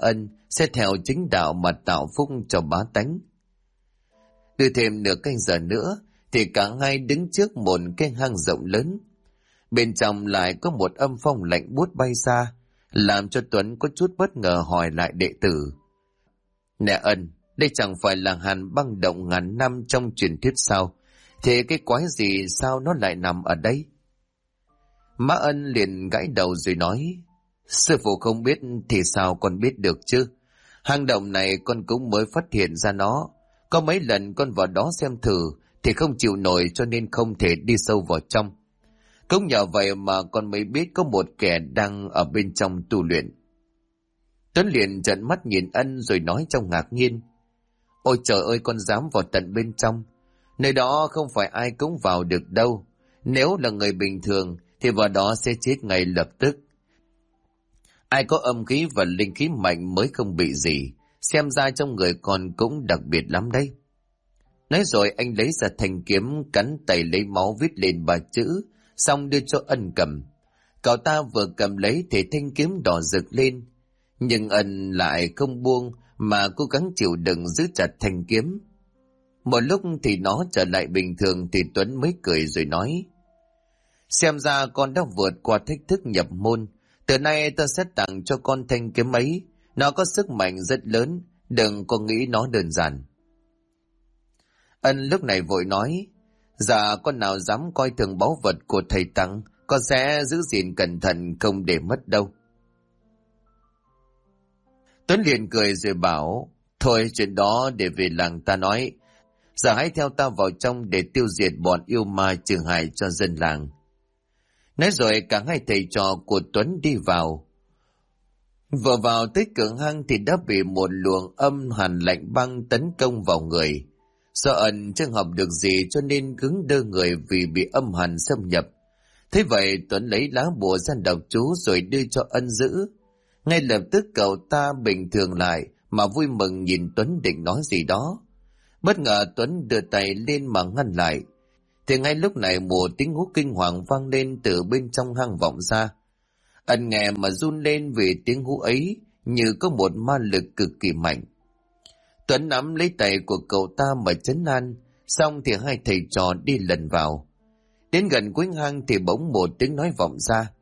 sẽ theo chính đạo mà tạo phúc cho bá tánh. Đưa thêm nửa canh giờ nữa thì cả hai đứng trước một cái hang rộng lớn. Bên trong lại có một âm phong lạnh buốt bay xa, làm cho Tuấn có chút bất ngờ hỏi lại đệ tử. Nè Ân, đây chẳng phải là hàn băng động ngàn năm trong truyền thuyết sao? Thế cái quái gì sao nó lại nằm ở đây? Mã Ân liền gãi đầu rồi nói, sư phụ không biết thì sao con biết được chứ? Hang động này con cũng mới phát hiện ra nó. Có mấy lần con vào đó xem thử thì không chịu nổi cho nên không thể đi sâu vào trong. Cũng nhờ vậy mà con mới biết có một kẻ đang ở bên trong tu luyện. Tuấn liền trợn mắt nhìn Ân rồi nói trong ngạc nhiên. Ôi trời ơi, con dám vào tận bên trong. Nơi đó không phải ai cũng vào được đâu. Nếu là người bình thường thì vào đó sẽ chết ngay lập tức. Ai có âm khí và linh khí mạnh mới không bị gì. Xem ra trong người con cũng đặc biệt lắm đấy. Nói rồi anh lấy ra thanh kiếm, cắn tay lấy máu viết lên 3 chữ, xong đưa cho Ân cầm. Cậu ta vừa cầm lấy thì thanh kiếm đỏ rực lên. Nhưng Ân lại không buông mà cố gắng chịu đựng giữ chặt thanh kiếm. Một lúc thì nó trở lại bình thường thì Tuấn mới cười rồi nói. Xem ra con đã vượt qua thách thức nhập môn. Từ nay ta sẽ tặng cho con thanh kiếm ấy. Nó có sức mạnh rất lớn, đừng có nghĩ nó đơn giản. Ân lúc này vội nói. Dạ con nào dám coi thường báu vật của thầy tặng, con sẽ giữ gìn cẩn thận không để mất đâu. Tuấn liền cười rồi bảo, thôi chuyện đó để về làng ta nói. Giờ hãy theo ta vào trong để tiêu diệt bọn yêu ma trừ hại cho dân làng. Nói rồi cả hai thầy trò của Tuấn đi vào. Vừa vào tới cửa hang thì đã bị một luồng âm hàn lạnh băng tấn công vào người. Do Ân chưa học được gì cho nên cứng đơ người vì bị âm hàn xâm nhập. Thế vậy Tuấn lấy lá bùa ra đọc chú rồi đưa cho Ân giữ. Ngay lập tức cậu ta bình thường lại mà vui mừng nhìn Tuấn định nói gì đó. Bất ngờ Tuấn đưa tay lên mà ngăn lại. Thì ngay lúc này một tiếng hú kinh hoàng vang lên từ bên trong hang vọng ra. Ân nghe mà run lên vì tiếng hú ấy như có một ma lực cực kỳ mạnh. Tuấn nắm lấy tay của cậu ta mà trấn an, xong thì hai thầy trò đi lần vào. Đến gần cuối hang thì bỗng một tiếng nói vọng ra.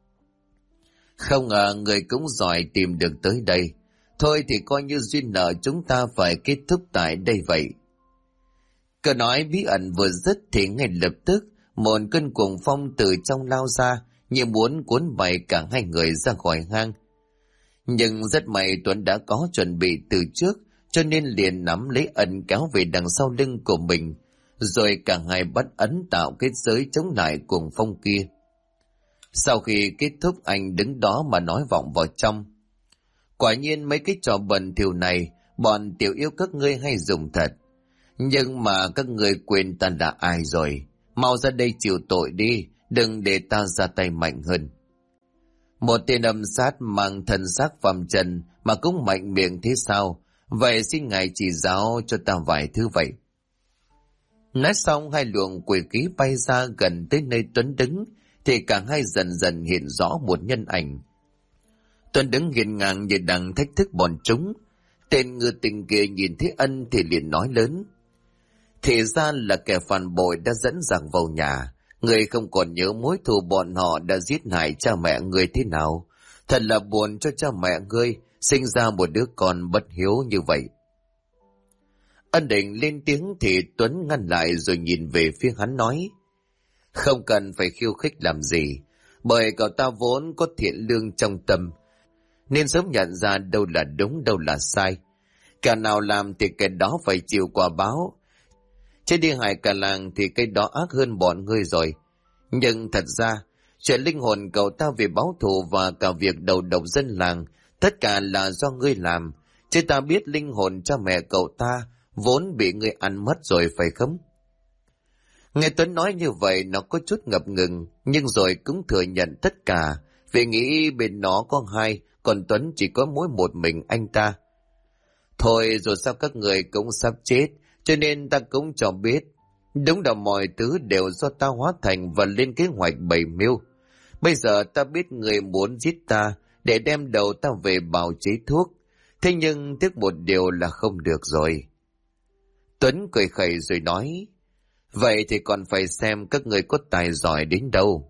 Không ngờ người cũng giỏi tìm được tới đây. Thôi thì coi như duyên nợ chúng ta phải kết thúc tại đây vậy. Câu nói bí ẩn vừa dứt thì ngay lập tức một cơn cuồng phong từ trong lao ra như muốn cuốn bay cả hai người ra khỏi hang. Nhưng rất may Tuấn đã có chuẩn bị từ trước cho nên liền nắm lấy Ân kéo về đằng sau lưng của mình, rồi cả hai bắt ấn tạo kết giới chống lại cuồng phong kia. Sau khi kết thúc anh đứng đó mà nói vọng vào trong. Quả nhiên mấy cái trò bẩn thỉu này bọn tiểu yêu các ngươi hay dùng thật. Nhưng mà các ngươi quên ta là ai rồi. Mau ra đây chịu tội đi, đừng để ta ra tay mạnh hơn. Một tên âm sát mang thân xác phàm trần mà cũng mạnh miệng thế sao? Vậy xin ngài chỉ giáo cho ta vài thứ vậy. Nói xong hai luồng quỷ khí bay ra gần tới nơi Tuấn đứng thì cả hai dần dần hiện rõ một nhân ảnh. Tuấn đứng hiên ngang như đang thách thức bọn chúng. Tên ngư tình kia nhìn thấy Ân thì liền nói lớn. Thì ra là kẻ phản bội đã dẫn giặc vào nhà. Người không còn nhớ mối thù bọn họ đã giết hại cha mẹ người thế nào. Thật là buồn cho cha mẹ ngươi sinh ra một đứa con bất hiếu như vậy. Ân định lên tiếng thì Tuấn ngăn lại rồi nhìn về phía hắn nói. Không cần phải khiêu khích làm gì, bởi cậu ta vốn có thiện lương trong tâm, nên sớm nhận ra đâu là đúng đâu là sai. Kẻ nào làm thì kẻ đó phải chịu quả báo. Chứ đi hại cả làng thì cái đó ác hơn bọn ngươi rồi. Nhưng thật ra, chuyện linh hồn cậu ta vì báo thù và cả việc đầu độc dân làng, tất cả là do ngươi làm. Chứ ta biết linh hồn cha mẹ cậu ta vốn bị ngươi ăn mất rồi phải không? Nghe Tuấn nói như vậy nó có chút ngập ngừng, nhưng rồi cũng thừa nhận tất cả, vì nghĩ bên nó có hai, còn Tuấn chỉ có mỗi một mình anh ta. Thôi rồi sao các người cũng sắp chết, cho nên ta cũng cho biết. Đúng là mọi thứ đều do ta hóa thành và lên kế hoạch bày mưu. Bây giờ ta biết người muốn giết ta để đem đầu ta về bào chế thuốc. Thế nhưng tiếc một điều là không được rồi. Tuấn cười khẩy rồi nói, vậy thì còn phải xem các người có tài giỏi đến đâu.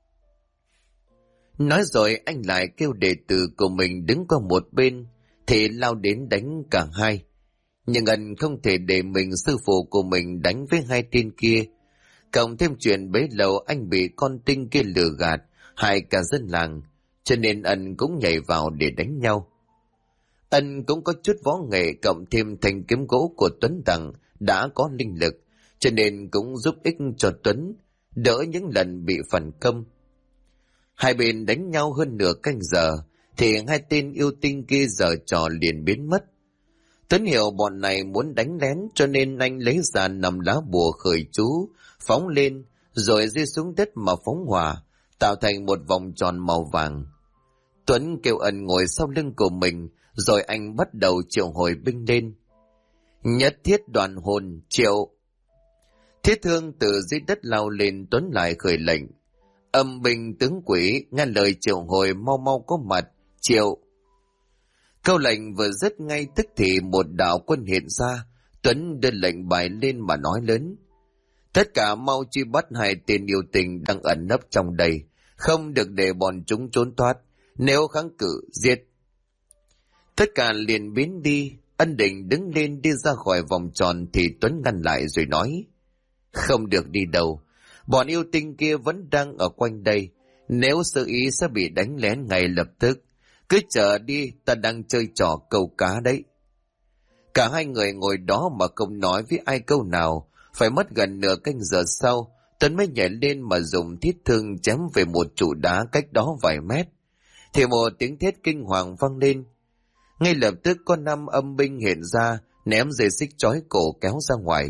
Nói rồi anh lại kêu đệ tử của mình đứng qua một bên, thì lao đến đánh cả hai. Nhưng anh không thể để mình sư phụ của mình đánh với hai tên kia. Cộng thêm chuyện bấy lâu anh bị con Tinh kia lừa gạt, hại cả dân làng, cho nên anh cũng nhảy vào để đánh nhau. Anh cũng có chút võ nghệ, cộng thêm thanh kiếm gỗ của Tuấn Tặng đã có linh lực, cho nên cũng giúp ích cho Tuấn, đỡ những lần bị phản công. Hai bên đánh nhau hơn nửa canh giờ, thì hai tên yêu tinh kia giở trò liền biến mất. Tuấn hiểu bọn này muốn đánh lén, cho nên anh lấy ra 5 lá bùa khởi chú, phóng lên, rồi rơi xuống đất mà phóng hỏa, tạo thành một vòng tròn màu vàng. Tuấn kêu Ân ngồi sau lưng của mình, rồi anh bắt đầu triệu hồi binh lên. Nhất thiết đoàn hồn, triệu. Thiết thương từ dưới đất lao lên, Tuấn lại khởi lệnh. Âm binh tướng quỷ, nghe lời triệu hồi mau mau có mặt, triệu. Câu lệnh vừa dứt, ngay tức thì một đạo quân hiện ra. Tuấn đưa lệnh bài lên mà nói lớn, tất cả mau truy bắt hai tên yêu tình đang ẩn nấp trong đây, không được để bọn chúng trốn thoát, nếu kháng cự giết. Tất cả liền biến đi. Ân định đứng lên đi ra khỏi vòng tròn thì Tuấn ngăn lại rồi nói, không được đi đâu, bọn yêu tinh kia vẫn đang ở quanh đây, nếu sơ ý sẽ bị đánh lén ngay lập tức. Cứ chờ đi, ta đang chơi trò câu cá đấy. Cả hai người ngồi đó mà không nói với ai câu nào. Phải mất gần nửa canh giờ sau, Tuấn mới nhảy lên mà dùng thiết thương chém về một trụ đá cách đó vài mét. Thì một tiếng thét kinh hoàng vang lên. Ngay lập tức có 5 âm binh hiện ra, ném dây xích trói cổ kéo ra ngoài.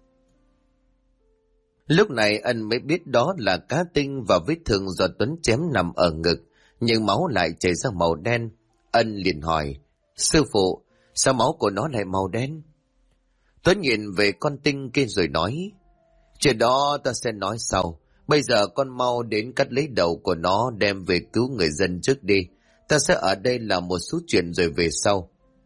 Lúc này Ân mới biết đó là cá tinh, và vết thương do Tuấn chém nằm ở ngực, nhưng máu lại chảy ra màu đen. Ân liền hỏi, sư phụ, sao máu của nó lại màu đen? Tuấn nhìn về con tinh kia rồi nói, chuyện đó ta sẽ nói sau. Bây giờ con mau đến cắt lấy đầu của nó đem về cứu người dân trước đi. Ta sẽ ở đây làm một số chuyện rồi về sau.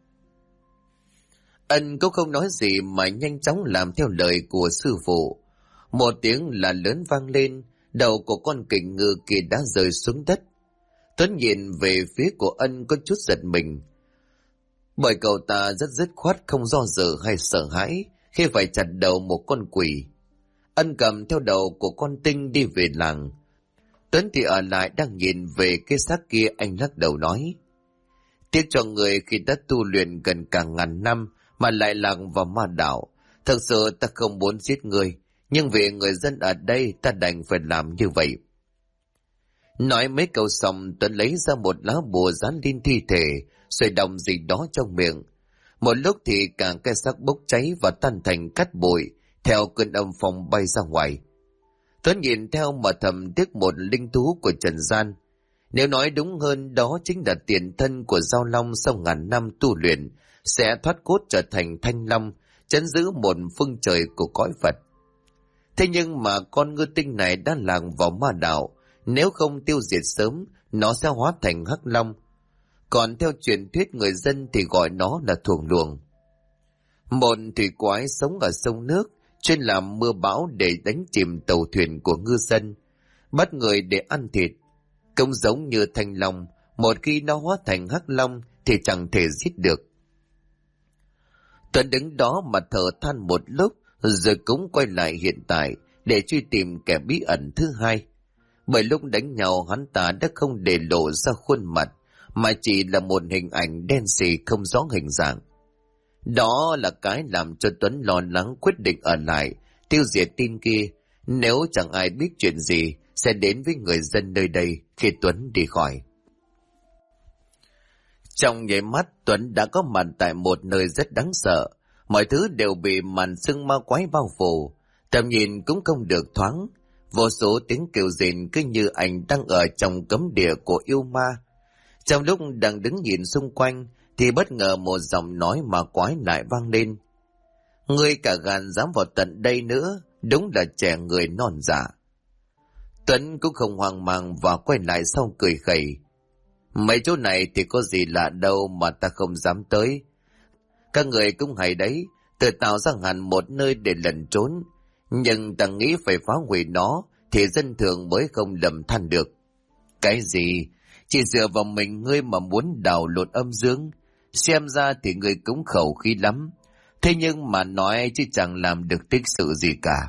Ân cũng không nói gì mà nhanh chóng làm theo lời của sư phụ. Một tiếng là lớn vang lên, đầu của con kình ngư kia đã rơi xuống đất. Tuấn nhìn về phía của Ân có chút giật mình, bởi cậu ta rất dứt khoát, không do dự hay sợ hãi khi phải chặt đầu một con quỷ. Ân cầm theo đầu của con tinh đi về làng. Tuấn thì ở lại đang nhìn về cái xác kia. Anh lắc đầu nói, tiếc cho người khi đã tu luyện gần cả ngàn năm mà lại lạc vào ma đạo. Thật sự ta không muốn giết người, nhưng vì người dân ở đây ta đành phải làm như vậy. Nói mấy câu xong, Tuấn lấy ra một lá bùa dán lên thi thể, rồi đọc gì đó trong miệng. Một lúc thì cả cái xác bốc cháy và tan thành cát bụi, theo cơn âm phong bay ra ngoài. Tuấn nhìn theo mà thầm tiếc một linh thú của trần gian. Nếu nói đúng hơn, đó chính là tiền thân của Giao Long sau ngàn năm tu luyện, sẽ thoát cốt trở thành Thanh Long, trấn giữ một phương trời của cõi Phật. Thế nhưng mà con ngư tinh này đã lạc vào ma đạo, nếu không tiêu diệt sớm, nó sẽ hóa thành Hắc Long. Còn theo truyền thuyết người dân thì gọi nó là Thuồng Luồng. Một thủy quái sống ở sông nước, chuyên làm mưa bão để đánh chìm tàu thuyền của ngư dân, bắt người để ăn thịt. Cũng giống như Thanh Long, một khi nó hóa thành Hắc Long thì chẳng thể giết được. Tuấn đứng đó mà thở than một lúc, rồi cũng quay lại hiện tại để truy tìm kẻ bí ẩn thứ hai. Bởi lúc đánh nhau hắn ta đã không để lộ ra khuôn mặt, mà chỉ là một hình ảnh đen xì không rõ hình dạng. Đó là cái làm cho Tuấn lo lắng, quyết định ở lại, tiêu diệt tin kia. Nếu chẳng ai biết chuyện gì, sẽ đến với người dân nơi đây khi Tuấn đi khỏi. Trong nháy mắt, Tuấn đã có mặt tại một nơi rất đáng sợ. Mọi thứ đều bị màn sương ma quái bao phủ, tầm nhìn cũng không được thoáng. Vô số tiếng kêu rền cứ như anh đang ở trong cấm địa của yêu ma. Trong lúc đang đứng nhìn xung quanh, thì bất ngờ một giọng nói ma quái lại vang lên. Ngươi cả gan dám vào tận đây nữa, đúng là trẻ người non dạ. Tuấn cũng không hoang mang và quay lại sau cười khẩy. Mấy chỗ này thì có gì lạ đâu mà ta không dám tới. Các người cũng hay đấy, tự tạo ra hẳn một nơi để lẩn trốn. Nhưng ta nghĩ phải phá hủy nó thì dân thường mới không lầm than được. Cái gì? Chỉ dựa vào mình ngươi mà muốn đào lột âm dương? Xem ra thì ngươi cũng khẩu khí lắm. Thế nhưng mà nói chứ chẳng làm được tích sự gì cả.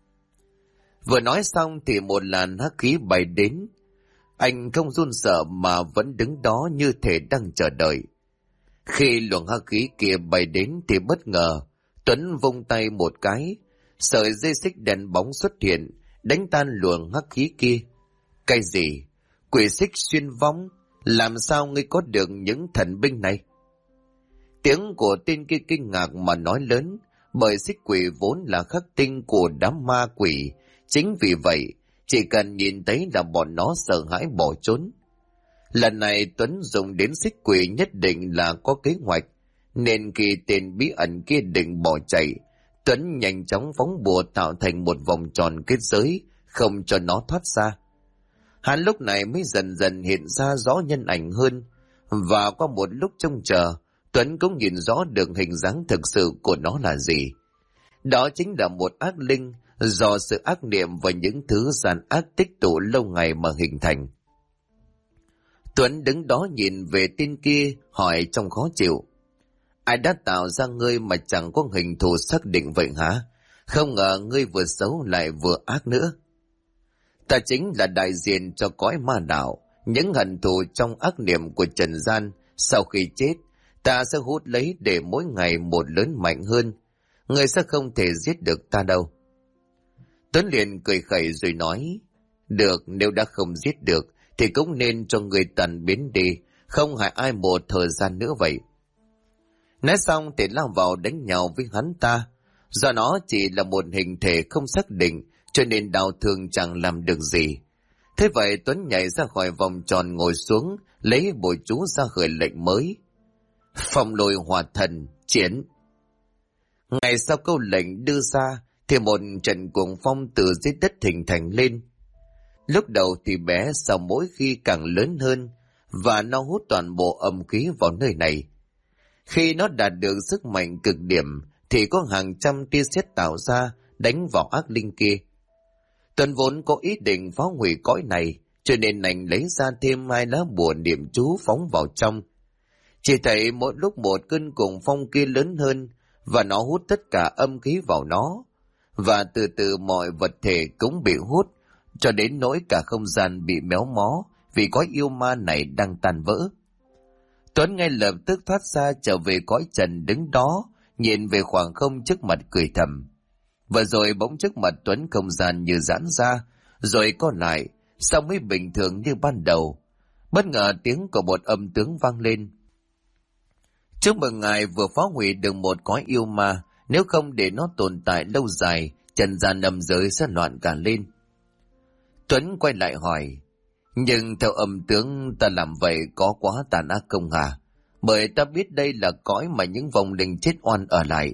Vừa nói xong thì một làn hắc khí bay đến. Anh không run sợ mà vẫn đứng đó như thể đang chờ đợi. Khi luồng hắc khí kia bay đến thì bất ngờ, Tuấn vung tay một cái, sợi dây xích đèn bóng xuất hiện, đánh tan luồng hắc khí kia. Cái gì? Quỷ xích xuyên vong? Làm sao ngươi có được những thần binh này? Tiếng của tên kia kinh ngạc mà nói lớn, bởi xích quỷ vốn là khắc tinh của đám ma quỷ. Chính vì vậy, chỉ cần nhìn thấy là bọn nó sợ hãi bỏ trốn. Lần này Tuấn dùng đến xích quỷ nhất định là có kế hoạch, nên khi tên bí ẩn kia định bỏ chạy, Tuấn nhanh chóng phóng bùa tạo thành một vòng tròn kết giới, không cho nó thoát ra. Hắn lúc này mới dần dần hiện ra rõ nhân ảnh hơn, và qua một lúc trông chờ, Tuấn cũng nhìn rõ được hình dáng thực sự của nó là gì. Đó chính là một ác linh do sự ác niệm và những thứ gian ác tích tụ lâu ngày mà hình thành. Tuấn đứng đó nhìn về tên kia, hỏi trong khó chịu. Ai đã tạo ra ngươi mà chẳng có hình thù xác định vậy hả? Không ngờ ngươi vừa xấu lại vừa ác nữa. Ta chính là đại diện cho cõi ma đạo. Những hận thù trong ác niệm của trần gian, sau khi chết, ta sẽ hút lấy để mỗi ngày một lớn mạnh hơn. Ngươi sẽ không thể giết được ta đâu. Tuấn liền cười khẩy rồi nói, được, nếu đã không giết được, thì cũng nên cho người tàn biến đi, không hại ai một thời gian nữa vậy. Nói xong thì lao vào đánh nhau với hắn ta. Do nó chỉ là một hình thể không xác định, cho nên đau thương chẳng làm được gì. Thế vậy Tuấn nhảy ra khỏi vòng tròn ngồi xuống, lấy bùa chú ra khởi lệnh mới. Phong lôi hỏa thần, triển. Ngày sau câu lệnh đưa ra, thì một trận cuồng phong từ dưới đất hình thành lên. Lúc đầu thì bé, sau mỗi khi càng lớn hơn, và nó hút toàn bộ âm khí vào nơi này. Khi nó đạt được sức mạnh cực điểm, thì có hàng trăm tia sét tạo ra, đánh vào ác linh kia. Tuấn vốn có ý định phá hủy cõi này, cho nên anh lấy ra thêm 2 lá bùa niệm chú phóng vào trong. Chỉ thấy mỗi lúc một cơn cuồng phong kia lớn hơn, và nó hút tất cả âm khí vào nó. Và từ từ mọi vật thể cũng bị hút, cho đến nỗi cả không gian bị méo mó, vì cõi yêu ma này đang tan vỡ. Tuấn ngay lập tức thoát ra trở về cõi trần, đứng đó, nhìn về khoảng không trước mặt cười thầm. Và rồi bỗng trước mặt Tuấn không gian như giãn ra, rồi co lại, sao mới bình thường như ban đầu. Bất ngờ tiếng của một âm tướng vang lên. Chúc mừng ngài vừa phá hủy được một cõi yêu ma, nếu không để nó tồn tại lâu dài, trần gian âm giới sẽ loạn cả lên. Tuấn quay lại hỏi, nhưng theo âm tướng ta làm vậy có quá tàn ác không hả? Bởi ta biết đây là cõi mà những vong linh chết oan ở lại.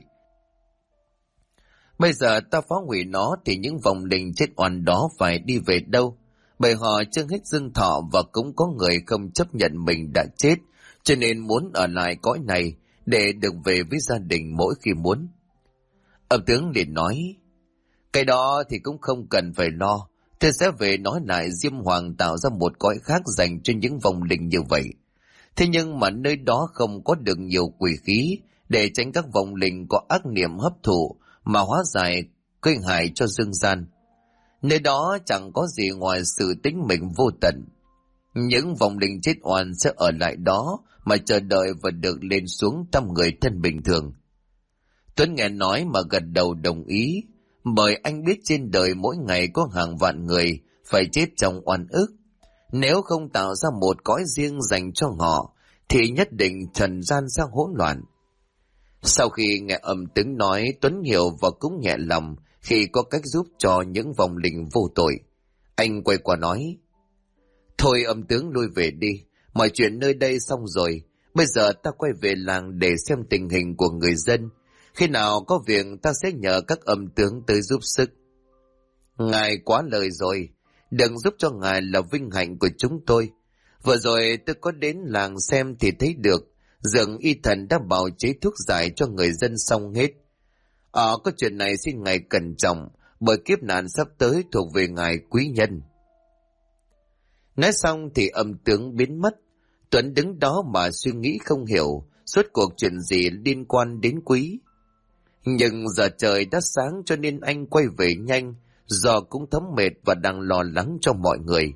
Bây giờ ta phá hủy nó thì những vong linh chết oan đó phải đi về đâu? Bởi họ chưa hết dương thọ và cũng có người không chấp nhận mình đã chết, cho nên muốn ở lại cõi này để được về với gia đình mỗi khi muốn. Âm tướng liền nói, cái đó thì cũng không cần phải lo. Tôi sẽ về nói lại Diêm Hoàng tạo ra một cõi khác dành cho những vong linh như vậy. Thế nhưng mà nơi đó không có được nhiều quỷ khí để tránh các vong linh có ác niệm hấp thụ mà hóa giải gây hại cho dương gian. Nơi đó chẳng có gì ngoài sự tính mệnh vô tận. Những vong linh chết oan sẽ ở lại đó mà chờ đợi và được lên xuống thăm người thân bình thường. Tuấn nghe nói mà gật đầu đồng ý, bởi anh biết trên đời mỗi ngày có hàng vạn người phải chết trong oan ức. Nếu không tạo ra một cõi riêng dành cho họ, thì nhất định trần gian sẽ hỗn loạn. Sau khi nghe âm tướng nói, Tuấn hiểu và cũng nhẹ lòng khi có cách giúp cho những vong linh vô tội. Anh quay qua nói, thôi âm tướng lui về đi, mọi chuyện nơi đây xong rồi. Bây giờ ta quay về làng để xem tình hình của người dân. Khi nào có việc ta sẽ nhờ các âm tướng tới giúp sức. Ngài quá lời rồi, đừng giúp cho ngài là vinh hạnh của chúng tôi. Vừa rồi tôi có đến làng xem thì thấy được, dường y thần đã bào chế thuốc giải cho người dân xong hết. Có chuyện này xin ngài cẩn trọng, bởi kiếp nạn sắp tới thuộc về ngài quý nhân. Nói xong thì âm tướng biến mất. Tuấn đứng đó mà suy nghĩ không hiểu suốt cuộc chuyện gì liên quan đến quý. Nhưng giờ trời đã sáng cho nên anh quay về nhanh, do cũng thấm mệt và đang lo lắng cho mọi người.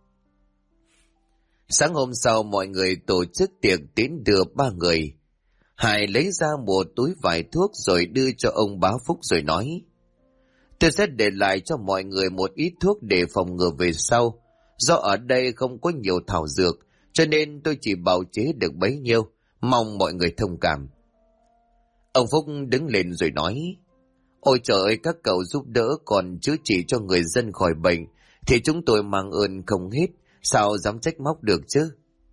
Sáng hôm sau mọi người tổ chức tiệc tiễn đưa 3 người. Hải lấy ra một túi vải thuốc rồi đưa cho ông Bá Phúc rồi nói: tôi sẽ để lại cho mọi người một ít thuốc để phòng ngừa về sau. Do ở đây không có nhiều thảo dược, cho nên tôi chỉ bào chế được bấy nhiêu, mong mọi người thông cảm. Ông Phúc đứng lên rồi nói: ôi trời ơi, các cậu giúp đỡ còn chữa trị cho người dân khỏi bệnh, thì chúng tôi mang ơn không hết, sao dám trách móc được chứ.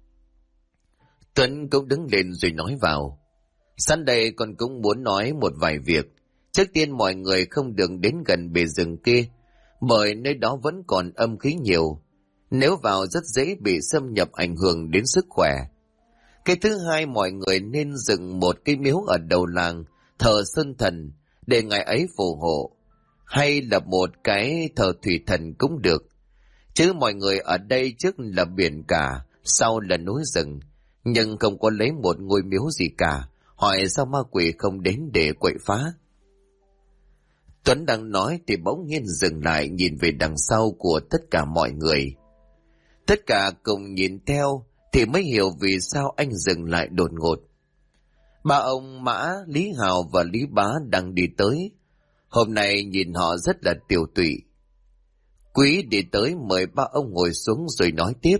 Tuấn cũng đứng lên rồi nói vào: sẵn đây con cũng muốn nói một vài việc. Trước tiên mọi người không được đến gần bề rừng kia, bởi nơi đó vẫn còn âm khí nhiều. Nếu vào rất dễ bị xâm nhập ảnh hưởng đến sức khỏe. Cái thứ hai, mọi người nên dựng một cái miếu ở đầu làng, thờ sơn thần, để ngài ấy phù hộ. Hay lập một cái thờ thủy thần cũng được. Chứ mọi người ở đây trước là biển cả, sau là núi rừng, nhưng không có lấy một ngôi miếu gì cả. Hỏi sao ma quỷ không đến để quậy phá? Tuấn đang nói thì bỗng nhiên dừng lại nhìn về đằng sau của tất cả mọi người. Tất cả cùng nhìn theo thì mới hiểu vì sao anh dừng lại đột ngột. Ba ông Mã, Lý Hào và Lý Bá đang đi tới. Hôm nay nhìn họ rất là tiều tụy. Quý đi tới mời ba ông ngồi xuống rồi nói tiếp: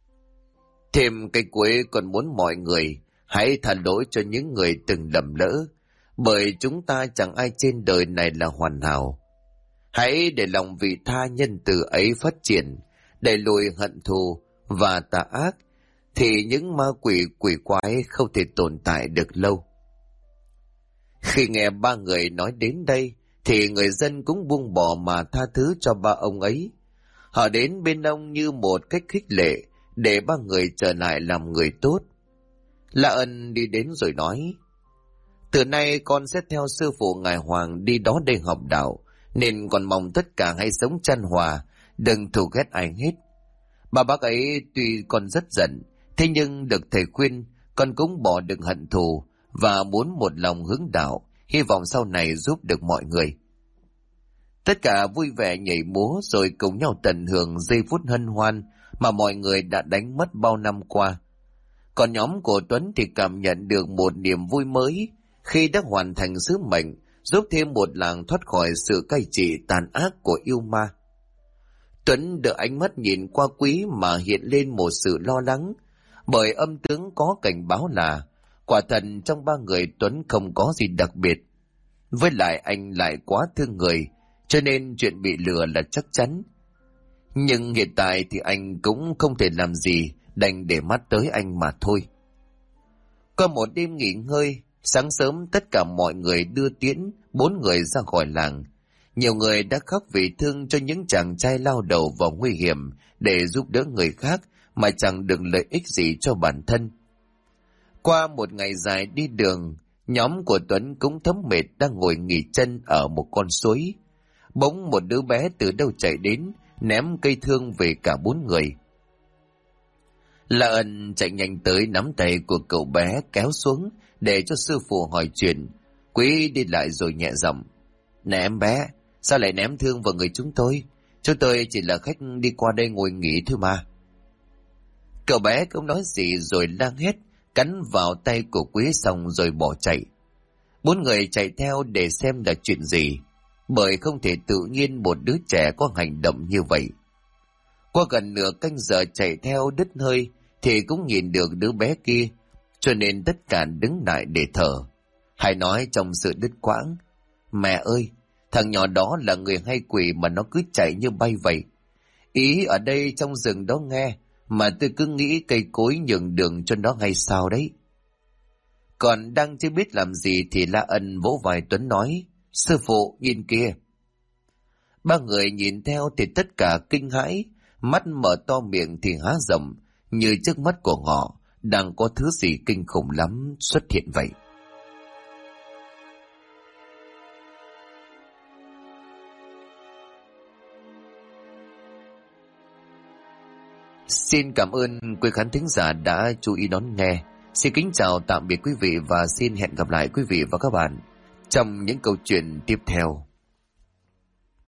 thêm cái cuối còn muốn mọi người hãy tha lỗi cho những người từng lầm lỡ, bởi chúng ta chẳng ai trên đời này là hoàn hảo. Hãy để lòng vị tha nhân từ ấy phát triển, đẩy lùi hận thù và tà ác, thì những ma quỷ quỷ quái không thể tồn tại được lâu. Khi nghe ba người nói đến đây, thì người dân cũng buông bỏ mà tha thứ cho ba ông ấy. Họ đến bên ông như một cách khích lệ, để ba người trở lại làm người tốt. La Ân đi đến rồi nói: từ nay con sẽ theo sư phụ ngài Hoàng đi đó để học đạo, nên con mong tất cả hãy sống chan hòa, đừng thù ghét ai hết. Bà bác ấy tuy con rất giận, thế nhưng được thầy khuyên, con cũng bỏ được hận thù và muốn một lòng hướng đạo, hy vọng sau này giúp được mọi người. Tất cả vui vẻ nhảy múa rồi cùng nhau tận hưởng giây phút hân hoan mà mọi người đã đánh mất bao năm qua. Còn nhóm của Tuấn thì cảm nhận được một niềm vui mới khi đã hoàn thành sứ mệnh, giúp thêm một làng thoát khỏi sự cai trị tàn ác của yêu ma. Tuấn được ánh mắt nhìn qua Quý mà hiện lên một sự lo lắng, bởi âm tướng có cảnh báo là quả thật trong ba người Tuấn không có gì đặc biệt. Với lại anh lại quá thương người, cho nên chuyện bị lừa là chắc chắn. Nhưng hiện tại thì anh cũng không thể làm gì, đành để mắt tới anh mà thôi. Qua một đêm nghỉ ngơi, sáng sớm tất cả mọi người đưa tiễn 4 người ra khỏi làng. Nhiều người đã khóc vì thương cho những chàng trai lao đầu vào nguy hiểm để giúp đỡ người khác mà chẳng được lợi ích gì cho bản thân. Qua một ngày dài đi đường, nhóm của Tuấn cũng thấm mệt đang ngồi nghỉ chân ở một con suối. Bỗng một đứa bé từ đâu chạy đến, ném cây thương về cả 4 người. La Ân chạy nhanh tới nắm tay của cậu bé kéo xuống để cho sư phụ hỏi chuyện. Quý đi lại rồi nhẹ giọng: này em bé, sao lại ném thương vào người chúng tôi? Chúng tôi chỉ là khách đi qua đây ngồi nghỉ thôi mà. Cậu bé không nói gì rồi la hét, cắn vào tay của Quý xong rồi bỏ chạy. 4 người chạy theo để xem là chuyện gì, bởi không thể tự nhiên một đứa trẻ có hành động như vậy. Qua gần nửa canh giờ chạy theo đứt hơi thì cũng nhìn được đứa bé kia, cho nên tất cả đứng lại để thở. Hải nói trong sự đứt quãng: mẹ ơi, thằng nhỏ đó là người hay quỷ mà nó cứ chạy như bay vậy. Ý ở đây trong rừng đó nghe, mà tôi cứ nghĩ cây cối nhường đường cho nó hay sao đấy. Còn đang chưa biết làm gì thì La Ân vỗ vai Tuấn nói: sư phụ nhìn kia. 3 người nhìn theo thì tất cả kinh hãi, mắt mở to miệng thì há rộng, như trước mắt của họ đang có thứ gì kinh khủng lắm xuất hiện vậy. Xin cảm ơn quý khán thính giả đã chú ý đón nghe. Xin kính chào tạm biệt quý vị và xin hẹn gặp lại quý vị và các bạn trong những câu chuyện tiếp theo.